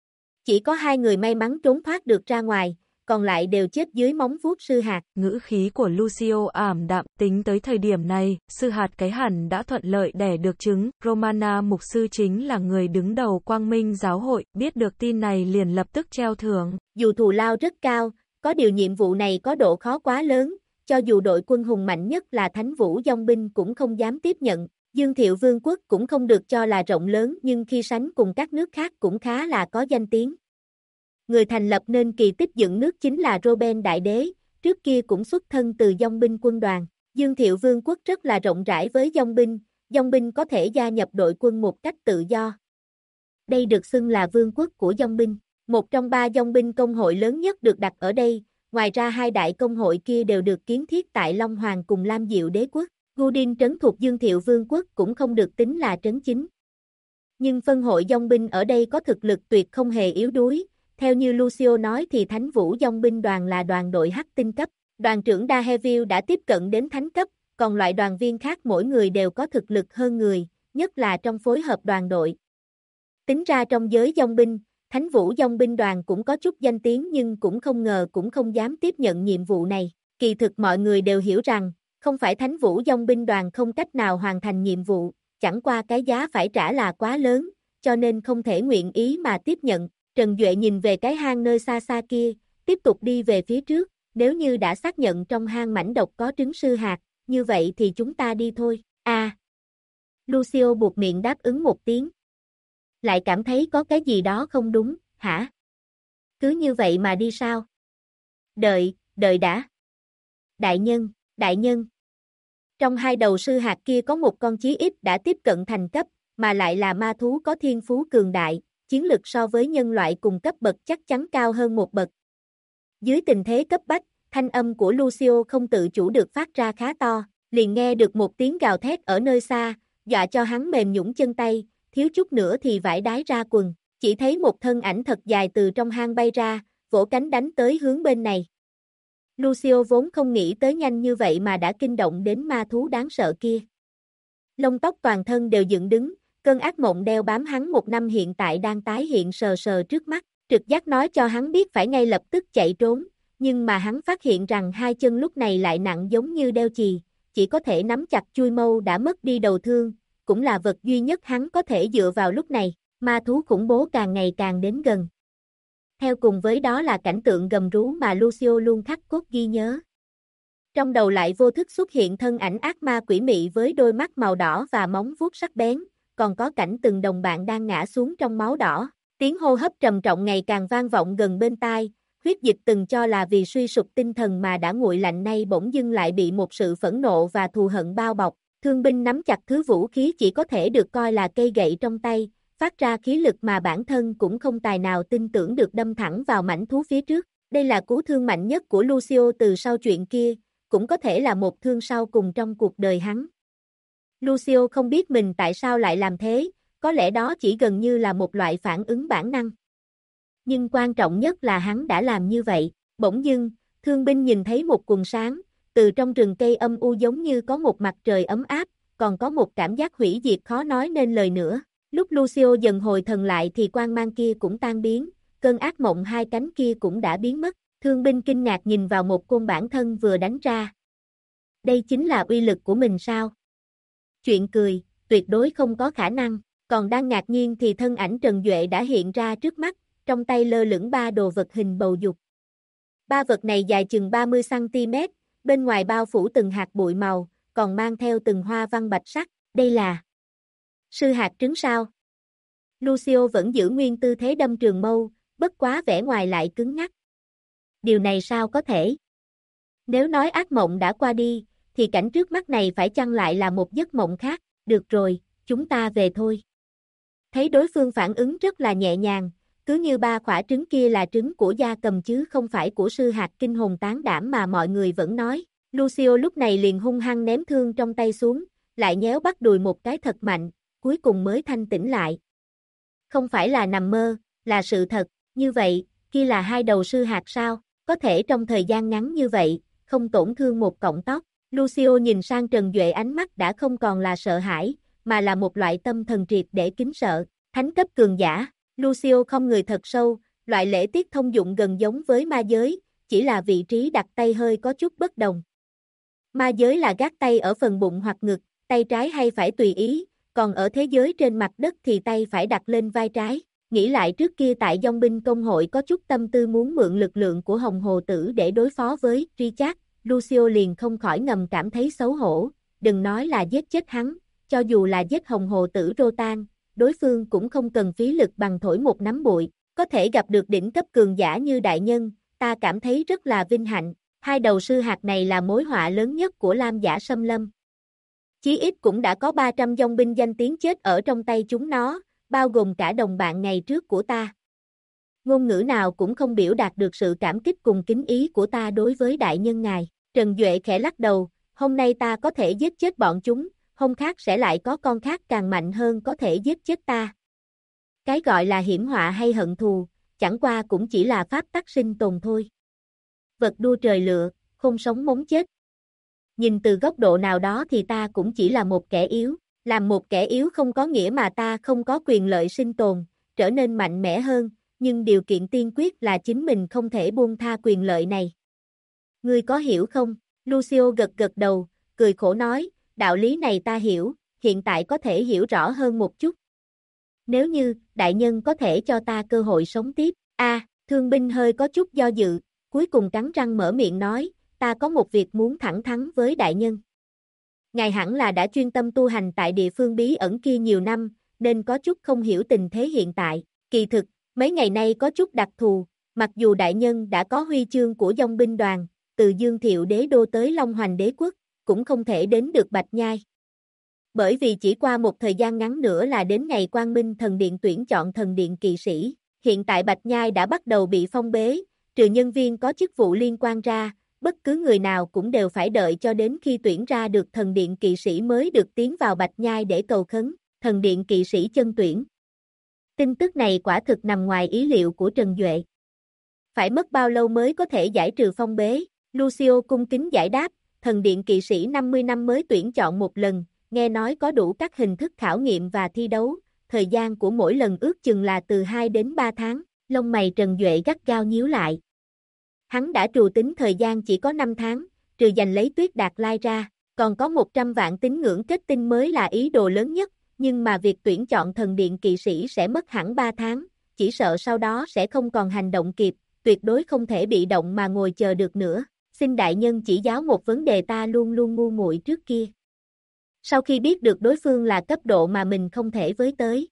Chỉ có 2 người may mắn trốn thoát được ra ngoài, còn lại đều chết dưới móng vuốt sư hạt. Ngữ khí của Lucio ảm đạm, tính tới thời điểm này, sư hạt cái hẳn đã thuận lợi đẻ được trứng. Romana mục sư chính là người đứng đầu Quang Minh giáo hội, biết được tin này liền lập tức treo thưởng. Dù thù lao rất cao, Có điều nhiệm vụ này có độ khó quá lớn, cho dù đội quân hùng mạnh nhất là Thánh Vũ Dòng binh cũng không dám tiếp nhận. Dương Thiệu Vương quốc cũng không được cho là rộng lớn nhưng khi sánh cùng các nước khác cũng khá là có danh tiếng. Người thành lập nên kỳ tích dựng nước chính là Roben Đại Đế, trước kia cũng xuất thân từ dòng binh quân đoàn. Dương Thiệu Vương quốc rất là rộng rãi với dòng binh có thể gia nhập đội quân một cách tự do. Đây được xưng là vương quốc của dòng binh. Một trong 3 dòng binh công hội lớn nhất được đặt ở đây, ngoài ra 2 đại công hội kia đều được kiến thiết tại Long Hoàng cùng Lam Diệu Đế quốc. Gudin trấn thuộc Dương Thiệu Vương quốc cũng không được tính là trấn chính. Nhưng phân hội dòng binh ở đây có thực lực tuyệt không hề yếu đuối, theo như Lucio nói thì Thánh Vũ dòng binh đoàn là đoàn đội hắc tinh cấp, đoàn trưởng Daheville đã tiếp cận đến thánh cấp, còn loại đoàn viên khác mỗi người đều có thực lực hơn người, nhất là trong phối hợp đoàn đội. Tính ra trong giới dòng binh, Thánh Vũ dòng binh đoàn cũng có chút danh tiếng nhưng cũng không ngờ cũng không dám tiếp nhận nhiệm vụ này. Kỳ thực mọi người đều hiểu rằng, không phải Thánh Vũ dòng binh đoàn không cách nào hoàn thành nhiệm vụ, chẳng qua cái giá phải trả là quá lớn, cho nên không thể nguyện ý mà tiếp nhận. Trần Duệ nhìn về cái hang nơi xa xa kia, tiếp tục đi về phía trước, nếu như đã xác nhận trong hang mảnh độc có trứng sư hạt, như vậy thì chúng ta đi thôi. Lucio buột miệng đáp ứng một tiếng. Lại cảm thấy có cái gì đó không đúng, hả? Cứ như vậy mà đi sao? Đợi đã. Đại nhân. Trong 2 đầu sư hạt kia có một con chí ít đã tiếp cận thành cấp, mà lại là ma thú có thiên phú cường đại, chiến lực so với nhân loại cùng cấp bậc chắc chắn cao hơn một bậc. Dưới tình thế cấp bách, thanh âm của Lucio không tự chủ được phát ra khá to, liền nghe được một tiếng gào thét ở nơi xa, dọa cho hắn mềm nhũn chân tay, thiếu chút nữa thì vải đái ra quần, chỉ thấy một thân ảnh thật dài từ trong hang bay ra, vỗ cánh đánh tới hướng bên này. Lucio vốn không nghĩ tới nhanh như vậy mà đã kinh động đến ma thú đáng sợ kia. Lông tóc toàn thân đều dựng đứng, cơn ác mộng đeo bám hắn một năm hiện tại đang tái hiện sờ sờ trước mắt, trực giác nói cho hắn biết phải ngay lập tức chạy trốn, nhưng mà hắn phát hiện rằng 2 chân lúc này lại nặng giống như đeo chì, chỉ có thể nắm chặt chui mâu đã mất đi đầu thương, cũng là vật duy nhất hắn có thể dựa vào lúc này, ma thú khủng bố càng ngày càng đến gần. Theo cùng với đó là cảnh tượng gầm rú mà Lucio luôn khắc cốt ghi nhớ. Trong đầu lại vô thức xuất hiện thân ảnh ác ma quỷ mị với đôi mắt màu đỏ và móng vuốt sắc bén, còn có cảnh từng đồng bạn đang ngã xuống trong máu đỏ, tiếng hô hấp trầm trọng ngày càng vang vọng gần bên tai, huyết dịch từng cho là vì suy sụp tinh thần mà đã nguội lạnh nay bỗng dưng lại bị một sự phẫn nộ và thù hận bao bọc, thương binh nắm chặt thứ vũ khí chỉ có thể được coi là cây gậy trong tay, phát ra khí lực mà bản thân cũng không tài nào tin tưởng được đâm thẳng vào mảnh thú phía trước. Đây là cú thương mạnh nhất của Lucio từ sau chuyện kia, cũng có thể là một thương sau cùng trong cuộc đời hắn. Lucio không biết mình tại sao lại làm thế, có lẽ đó chỉ gần như là một loại phản ứng bản năng. Nhưng quan trọng nhất là hắn đã làm như vậy, bỗng dưng, thương binh nhìn thấy một quần sáng, từ trong rừng cây âm u giống như có một mặt trời ấm áp, còn có một cảm giác hủy diệt khó nói nên lời nữa. Lúc Lucio dần hồi thần lại thì quang mang kia cũng tan biến, cơn ác mộng 2 cánh kia cũng đã biến mất, thương binh kinh ngạc nhìn vào một côn bản thân vừa đánh ra. Đây chính là uy lực của mình sao? Chuyện cười, tuyệt đối không có khả năng, còn đang ngạc nhiên thì thân ảnh Trần Duệ đã hiện ra trước mắt, trong tay lơ lửng 3 đồ vật hình bầu dục. 3 vật này dài chừng 30cm, bên ngoài bao phủ từng hạt bụi màu, còn mang theo từng hoa văn bạch sắc, đây là sư hạt trứng sao? Lucio vẫn giữ nguyên tư thế đâm trường mâu, bất quá vẻ ngoài lại cứng nhắc. Điều này sao có thể? Nếu nói ác mộng đã qua đi, thì cảnh trước mắt này phải chăng lại là một giấc mộng khác? Được rồi, chúng ta về thôi. Thấy đối phương phản ứng rất là nhẹ nhàng, cứ như 3 quả trứng kia là trứng của gia cầm chứ không phải của sư hạt kinh hồn tán đảm mà mọi người vẫn nói. Lucio lúc này liền hung hăng ném thương trong tay xuống, lại nhéo bắt đùi một cái thật mạnh, cuối cùng mới thanh tỉnh lại. Không phải là nằm mơ, là sự thật, như vậy, kia là 2 đầu sư hạt sao, có thể trong thời gian ngắn như vậy, không tổn thương một cọng tóc. Lucio nhìn sang Trần Duệ ánh mắt đã không còn là sợ hãi, mà là một loại tâm thần triệt để kính sợ, thánh cấp cường giả. Lucio không người thật sâu, loại lễ tiết thông dụng gần giống với ma giới, chỉ là vị trí đặt tay hơi có chút bất đồng. Ma giới là gác tay ở phần bụng hoặc ngực, tay trái hay phải tùy ý, còn ở thế giới trên mặt đất thì tay phải đặt lên vai trái. nghĩ lại trước kia tại dòng binh công hội có chút tâm tư muốn mượn lực lượng của Hồng Hồ Tử để đối phó với Richard, Lucio liền không khỏi ngầm cảm thấy xấu hổ, đừng nói là giết chết hắn, cho dù là giết Hồng Hồ Tử Rotan, đối phương cũng không cần phí lực bằng thổi một nắm bụi, có thể gặp được đỉnh cấp cường giả như đại nhân, ta cảm thấy rất là vinh hạnh, hai đầu sư hạt này là mối họa lớn nhất của Lam Giả Xâm Lâm. Chí ít cũng đã có 300 dòng binh danh tiếng chết ở trong tay chúng nó, bao gồm cả đồng bạn ngày trước của ta. Ngôn ngữ nào cũng không biểu đạt được sự cảm kích cùng kính ý của ta đối với đại nhân ngài. Trần Duệ khẽ lắc đầu, hôm nay ta có thể giết chết bọn chúng, hôm khác sẽ lại có con khác càng mạnh hơn có thể giết chết ta. Cái gọi là hiểm họa hay hận thù, chẳng qua cũng chỉ là pháp tắc sinh tồn thôi. Vật đua trời lựa, không sống mống chết. Nhìn từ góc độ nào đó thì ta cũng chỉ là một kẻ yếu, làm một kẻ yếu không có nghĩa mà ta không có quyền lợi sinh tồn, trở nên mạnh mẽ hơn, nhưng điều kiện tiên quyết là chính mình không thể buông tha quyền lợi này. Ngươi có hiểu không? Lucio gật gật đầu, cười khổ nói, đạo lý này ta hiểu, hiện tại có thể hiểu rõ hơn một chút. Nếu như, đại nhân có thể cho ta cơ hội sống tiếp, thương binh hơi có chút do dự, cuối cùng cắn răng mở miệng nói, ta có một việc muốn thẳng thắn với đại nhân. Ngài hẳn là đã chuyên tâm tu hành tại địa phương bí ẩn kia nhiều năm, nên có chút không hiểu tình thế hiện tại. Kỳ thực, mấy ngày nay có chút đặc thù, mặc dù đại nhân đã có huy chương của dòng binh đoàn, từ Dương Thiệu Đế Đô tới Long Hoành Đế Quốc, cũng không thể đến được Bạch Nhai. Bởi vì chỉ qua một thời gian ngắn nữa là đến ngày Quang Minh Thần Điện tuyển chọn Thần Điện kỵ sĩ, hiện tại Bạch Nhai đã bắt đầu bị phong bế, trừ nhân viên có chức vụ liên quan ra, bất cứ người nào cũng đều phải đợi cho đến khi tuyển ra được Thần Điện kỵ sĩ mới được tiến vào Bạch Nhai để cầu khấn, Thần Điện kỵ sĩ chân tuyển. Tin tức này quả thực nằm ngoài ý liệu của Trần Duệ. Phải mất bao lâu mới có thể giải trừ phong bế? Lucio cung kính giải đáp, Thần Điện kỵ sĩ 50 năm mới tuyển chọn một lần, nghe nói có đủ các hình thức khảo nghiệm và thi đấu, thời gian của mỗi lần ước chừng là từ 2 đến 3 tháng, lông mày Trần Duệ gắt gao nhíu lại. Hắn đã trù tính thời gian chỉ có 5 tháng, trừ giành lấy Tuyết Đạt Lai ra, còn có 100 vạn tín ngưỡng kết tinh mới là ý đồ lớn nhất, nhưng mà việc tuyển chọn Thần Điện kỵ sĩ sẽ mất hẳn 3 tháng, chỉ sợ sau đó sẽ không còn hành động kịp, tuyệt đối không thể bị động mà ngồi chờ được nữa. Xin đại nhân chỉ giáo một vấn đề ta luôn luôn ngu muội trước kia. Sau khi biết được đối phương là cấp độ mà mình không thể với tới,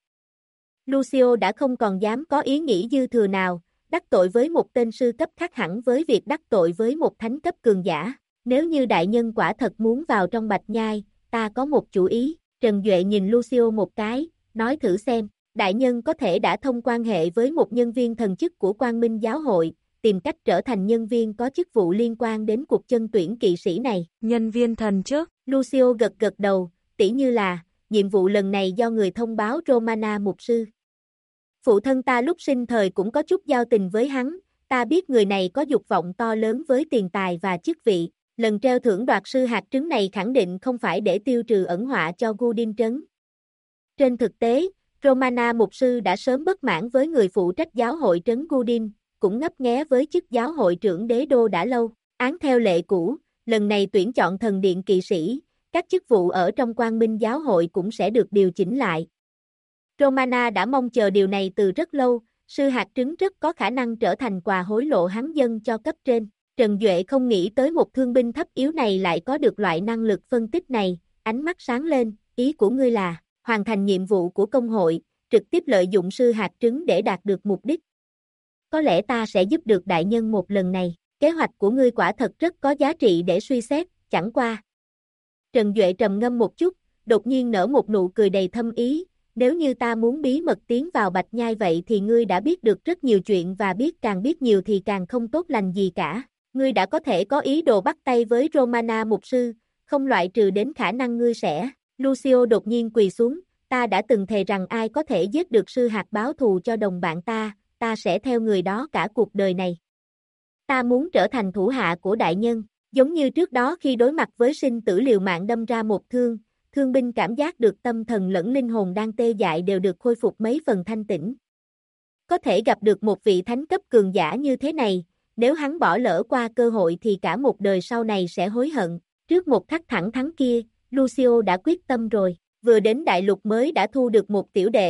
Lucio đã không còn dám có ý nghĩ dư thừa nào, đắc tội với một tên sư cấp khác hẳn với việc đắc tội với một thánh cấp cường giả. Nếu như đại nhân quả thật muốn vào trong Bạch Nhai, ta có một chủ ý. Trần Duệ nhìn Lucio một cái, nói thử xem, đại nhân có thể đã thông quan hệ với một nhân viên thần chức của Quang Minh Giáo hội, tìm cách trở thành nhân viên có chức vụ liên quan đến cuộc chân tuyển kỵ sĩ này. Nhân viên thần chức? Lucio gật gật đầu, tỉ như là, nhiệm vụ lần này do người thông báo Romana mục sư. Phụ thân ta lúc sinh thời cũng có chút giao tình với hắn, ta biết người này có dục vọng to lớn với tiền tài và chức vị, lần treo thưởng đoạt sư hạt trứng này khẳng định không phải để tiêu trừ ẩn họa cho Gudin trấn. Trên thực tế, Romana mục sư đã sớm bất mãn với người phụ trách giáo hội trấn Gudin, cũng ngấp nghé với chức giáo hội trưởng đế đô đã lâu, án theo lệ cũ, lần này tuyển chọn Thần Điện kỵ sĩ, các chức vụ ở trong Quang Minh giáo hội cũng sẽ được điều chỉnh lại. Romana đã mong chờ điều này từ rất lâu, sư hạt trứng rất có khả năng trở thành quà hối lộ hắn dâng cho cấp trên. Trần Duệ không nghĩ tới một thương binh thấp yếu này lại có được loại năng lực phân tích này, ánh mắt sáng lên, ý của ngươi là, hoàn thành nhiệm vụ của công hội, trực tiếp lợi dụng sư hạt trứng để đạt được mục đích. Có lẽ ta sẽ giúp được đại nhân một lần này, kế hoạch của ngươi quả thật rất có giá trị để suy xét, chẳng qua. Trần Duệ trầm ngâm một chút, đột nhiên nở một nụ cười đầy thâm ý, nếu như ta muốn bí mật tiến vào Bạch Nhai vậy thì ngươi đã biết được rất nhiều chuyện và càng biết nhiều thì càng không tốt lành gì cả. Ngươi đã có thể có ý đồ bắt tay với Romana mục sư, không loại trừ đến khả năng ngươi sẽ. Lucio đột nhiên quỳ xuống, ta đã từng thề rằng ai có thể giết được sư hạt báo thù cho đồng bạn ta sẽ theo người đó cả cuộc đời này. Ta muốn trở thành thủ hạ của đại nhân, giống như trước đó khi đối mặt với sinh tử liều mạng đâm ra một thương, thương binh cảm giác được tâm thần lẫn linh hồn đang tê dại đều được khôi phục mấy phần thanh tĩnh. Có thể gặp được một vị thánh cấp cường giả như thế này, nếu hắn bỏ lỡ qua cơ hội thì cả một đời sau này sẽ hối hận. Trước một khắc thẳng thắn kia, Lucio đã quyết tâm rồi, vừa đến đại lục mới đã thu được một tiểu đệ,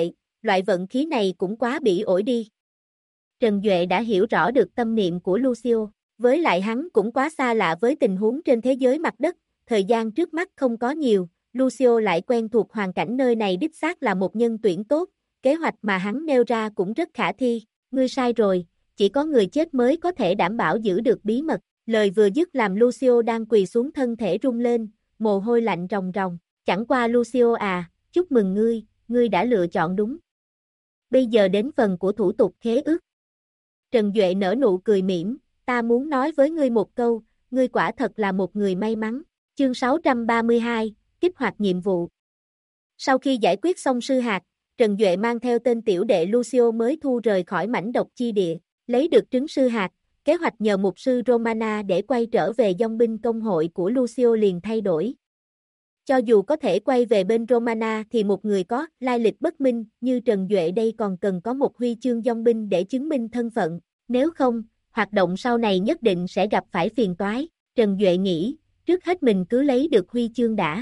loại vận khí này cũng quá bỉ ổi đi. Trần Duệ đã hiểu rõ được tâm niệm của Lucio, với lại hắn cũng quá xa lạ với tình huống trên thế giới mặt đất, thời gian trước mắt không có nhiều, Lucio lại quen thuộc hoàn cảnh nơi này đích xác là một nhân tuyển tốt, kế hoạch mà hắn nêu ra cũng rất khả thi, ngươi sai rồi, chỉ có người chết mới có thể đảm bảo giữ được bí mật, lời vừa dứt làm Lucio đang quỳ xuống thân thể rung lên, mồ hôi lạnh ròng ròng, chẳng qua Lucio à, chúc mừng ngươi đã lựa chọn đúng. Bây giờ đến phần của thủ tục khế ước. Trần Duệ nở nụ cười mỉm, ta muốn nói với ngươi một câu, ngươi quả thật là một người may mắn. Chương 632, kích hoạt nhiệm vụ. Sau khi giải quyết xong sư hạt, Trần Duệ mang theo tên tiểu đệ Lucio mới thu rời khỏi mảnh độc chi địa, lấy được trứng sư hạt, kế hoạch nhờ mục sư Romana để quay trở về dòng binh công hội của Lucio liền thay đổi. Cho dù có thể quay về bên Romana thì một người có lai lịch bất minh như Trần Duệ đây còn cần có một huy chương dòng binh để chứng minh thân phận, nếu không, hoạt động sau này nhất định sẽ gặp phải phiền toái. Trần Duệ nghĩ, trước hết mình cứ lấy được huy chương đã.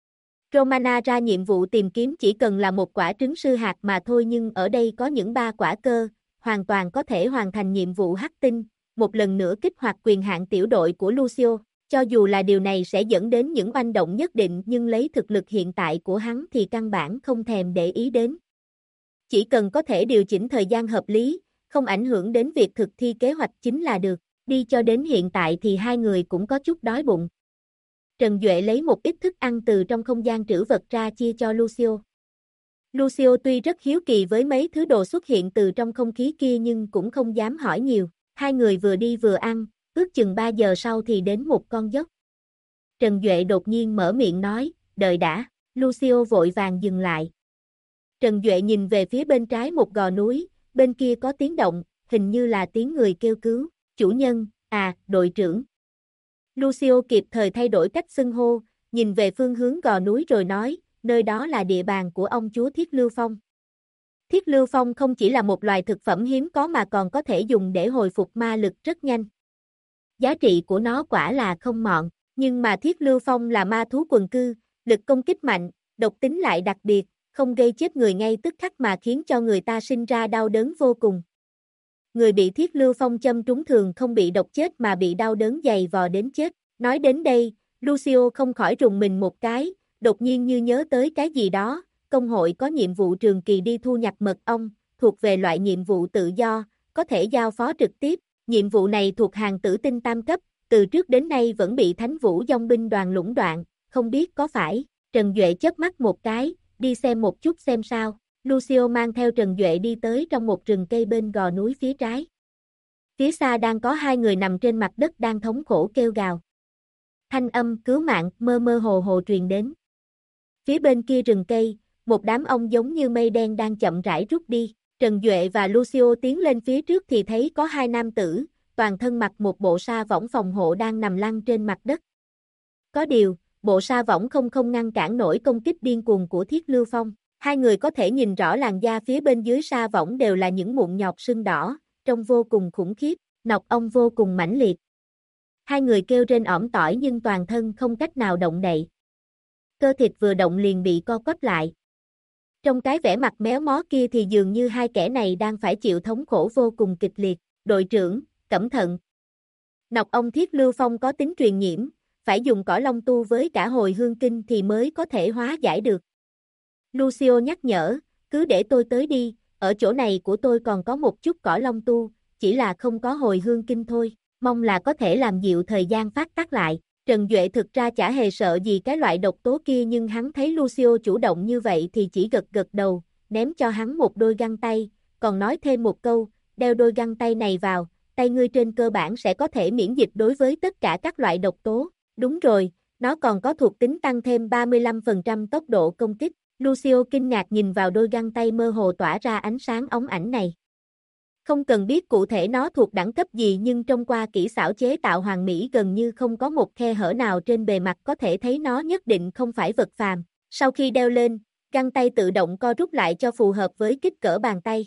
Romana ra nhiệm vụ tìm kiếm chỉ cần là một quả trứng sư hạt mà thôi nhưng ở đây có những 3 quả cơ, hoàn toàn có thể hoàn thành nhiệm vụ hắc tinh, một lần nữa kích hoạt quyền hạn tiểu đội của Lucio. Cho dù là điều này sẽ dẫn đến những oanh động nhất định nhưng lấy thực lực hiện tại của hắn thì căn bản không thèm để ý đến. Chỉ cần có thể điều chỉnh thời gian hợp lý, không ảnh hưởng đến việc thực thi kế hoạch chính là được, đi cho đến hiện tại thì hai người cũng có chút đói bụng. Trần Duệ lấy một ít thức ăn từ trong không gian trữ vật ra chia cho Lucio. Lucio tuy rất hiếu kỳ với mấy thứ đồ xuất hiện từ trong không khí kia nhưng cũng không dám hỏi nhiều, hai người vừa đi vừa ăn. Ước chừng 3 giờ sau thì đến một con dốc. Trần Duệ đột nhiên mở miệng nói, đợi đã, Lucio vội vàng dừng lại. Trần Duệ nhìn về phía bên trái một gò núi, bên kia có tiếng động, hình như là tiếng người kêu cứu, chủ nhân, đội trưởng. Lucio kịp thời thay đổi cách xưng hô, nhìn về phương hướng gò núi rồi nói, nơi đó là địa bàn của ông chúa Thiết Lưu Phong. Thiết Lưu Phong không chỉ là một loài thực phẩm hiếm có mà còn có thể dùng để hồi phục ma lực rất nhanh. Giá trị của nó quả là không mọn, nhưng mà Thiết Lưu Phong là ma thú quần cư, lực công kích mạnh, độc tính lại đặc biệt, không gây chết người ngay tức khắc mà khiến cho người ta sinh ra đau đớn vô cùng. Người bị Thiết Lưu Phong châm trúng thường không bị độc chết mà bị đau đớn dày vò đến chết. Nói đến đây, Lucio không khỏi rùng mình một cái, đột nhiên như nhớ tới cái gì đó, công hội có nhiệm vụ trường kỳ đi thu nhặt mật ong, thuộc về loại nhiệm vụ tự do, có thể giao phó trực tiếp. Nhiệm vụ này thuộc hàng tử tinh tam cấp, từ trước đến nay vẫn bị Thánh Vũ Dòng binh đoàn lũng đoạn, không biết có phải. Trần Duệ chớp mắt một cái, đi xem một chút xem sao. Lucio mang theo Trần Duệ đi tới trong một rừng cây bên gò núi phía trái. Phía xa đang có hai người nằm trên mặt đất đang thống khổ kêu gào. Thanh âm cứu mạng mơ mơ hồ hồ truyền đến. Phía bên kia rừng cây, một đám ong giống như mây đen đang chậm rãi rút đi. Trần Duệ và Lucio tiến lên phía trước thì thấy có hai nam tử, toàn thân mặc một bộ sa võng phòng hộ đang nằm lăn trên mặt đất. Có điều, bộ sa võng không ngăn cản nổi công kích điên cuồng của Thiết Lưu Phong. Hai người có thể nhìn rõ làn da phía bên dưới sa võng đều là những mụn nhọt sưng đỏ, trông vô cùng khủng khiếp, nọc ong vô cùng mãnh liệt. Hai người kêu rên ỏm tỏi nhưng toàn thân không cách nào động đậy. Cơ thịt vừa động liền bị co quắp lại. Trong cái vẻ mặt méo mó kia thì dường như hai kẻ này đang phải chịu thống khổ vô cùng kịch liệt. Đội trưởng, cẩn thận. Nọc ong Thiết Lưu Phong có tính truyền nhiễm, phải dùng cỏ long tu với cả hồi hương kinh thì mới có thể hóa giải được. Lucio nhắc nhở, cứ để tôi tới đi, ở chỗ này của tôi còn có một chút cỏ long tu, chỉ là không có hồi hương kinh thôi, mong là có thể làm dịu thời gian phát tác lại. Trần Duệ thực ra chả hề sợ gì cái loại độc tố kia nhưng hắn thấy Lucio chủ động như vậy thì chỉ gật đầu, ném cho hắn một đôi găng tay, còn nói thêm một câu, đeo đôi găng tay này vào, tay ngươi trên cơ bản sẽ có thể miễn dịch đối với tất cả các loại độc tố. Đúng rồi, nó còn có thuộc tính tăng thêm 35% tốc độ công kích. Lucio kinh ngạc nhìn vào đôi găng tay mơ hồ tỏa ra ánh sáng óng ảnh này. Không cần biết cụ thể nó thuộc đẳng cấp gì nhưng trong qua kỹ xảo chế tạo hoàn mỹ gần như không có một khe hở nào trên bề mặt có thể thấy nó nhất định không phải vật phàm. Sau khi đeo lên, găng tay tự động co rút lại cho phù hợp với kích cỡ bàn tay.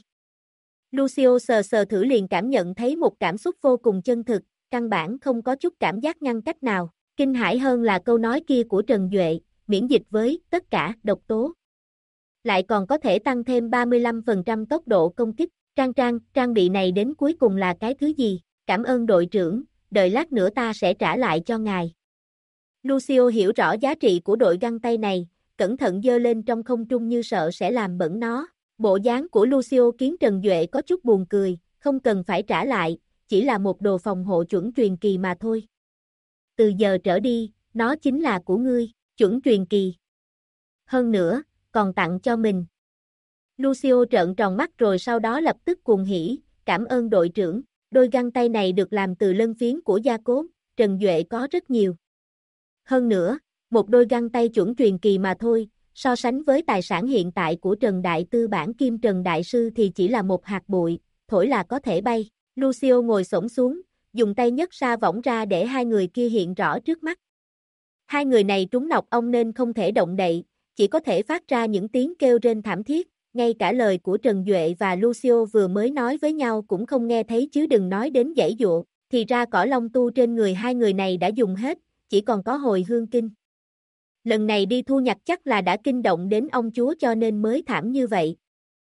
Lucio sờ thử liền cảm nhận thấy một cảm xúc vô cùng chân thực, căn bản không có chút cảm giác ngăn cách nào. Kinh hãi hơn là câu nói kia của Trần Duệ, miễn dịch với tất cả độc tố. lại còn có thể tăng thêm 35% tốc độ công kích. Trang bị này đến cuối cùng là cái thứ gì? Cảm ơn đội trưởng, đợi lát nữa ta sẽ trả lại cho ngài. Lucio hiểu rõ giá trị của đội găng tay này, cẩn thận giơ lên trong không trung như sợ sẽ làm bẩn nó. Bộ dáng của Lucio khiến Trần Duệ có chút buồn cười, không cần phải trả lại, chỉ là một đồ phòng hộ chuẩn truyền kỳ mà thôi. Từ giờ trở đi, nó chính là của ngươi, chuẩn truyền kỳ. Hơn nữa, còn tặng cho mình. Lucio trợn tròn mắt rồi sau đó lập tức cuồng hỉ, cảm ơn đội trưởng. Đôi găng tay này được làm từ lân phiến của gia cốt, Trần Duệ có rất nhiều. Hơn nữa, một đôi găng tay chuẩn truyền kỳ mà thôi, so sánh với tài sản hiện tại của Trần Đại Tư bản kim Trần Đại Sư thì chỉ là một hạt bụi, thổi là có thể bay. Lucio ngồi xổm xuống, dùng tay nhấc sa võng ra để hai người kia hiện rõ trước mắt. Hai người này trúng nọc ong nên không thể động đậy, chỉ có thể phát ra những tiếng kêu rên thảm thiết, ngay cả lời của Trần Duệ và Lucio vừa mới nói với nhau cũng không nghe thấy chứ đừng nói đến giãy giụa, thì ra cỏ long tu trên người hai người này đã dùng hết, chỉ còn có hồi hương kinh. Lần này đi thu nhặt chắc là đã kinh động đến ông chúa cho nên mới thảm như vậy.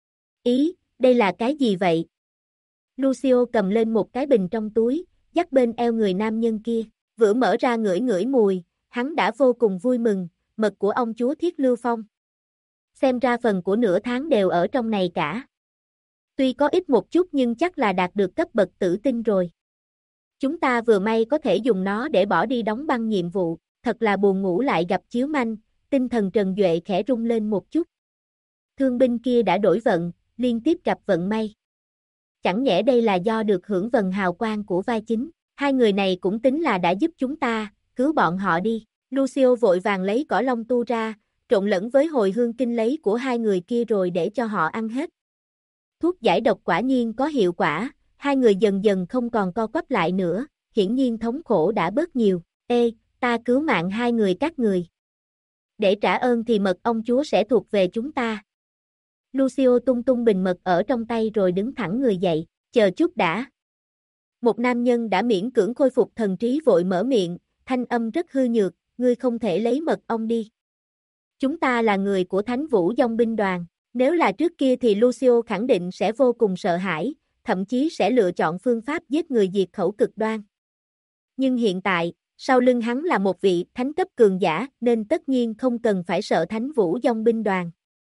Ý, đây là cái gì vậy? Lucio cầm lên một cái bình trong túi, dắt bên eo người nam nhân kia, vừa mở ra ngửi ngửi mùi, hắn đã vô cùng vui mừng, mật của ông chúa Thiết Lưu Phong. Xem ra phần của nửa tháng đều ở trong này cả. Tuy có ít một chút nhưng chắc là đạt được cấp bậc tử tinh rồi. Chúng ta vừa may có thể dùng nó để bỏ đi đóng băng nhiệm vụ, thật là buồn ngủ lại gặp chiếu manh, tinh thần Trần Duệ khẽ rung lên một chút. Thương binh kia đã đổi vận, liên tiếp gặp vận may. Chẳng nhẽ đây là do được hưởng vần hào quang của vai chính, hai người này cũng tính là đã giúp chúng ta, cứu bọn họ đi. Lucio vội vàng lấy cỏ long tu ra, trộn lẫn với hồi hương kinh lấy của hai người kia rồi để cho họ ăn hết. Thuốc giải độc quả nhiên có hiệu quả, hai người dần dần không còn co quắp lại nữa, hiển nhiên thống khổ đã bớt nhiều. Ê, ta cứu mạng hai người các người. Để trả ơn thì mật ông chúa sẽ thuộc về chúng ta. Lucio tung tung bình mật ở trong tay rồi đứng thẳng người dậy, chờ chút đã. Một nam nhân đã miễn cưỡng khôi phục thần trí vội mở miệng, thanh âm rất hư nhược, ngươi không thể lấy mật ong đi. Chúng ta là người của Thánh Vũ Dòng binh đoàn, nếu là trước kia thì Lucio khẳng định sẽ vô cùng sợ hãi, thậm chí sẽ lựa chọn phương pháp giết người diệt khẩu cực đoan. Nhưng hiện tại, sau lưng hắn là một vị thánh cấp cường giả nên tất nhiên không cần phải sợ Thánh Vũ Dòng binh đoàn.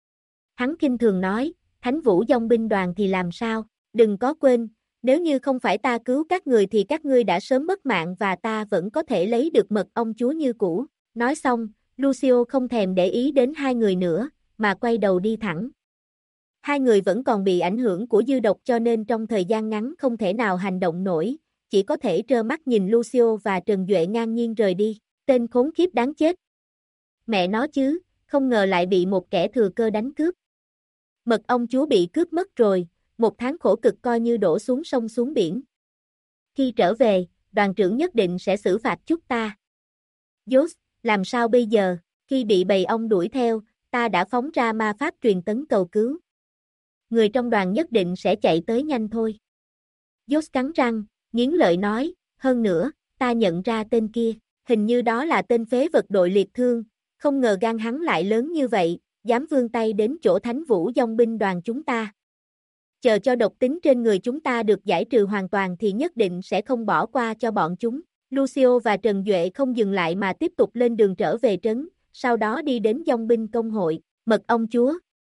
Hắn khinh thường nói, Thánh Vũ Dòng binh đoàn thì làm sao, đừng có quên, nếu như không phải ta cứu các người thì các ngươi đã sớm mất mạng và ta vẫn có thể lấy được mật ong chúa như cũ. Nói xong, Lucio không thèm để ý đến hai người nữa, mà quay đầu đi thẳng. Hai người vẫn còn bị ảnh hưởng của dư độc cho nên trong thời gian ngắn không thể nào hành động nổi, chỉ có thể trơ mắt nhìn Lucio và Trần Duệ ngang nhiên rời đi, tên khốn khiếp đáng chết. Mẹ nó chứ, không ngờ lại bị một kẻ thừa cơ đánh cướp. Mật ong chúa bị cướp mất rồi, một tháng khổ cực coi như đổ xuống sông xuống biển. Khi trở về, đoàn trưởng nhất định sẽ xử phạt chúng ta. Dốt, làm sao bây giờ, khi bị bầy ong đuổi theo, ta đã phóng ra ma pháp truyền tấn cầu cứu. Người trong đoàn nhất định sẽ chạy tới nhanh thôi. Dốt cắn răng, nghiến lợi nói, hơn nữa, ta nhận ra tên kia, hình như đó là tên phế vật đội liệt thương, không ngờ gan hắn lại lớn như vậy, dám vươn tay đến chỗ Thánh Vũ Dòng binh đoàn chúng ta. Chờ cho độc tính trên người chúng ta được giải trừ hoàn toàn thì nhất định sẽ không bỏ qua cho bọn chúng. Lucio và Trần Duệ không dừng lại mà tiếp tục lên đường trở về trấn, sau đó đi đến dòng binh công hội, mật ong chúa.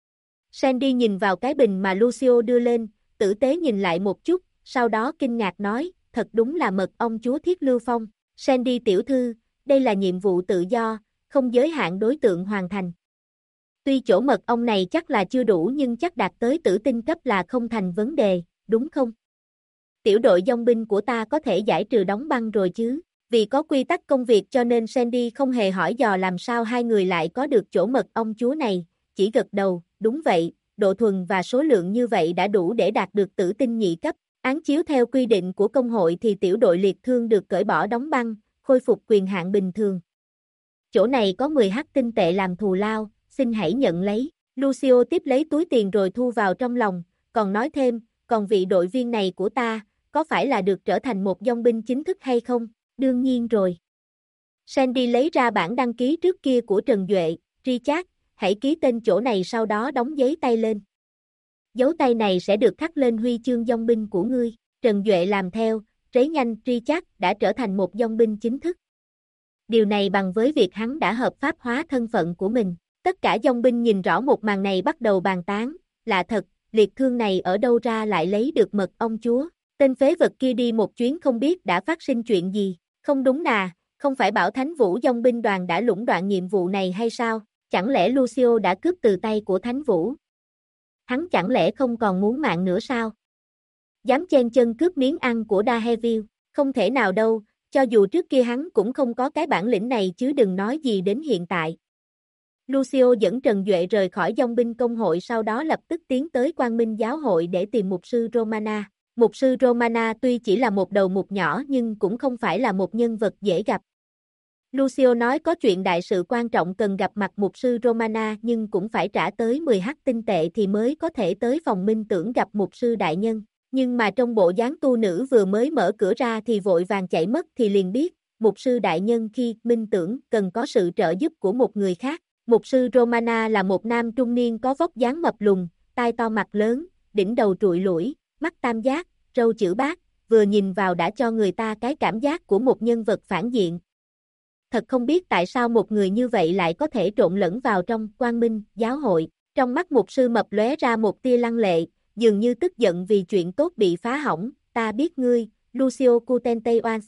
Sandy nhìn vào cái bình mà Lucio đưa lên, tử tế nhìn lại một chút, sau đó kinh ngạc nói, thật đúng là mật ong chúa Thiết Lưu Phong. Sandy tiểu thư, đây là nhiệm vụ tự do, không giới hạn đối tượng hoàn thành. Tuy chỗ mật ong này chắc là chưa đủ nhưng chắc đạt tới tử tinh cấp là không thành vấn đề, đúng không? Tiểu đội dòng binh của ta có thể giải trừ đóng băng rồi chứ? Vì có quy tắc công việc cho nên Sandy không hề hỏi dò làm sao hai người lại có được chỗ mật ong chúa này, chỉ gật đầu, đúng vậy, độ thuần và số lượng như vậy đã đủ để đạt được tử tinh nhị cấp. Án chiếu theo quy định của công hội thì tiểu đội liệt thương được cởi bỏ đóng băng, khôi phục quyền hạn bình thường. Chỗ này có 10 hắc tinh tệ làm thù lao, xin hãy nhận lấy. Lucio tiếp lấy túi tiền rồi thu vào trong lòng, còn nói thêm, còn vị đội viên này của ta, có phải là được trở thành một dòng binh chính thức hay không? Đương nhiên rồi. Sandy lấy ra bản đăng ký trước kia của Trần Duệ, Richard, hãy ký tên chỗ này sau đó đóng giấy tay lên. Dấu tay này sẽ được khắc lên huy chương dòng binh của ngươi. Trần Duệ làm theo, rất nhanh Richard đã trở thành một dòng binh chính thức. Điều này bằng với việc hắn đã hợp pháp hóa thân phận của mình. Tất cả dòng binh nhìn rõ một màn này bắt đầu bàn tán, lạ thật, liệt thương này ở đâu ra lại lấy được mật ong chúa. Tên phế vật kia đi một chuyến không biết đã phát sinh chuyện gì. Không đúng nà, không phải bảo Thánh Vũ dòng binh đoàn đã lũng đoạn nhiệm vụ này hay sao? Chẳng lẽ Lucio đã cướp từ tay của Thánh Vũ? Hắn chẳng lẽ không còn muốn mạng nữa sao? Dám chen chân cướp miếng ăn của Daredevil, không thể nào đâu, cho dù trước kia hắn cũng không có cái bản lĩnh này chứ đừng nói gì đến hiện tại. Lucio dẫn Trần Duệ rời khỏi dòng binh công hội sau đó lập tức tiến tới Quang Minh giáo hội để tìm mục sư Romana. Mục sư Romana tuy chỉ là một đầu mục nhỏ nhưng cũng không phải là một nhân vật dễ gặp. Lucio nói có chuyện đại sự quan trọng cần gặp mặt mục sư Romana nhưng cũng phải trả tới 10 hắc tinh tệ thì mới có thể tới phòng minh tưởng gặp mục sư đại nhân. Nhưng mà trong bộ dáng tu nữ vừa mới mở cửa ra thì vội vàng chạy mất thì liền biết, mục sư đại nhân khi minh tưởng cần có sự trợ giúp của một người khác. Mục sư Romana là một nam trung niên có vóc dáng mập lùn, tai to mặt lớn, đỉnh đầu trụi lủi, mắt tam giác, râu chữ bát, vừa nhìn vào đã cho người ta cái cảm giác của một nhân vật phản diện. Thật không biết tại sao một người như vậy lại có thể trộn lẫn vào trong Quang Minh giáo hội. Trong mắt mục sư mập lóe ra một tia lăng lệ, dường như tức giận vì chuyện tốt bị phá hỏng. Ta biết ngươi, Lucio Cutenteoans.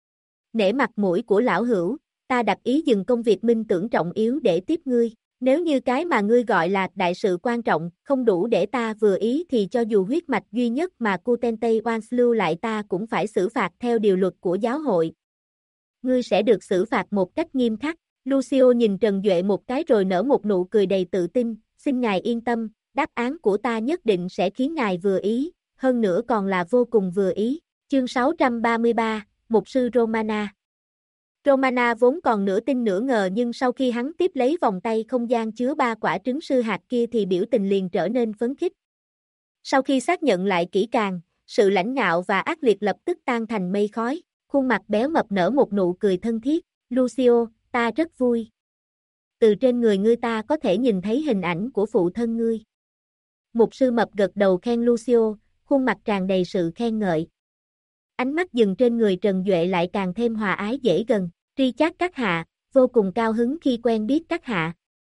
Nể mặt mũi của lão hữu, ta đặt ý dừng công việc minh tưởng trọng yếu để tiếp ngươi. Nếu như cái mà ngươi gọi là đại sự quan trọng không đủ để ta vừa ý thì cho dù huyết mạch duy nhất mà Cutenteoans lưu lại ta cũng phải xử phạt theo điều luật của giáo hội. Ngươi sẽ được xử phạt một cách nghiêm khắc. Lucio nhìn Trần Duệ một cái rồi nở một nụ cười đầy tự tin, xin ngài yên tâm, đáp án của ta nhất định sẽ khiến ngài vừa ý, hơn nữa còn là vô cùng vừa ý. Chương 633, Mục sư Romana. Romana vốn còn nửa tin nửa ngờ nhưng sau khi hắn tiếp lấy vòng tay không gian chứa 3 quả trứng sư hạt kia thì biểu tình liền trở nên phấn khích. Sau khi xác nhận lại kỹ càng, sự lãnh ngạo và ác liệt lập tức tan thành mây khói. Khuôn mặt béo mập nở một nụ cười thân thiết, Lucio, ta rất vui. Từ trên người ngươi ta có thể nhìn thấy hình ảnh của phụ thân ngươi. Mục sư mập gật đầu khen Lucio, khuôn mặt tràn đầy sự khen ngợi. Ánh mắt dừng trên người Trần Duệ lại càng thêm hòa ái dễ gần. Richard các hạ, vô cùng cao hứng khi quen biết các hạ.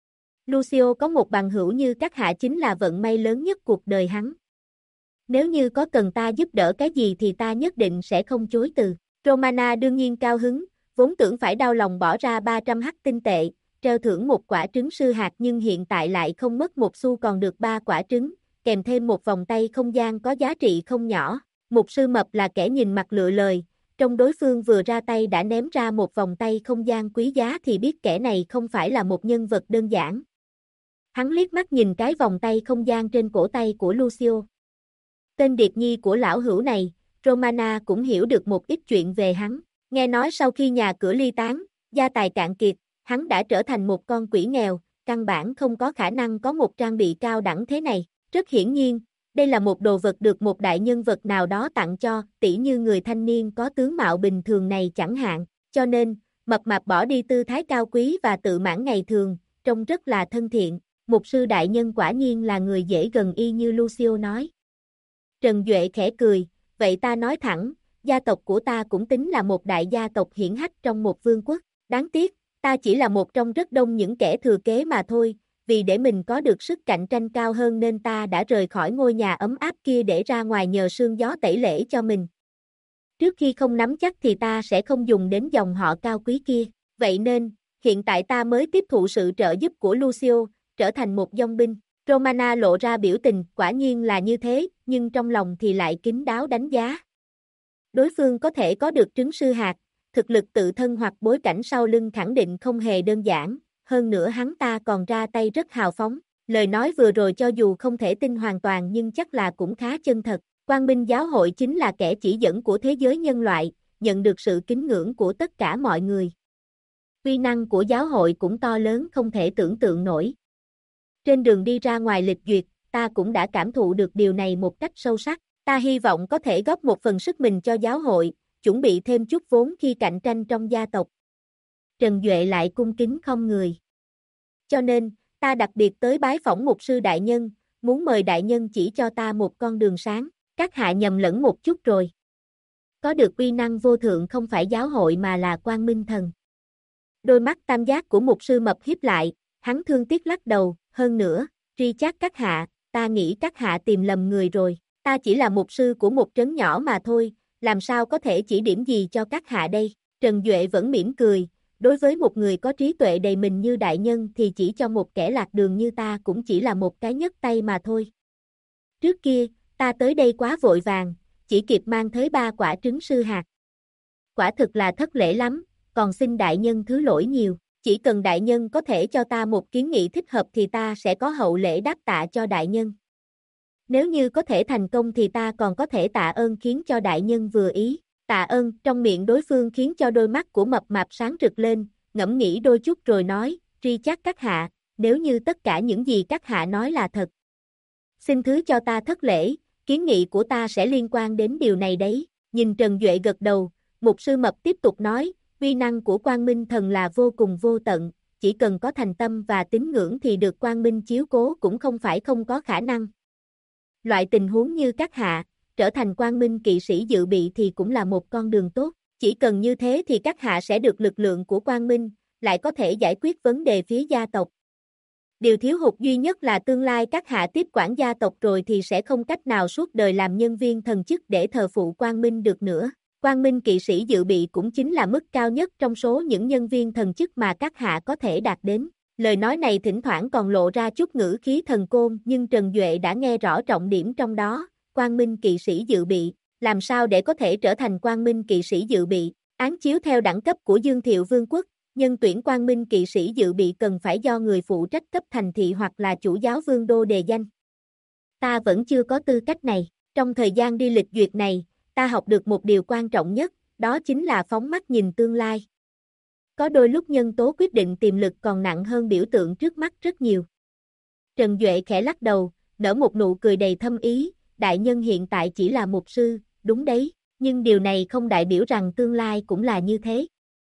Lucio có một bằng hữu như các hạ chính là vận may lớn nhất cuộc đời hắn. Nếu như có cần ta giúp đỡ cái gì thì ta nhất định sẽ không chối từ. Romana đương nhiên cao hứng, vốn tưởng phải đau lòng bỏ ra 300 hắc tinh tệ, treo thưởng một quả trứng sư hạt nhưng hiện tại lại không mất một xu còn được 3 quả trứng, kèm thêm một vòng tay không gian có giá trị không nhỏ. Mục sư mập là kẻ nhìn mặt lựa lời, trong đối phương vừa ra tay đã ném ra một vòng tay không gian quý giá thì biết kẻ này không phải là một nhân vật đơn giản. Hắn liếc mắt nhìn cái vòng tay không gian trên cổ tay của Lucio. Tên điệt nhi của lão hữu này, Romana cũng hiểu được một ít chuyện về hắn. Nghe nói sau khi nhà cửa ly tán, gia tài cạn kiệt, hắn đã trở thành một con quỷ nghèo, căn bản không có khả năng có một trang bị cao đẳng thế này. Rất hiển nhiên, đây là một đồ vật được một đại nhân vật nào đó tặng cho, tỉ như người thanh niên có tướng mạo bình thường này chẳng hạn. Cho nên, mập mạp bỏ đi tư thái cao quý và tự mãn ngày thường, trông rất là thân thiện. Mục sư đại nhân quả nhiên là người dễ gần y như Lucio nói. Trần Duệ khẽ cười, vậy ta nói thẳng, gia tộc của ta cũng tính là một đại gia tộc hiển hách trong một vương quốc. Đáng tiếc, ta chỉ là một trong rất đông những kẻ thừa kế mà thôi, vì để mình có được sức cạnh tranh cao hơn nên ta đã rời khỏi ngôi nhà ấm áp kia để ra ngoài nhờ sương gió tẩy lễ cho mình. Trước khi không nắm chắc thì ta sẽ không dùng đến dòng họ cao quý kia, vậy nên, hiện tại ta mới tiếp thụ sự trợ giúp của Lucio, trở thành một dòng binh. Romana lộ ra biểu tình, quả nhiên là như thế, nhưng trong lòng thì lại kín đáo đánh giá. Đối phương có thể có được trứng sư hạt, thực lực tự thân hoặc bối cảnh sau lưng khẳng định không hề đơn giản, hơn nữa hắn ta còn ra tay rất hào phóng. Lời nói vừa rồi cho dù không thể tin hoàn toàn nhưng chắc là cũng khá chân thật. Quang Minh giáo hội chính là kẻ chỉ dẫn của thế giới nhân loại, nhận được sự kính ngưỡng của tất cả mọi người. Uy năng của giáo hội cũng to lớn không thể tưởng tượng nổi. Trên đường đi ra ngoài lịch duyệt, ta cũng đã cảm thụ được điều này một cách sâu sắc. Ta hy vọng có thể góp một phần sức mình cho giáo hội, chuẩn bị thêm chút vốn khi cạnh tranh trong gia tộc. Trần Duệ lại cung kính không người. Cho nên, Ta đặc biệt tới bái phỏng mục sư đại nhân, muốn mời đại nhân chỉ cho ta một con đường sáng, các hạ nhầm lẫn một chút rồi. Có được uy năng vô thượng không phải giáo hội mà là Quang Minh Thần. Đôi mắt tam giác của mục sư mập híp lại, hắn thương tiếc lắc đầu, hơn nữa, Richard các hạ, ta nghĩ các hạ tìm lầm người rồi, ta chỉ là mục sư của một trấn nhỏ mà thôi, làm sao có thể chỉ điểm gì cho các hạ đây. Trần Duệ vẫn mỉm cười, đối với một người có trí tuệ đầy mình như đại nhân thì chỉ cho một kẻ lạc đường như ta cũng chỉ là một cái nhấc tay mà thôi. Trước kia, ta tới đây quá vội vàng, chỉ kịp mang tới 3 quả trứng sư hạt. Quả thực là thất lễ lắm, còn xin đại nhân thứ lỗi nhiều, chỉ cần đại nhân có thể cho ta một kiến nghị thích hợp thì ta sẽ có hậu lễ đáp tạ cho đại nhân. Nếu như có thể thành công thì ta còn có thể tạ ơn khiến cho đại nhân vừa ý. Tạ ơn, trong miệng đối phương khiến cho đôi mắt của mập mạp sáng rực lên, ngẫm nghĩ đôi chút rồi nói, Richard các hạ, nếu như tất cả những gì các hạ nói là thật. Xin thứ cho ta thất lễ, kiến nghị của ta sẽ liên quan đến điều này đấy. Nhìn Trần Duệ gật đầu, mục sư mập tiếp tục nói, uy năng của Quang Minh Thần là vô cùng vô tận, chỉ cần có thành tâm và tín ngưỡng thì được Quang Minh chiếu cố cũng không phải không có khả năng. Loại tình huống như các hạ, trở thành Quang Minh kỵ sĩ dự bị thì cũng là một con đường tốt, chỉ cần như thế thì các hạ sẽ được lực lượng của Quang Minh, lại có thể giải quyết vấn đề phía gia tộc. Điều thiếu hụt duy nhất là tương lai các hạ tiếp quản gia tộc rồi thì sẽ không cách nào suốt đời làm nhân viên thần chức để thờ phụ Quang Minh được nữa. Quang Minh kỵ sĩ dự bị cũng chính là mức cao nhất trong số những nhân viên thần chức mà các hạ có thể đạt đến. Lời nói này thỉnh thoảng còn lộ ra chút ngữ khí thần côn nhưng Trần Duệ đã nghe rõ trọng điểm trong đó. Quang Minh kỵ sĩ dự bị, làm sao để có thể trở thành Quang Minh kỵ sĩ dự bị? Án chiếu theo đẳng cấp của Dương Thiệu Vương quốc, nhân tuyển Quang Minh kỵ sĩ dự bị cần phải do người phụ trách cấp thành thị hoặc là chủ giáo vương đô đề danh. Ta vẫn chưa có tư cách này. Trong thời gian đi lịch duyệt này, ta học được một điều quan trọng nhất, đó chính là phóng mắt nhìn tương lai. Có đôi lúc nhân tố quyết định tiềm lực còn nặng hơn biểu tượng trước mắt rất nhiều. Trần Duệ khẽ lắc đầu, nở một nụ cười đầy thâm ý, đại nhân hiện tại chỉ là mục sư, đúng đấy, nhưng điều này không đại biểu rằng tương lai cũng là như thế.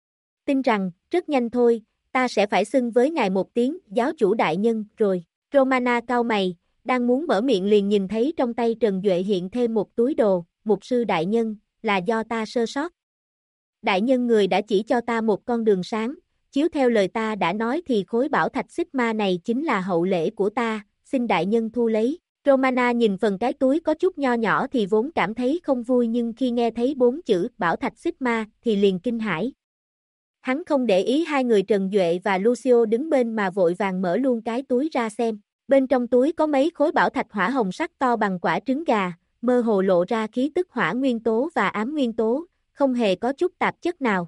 Tin rằng, rất nhanh thôi, ta sẽ phải xưng với ngài một tiếng, giáo chủ đại nhân, rồi. Romana cau mày, đang muốn mở miệng liền nhìn thấy trong tay Trần Duệ hiện thêm một túi đồ, mục sư đại nhân, là do ta sơ sót. Đại nhân người đã chỉ cho ta một con đường sáng, chiếu theo lời ta đã nói thì khối bảo thạch xích ma này chính là hậu lễ của ta, xin đại nhân thu lấy. Romana nhìn phần cái túi có chút nho nhỏ thì vốn cảm thấy không vui nhưng khi nghe thấy 4 chữ bảo thạch xích ma thì liền kinh hãi. Hắn không để ý hai người Trần Duệ và Lucio đứng bên mà vội vàng mở luôn cái túi ra xem. Bên trong túi có mấy khối bảo thạch hỏa hồng sắc to bằng quả trứng gà, mơ hồ lộ ra khí tức hỏa nguyên tố và ám nguyên tố, không hề có chút tạp chất nào.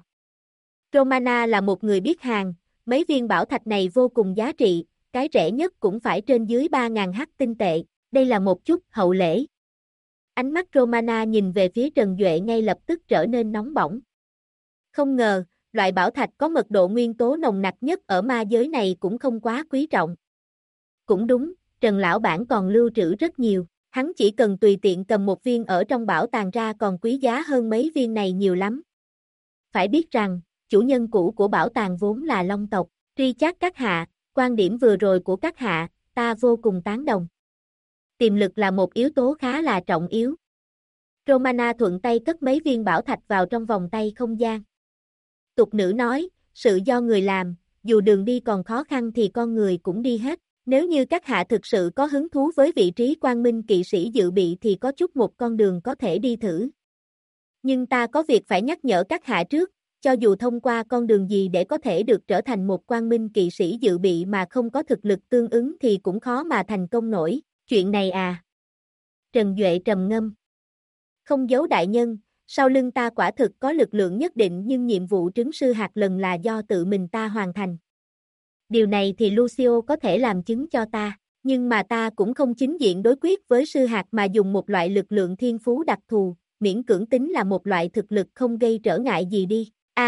Romana là một người biết hàng, mấy viên bảo thạch này vô cùng giá trị, cái rẻ nhất cũng phải trên dưới 3.000 hắc tinh tệ, đây là một chút hậu lễ. Ánh mắt Romana nhìn về phía Trần Duệ ngay lập tức trở nên nóng bỏng. Không ngờ, loại bảo thạch có mật độ nguyên tố nồng nặc nhất ở ma giới này cũng không quá quý trọng. Cũng đúng, Trần Lão Bản còn lưu trữ rất nhiều, hắn chỉ cần tùy tiện cầm một viên ở trong bảo tàng ra còn quý giá hơn mấy viên này nhiều lắm. Phải biết rằng, chủ nhân cũ của bảo tàng vốn là Long tộc, Richard các hạ, quan điểm vừa rồi của các hạ, ta vô cùng tán đồng. Tiềm lực là một yếu tố khá là trọng yếu. Romana thuận tay cất mấy viên bảo thạch vào trong vòng tay không gian. Tục nữ nói, sự do người làm, dù đường đi còn khó khăn thì con người cũng đi hết. Nếu như các hạ thực sự có hứng thú với vị trí Quang Minh kỵ sĩ dự bị thì có chút một con đường có thể đi thử. Nhưng ta có việc phải nhắc nhở các hạ trước, cho dù thông qua con đường gì để có thể được trở thành một Quang Minh kỵ sĩ dự bị mà không có thực lực tương ứng thì cũng khó mà thành công nổi. Chuyện này à? Trần Duệ trầm ngâm. Không giấu đại nhân, sau lưng ta quả thực có lực lượng nhất định nhưng nhiệm vụ trứng sư hạt lần là do tự mình ta hoàn thành. Điều này thì Lucio có thể làm chứng cho ta, nhưng mà ta cũng không chính diện đối quyết với sư hạt mà dùng một loại lực lượng thiên phú đặc thù, miễn cưỡng tính là một loại thực lực không gây trở ngại gì đi.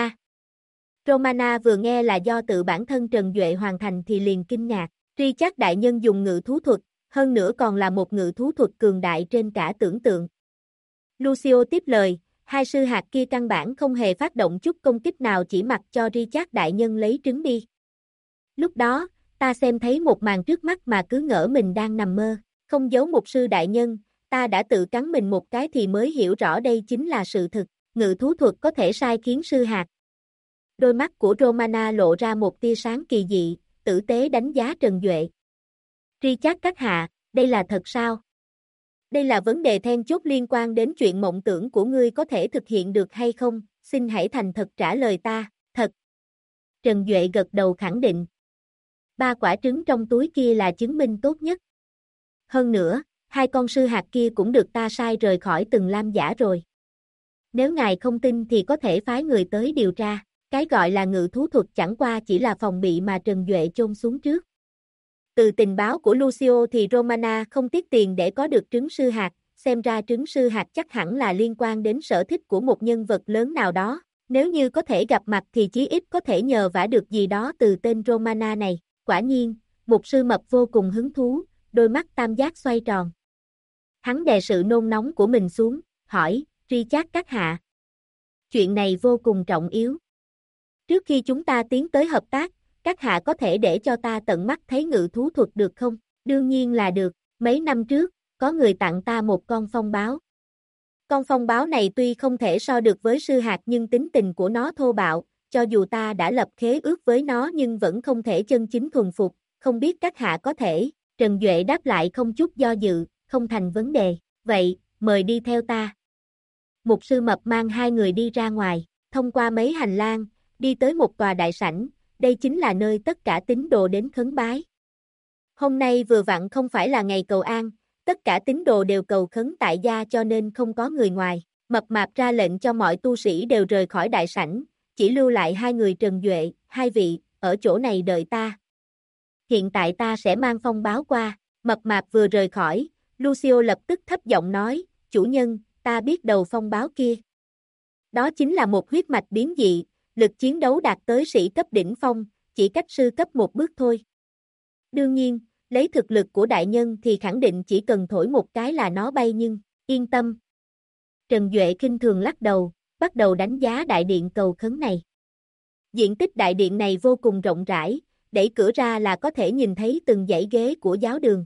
Romana vừa nghe là do tự bản thân Trần Duệ hoàn thành thì liền kinh ngạc, Richard đại nhân dùng ngự thú thuật, hơn nữa còn là một ngự thú thuật cường đại trên cả tưởng tượng. Lucio tiếp lời, hai sư hạt kia căn bản không hề phát động chút công kích nào chỉ mặc cho Richard đại nhân lấy trứng đi. Lúc đó, ta xem thấy một màn trước mắt mà cứ ngỡ mình đang nằm mơ, không giấu mục sư đại nhân, ta đã tự cắn mình một cái thì mới hiểu rõ đây chính là sự thực, ngự thú thuật có thể sai khiến sư hạt. Đôi mắt của Romana lộ ra một tia sáng kỳ dị, tử tế đánh giá Trần Duệ. Richard các hạ, đây là thật sao? Đây là vấn đề then chốt liên quan đến chuyện mộng tưởng của ngươi có thể thực hiện được hay không, xin hãy thành thật trả lời ta, thật. Trần Duệ gật đầu khẳng định. 3 quả trứng trong túi kia là chứng minh tốt nhất. Hơn nữa, 2 con sư hạt kia cũng được ta sai rời khỏi từng lam giả rồi. Nếu ngài không tin thì có thể phái người tới điều tra, cái gọi là ngự thú thuật chẳng qua chỉ là phòng bị mà Trần Duệ chôn xuống trước. Từ tình báo của Lucio thì Romana không tiếc tiền để có được trứng sư hạt, xem ra trứng sư hạt chắc hẳn là liên quan đến sở thích của một nhân vật lớn nào đó, nếu như có thể gặp mặt thì chí ít có thể nhờ vả được gì đó từ tên Romana này. Quả nhiên, mục sư mập vô cùng hứng thú, đôi mắt tam giác xoay tròn. Hắn đè sự nôn nóng của mình xuống, hỏi, Richard các hạ. Chuyện này vô cùng trọng yếu. Trước khi chúng ta tiến tới hợp tác, các hạ có thể để cho ta tận mắt thấy ngự thú thuật được không? Đương nhiên là được, mấy năm trước, có người tặng ta một con phong báo. Con phong báo này tuy không thể so được với sư hạt nhưng tính tình của nó thô bạo, cho dù ta đã lập khế ước với nó nhưng vẫn không thể chân chính thuần phục, không biết các hạ có thể. Trần Duệ đáp lại không chút do dự, không thành vấn đề, vậy, mời đi theo ta. Mục sư mập mang 2 người đi ra ngoài, thông qua mấy hành lang, đi tới một tòa đại sảnh, đây chính là nơi tất cả tín đồ đến khấn bái. Hôm nay vừa vặn không phải là ngày cầu an, tất cả tín đồ đều cầu khấn tại gia cho nên không có người ngoài. Mập mạp ra lệnh cho mọi tu sĩ đều rời khỏi đại sảnh, chỉ lưu lại 2 người Trần Duệ, 2 vị, ở chỗ này đợi ta. Hiện tại ta sẽ mang phong báo qua. Mập mạp vừa rời khỏi, Lucio lập tức thấp giọng nói, chủ nhân, ta biết đầu phong báo kia. Đó chính là một huyết mạch biến dị, lực chiến đấu đạt tới sĩ cấp đỉnh phong, chỉ cách sư cấp một bước thôi. Đương nhiên, lấy thực lực của đại nhân thì khẳng định chỉ cần thổi một cái là nó bay nhưng, yên tâm. Trần Duệ khinh thường lắc đầu, bắt đầu đánh giá đại điện cầu khấn này. Diện tích đại điện này vô cùng rộng rãi, đẩy cửa ra là có thể nhìn thấy từng dãy ghế của giáo đường.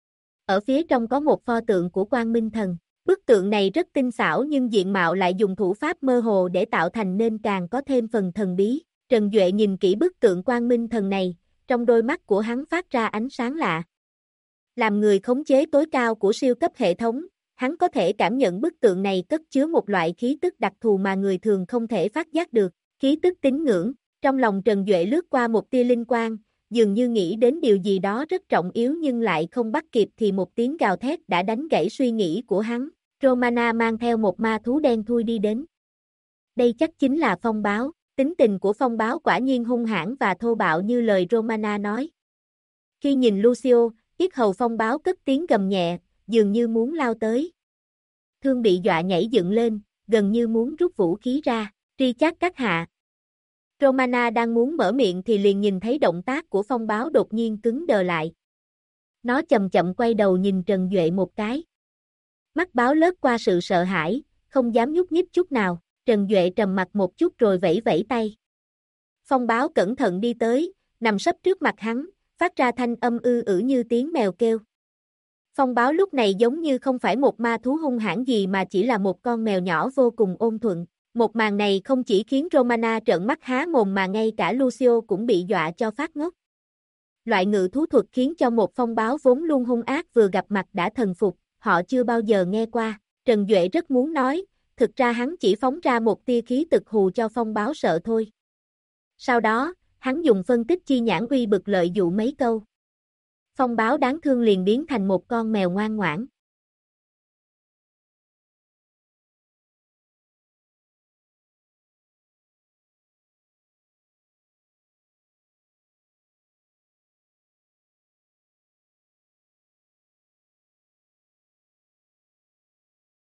Ở phía trong có một pho tượng của Quang Minh Thần. Bức tượng này rất tinh xảo nhưng diện mạo lại dùng thủ pháp mơ hồ để tạo thành nên càng có thêm phần thần bí. Trần Duệ nhìn kỹ bức tượng Quang Minh Thần này, trong đôi mắt của hắn phát ra ánh sáng lạ. Làm người khống chế tối cao của siêu cấp hệ thống, hắn có thể cảm nhận bức tượng này cất chứa một loại khí tức đặc thù mà người thường không thể phát giác được, khí tức tín ngưỡng. Trong lòng Trần Duệ lướt qua một tia linh quang, dường như nghĩ đến điều gì đó rất trọng yếu nhưng lại không bắt kịp thì một tiếng gào thét đã đánh gãy suy nghĩ của hắn. Romana mang theo một ma thú đen thui đi đến. Đây chắc chính là phong báo, tính tình của phong báo quả nhiên hung hãn và thô bạo như lời Romana nói. Khi nhìn Lucio, yết hầu phong báo cất tiếng gầm nhẹ, dường như muốn lao tới. Thương bị dọa nhảy dựng lên, gần như muốn rút vũ khí ra, Richard các hạ. Romana đang muốn mở miệng thì liền nhìn thấy động tác của phong báo đột nhiên cứng đờ lại. Nó chậm chậm quay đầu nhìn Trần Duệ một cái. Mắt báo lướt qua sự sợ hãi, không dám nhúc nhích chút nào, Trần Duệ trầm mặt một chút rồi vẫy vẫy tay. Phong báo cẩn thận đi tới, nằm sấp trước mặt hắn, phát ra thanh âm ư như tiếng mèo kêu. Phong báo lúc này giống như không phải một ma thú hung hãn gì mà chỉ là một con mèo nhỏ vô cùng ôn thuận. Một màn này không chỉ khiến Romana trợn mắt há mồm mà ngay cả Lucio cũng bị dọa cho phát ngốc. Loại ngự thú thuật khiến cho một phong báo vốn luôn hung ác vừa gặp mặt đã thần phục, họ chưa bao giờ nghe qua. Trần Duệ rất muốn nói, thực ra hắn chỉ phóng ra một tia khí tức hù cho phong báo sợ thôi. Sau đó, hắn dùng phân tích chi nhãn uy bực lợi dụ mấy câu. Phong báo đáng thương liền biến thành một con mèo ngoan ngoãn.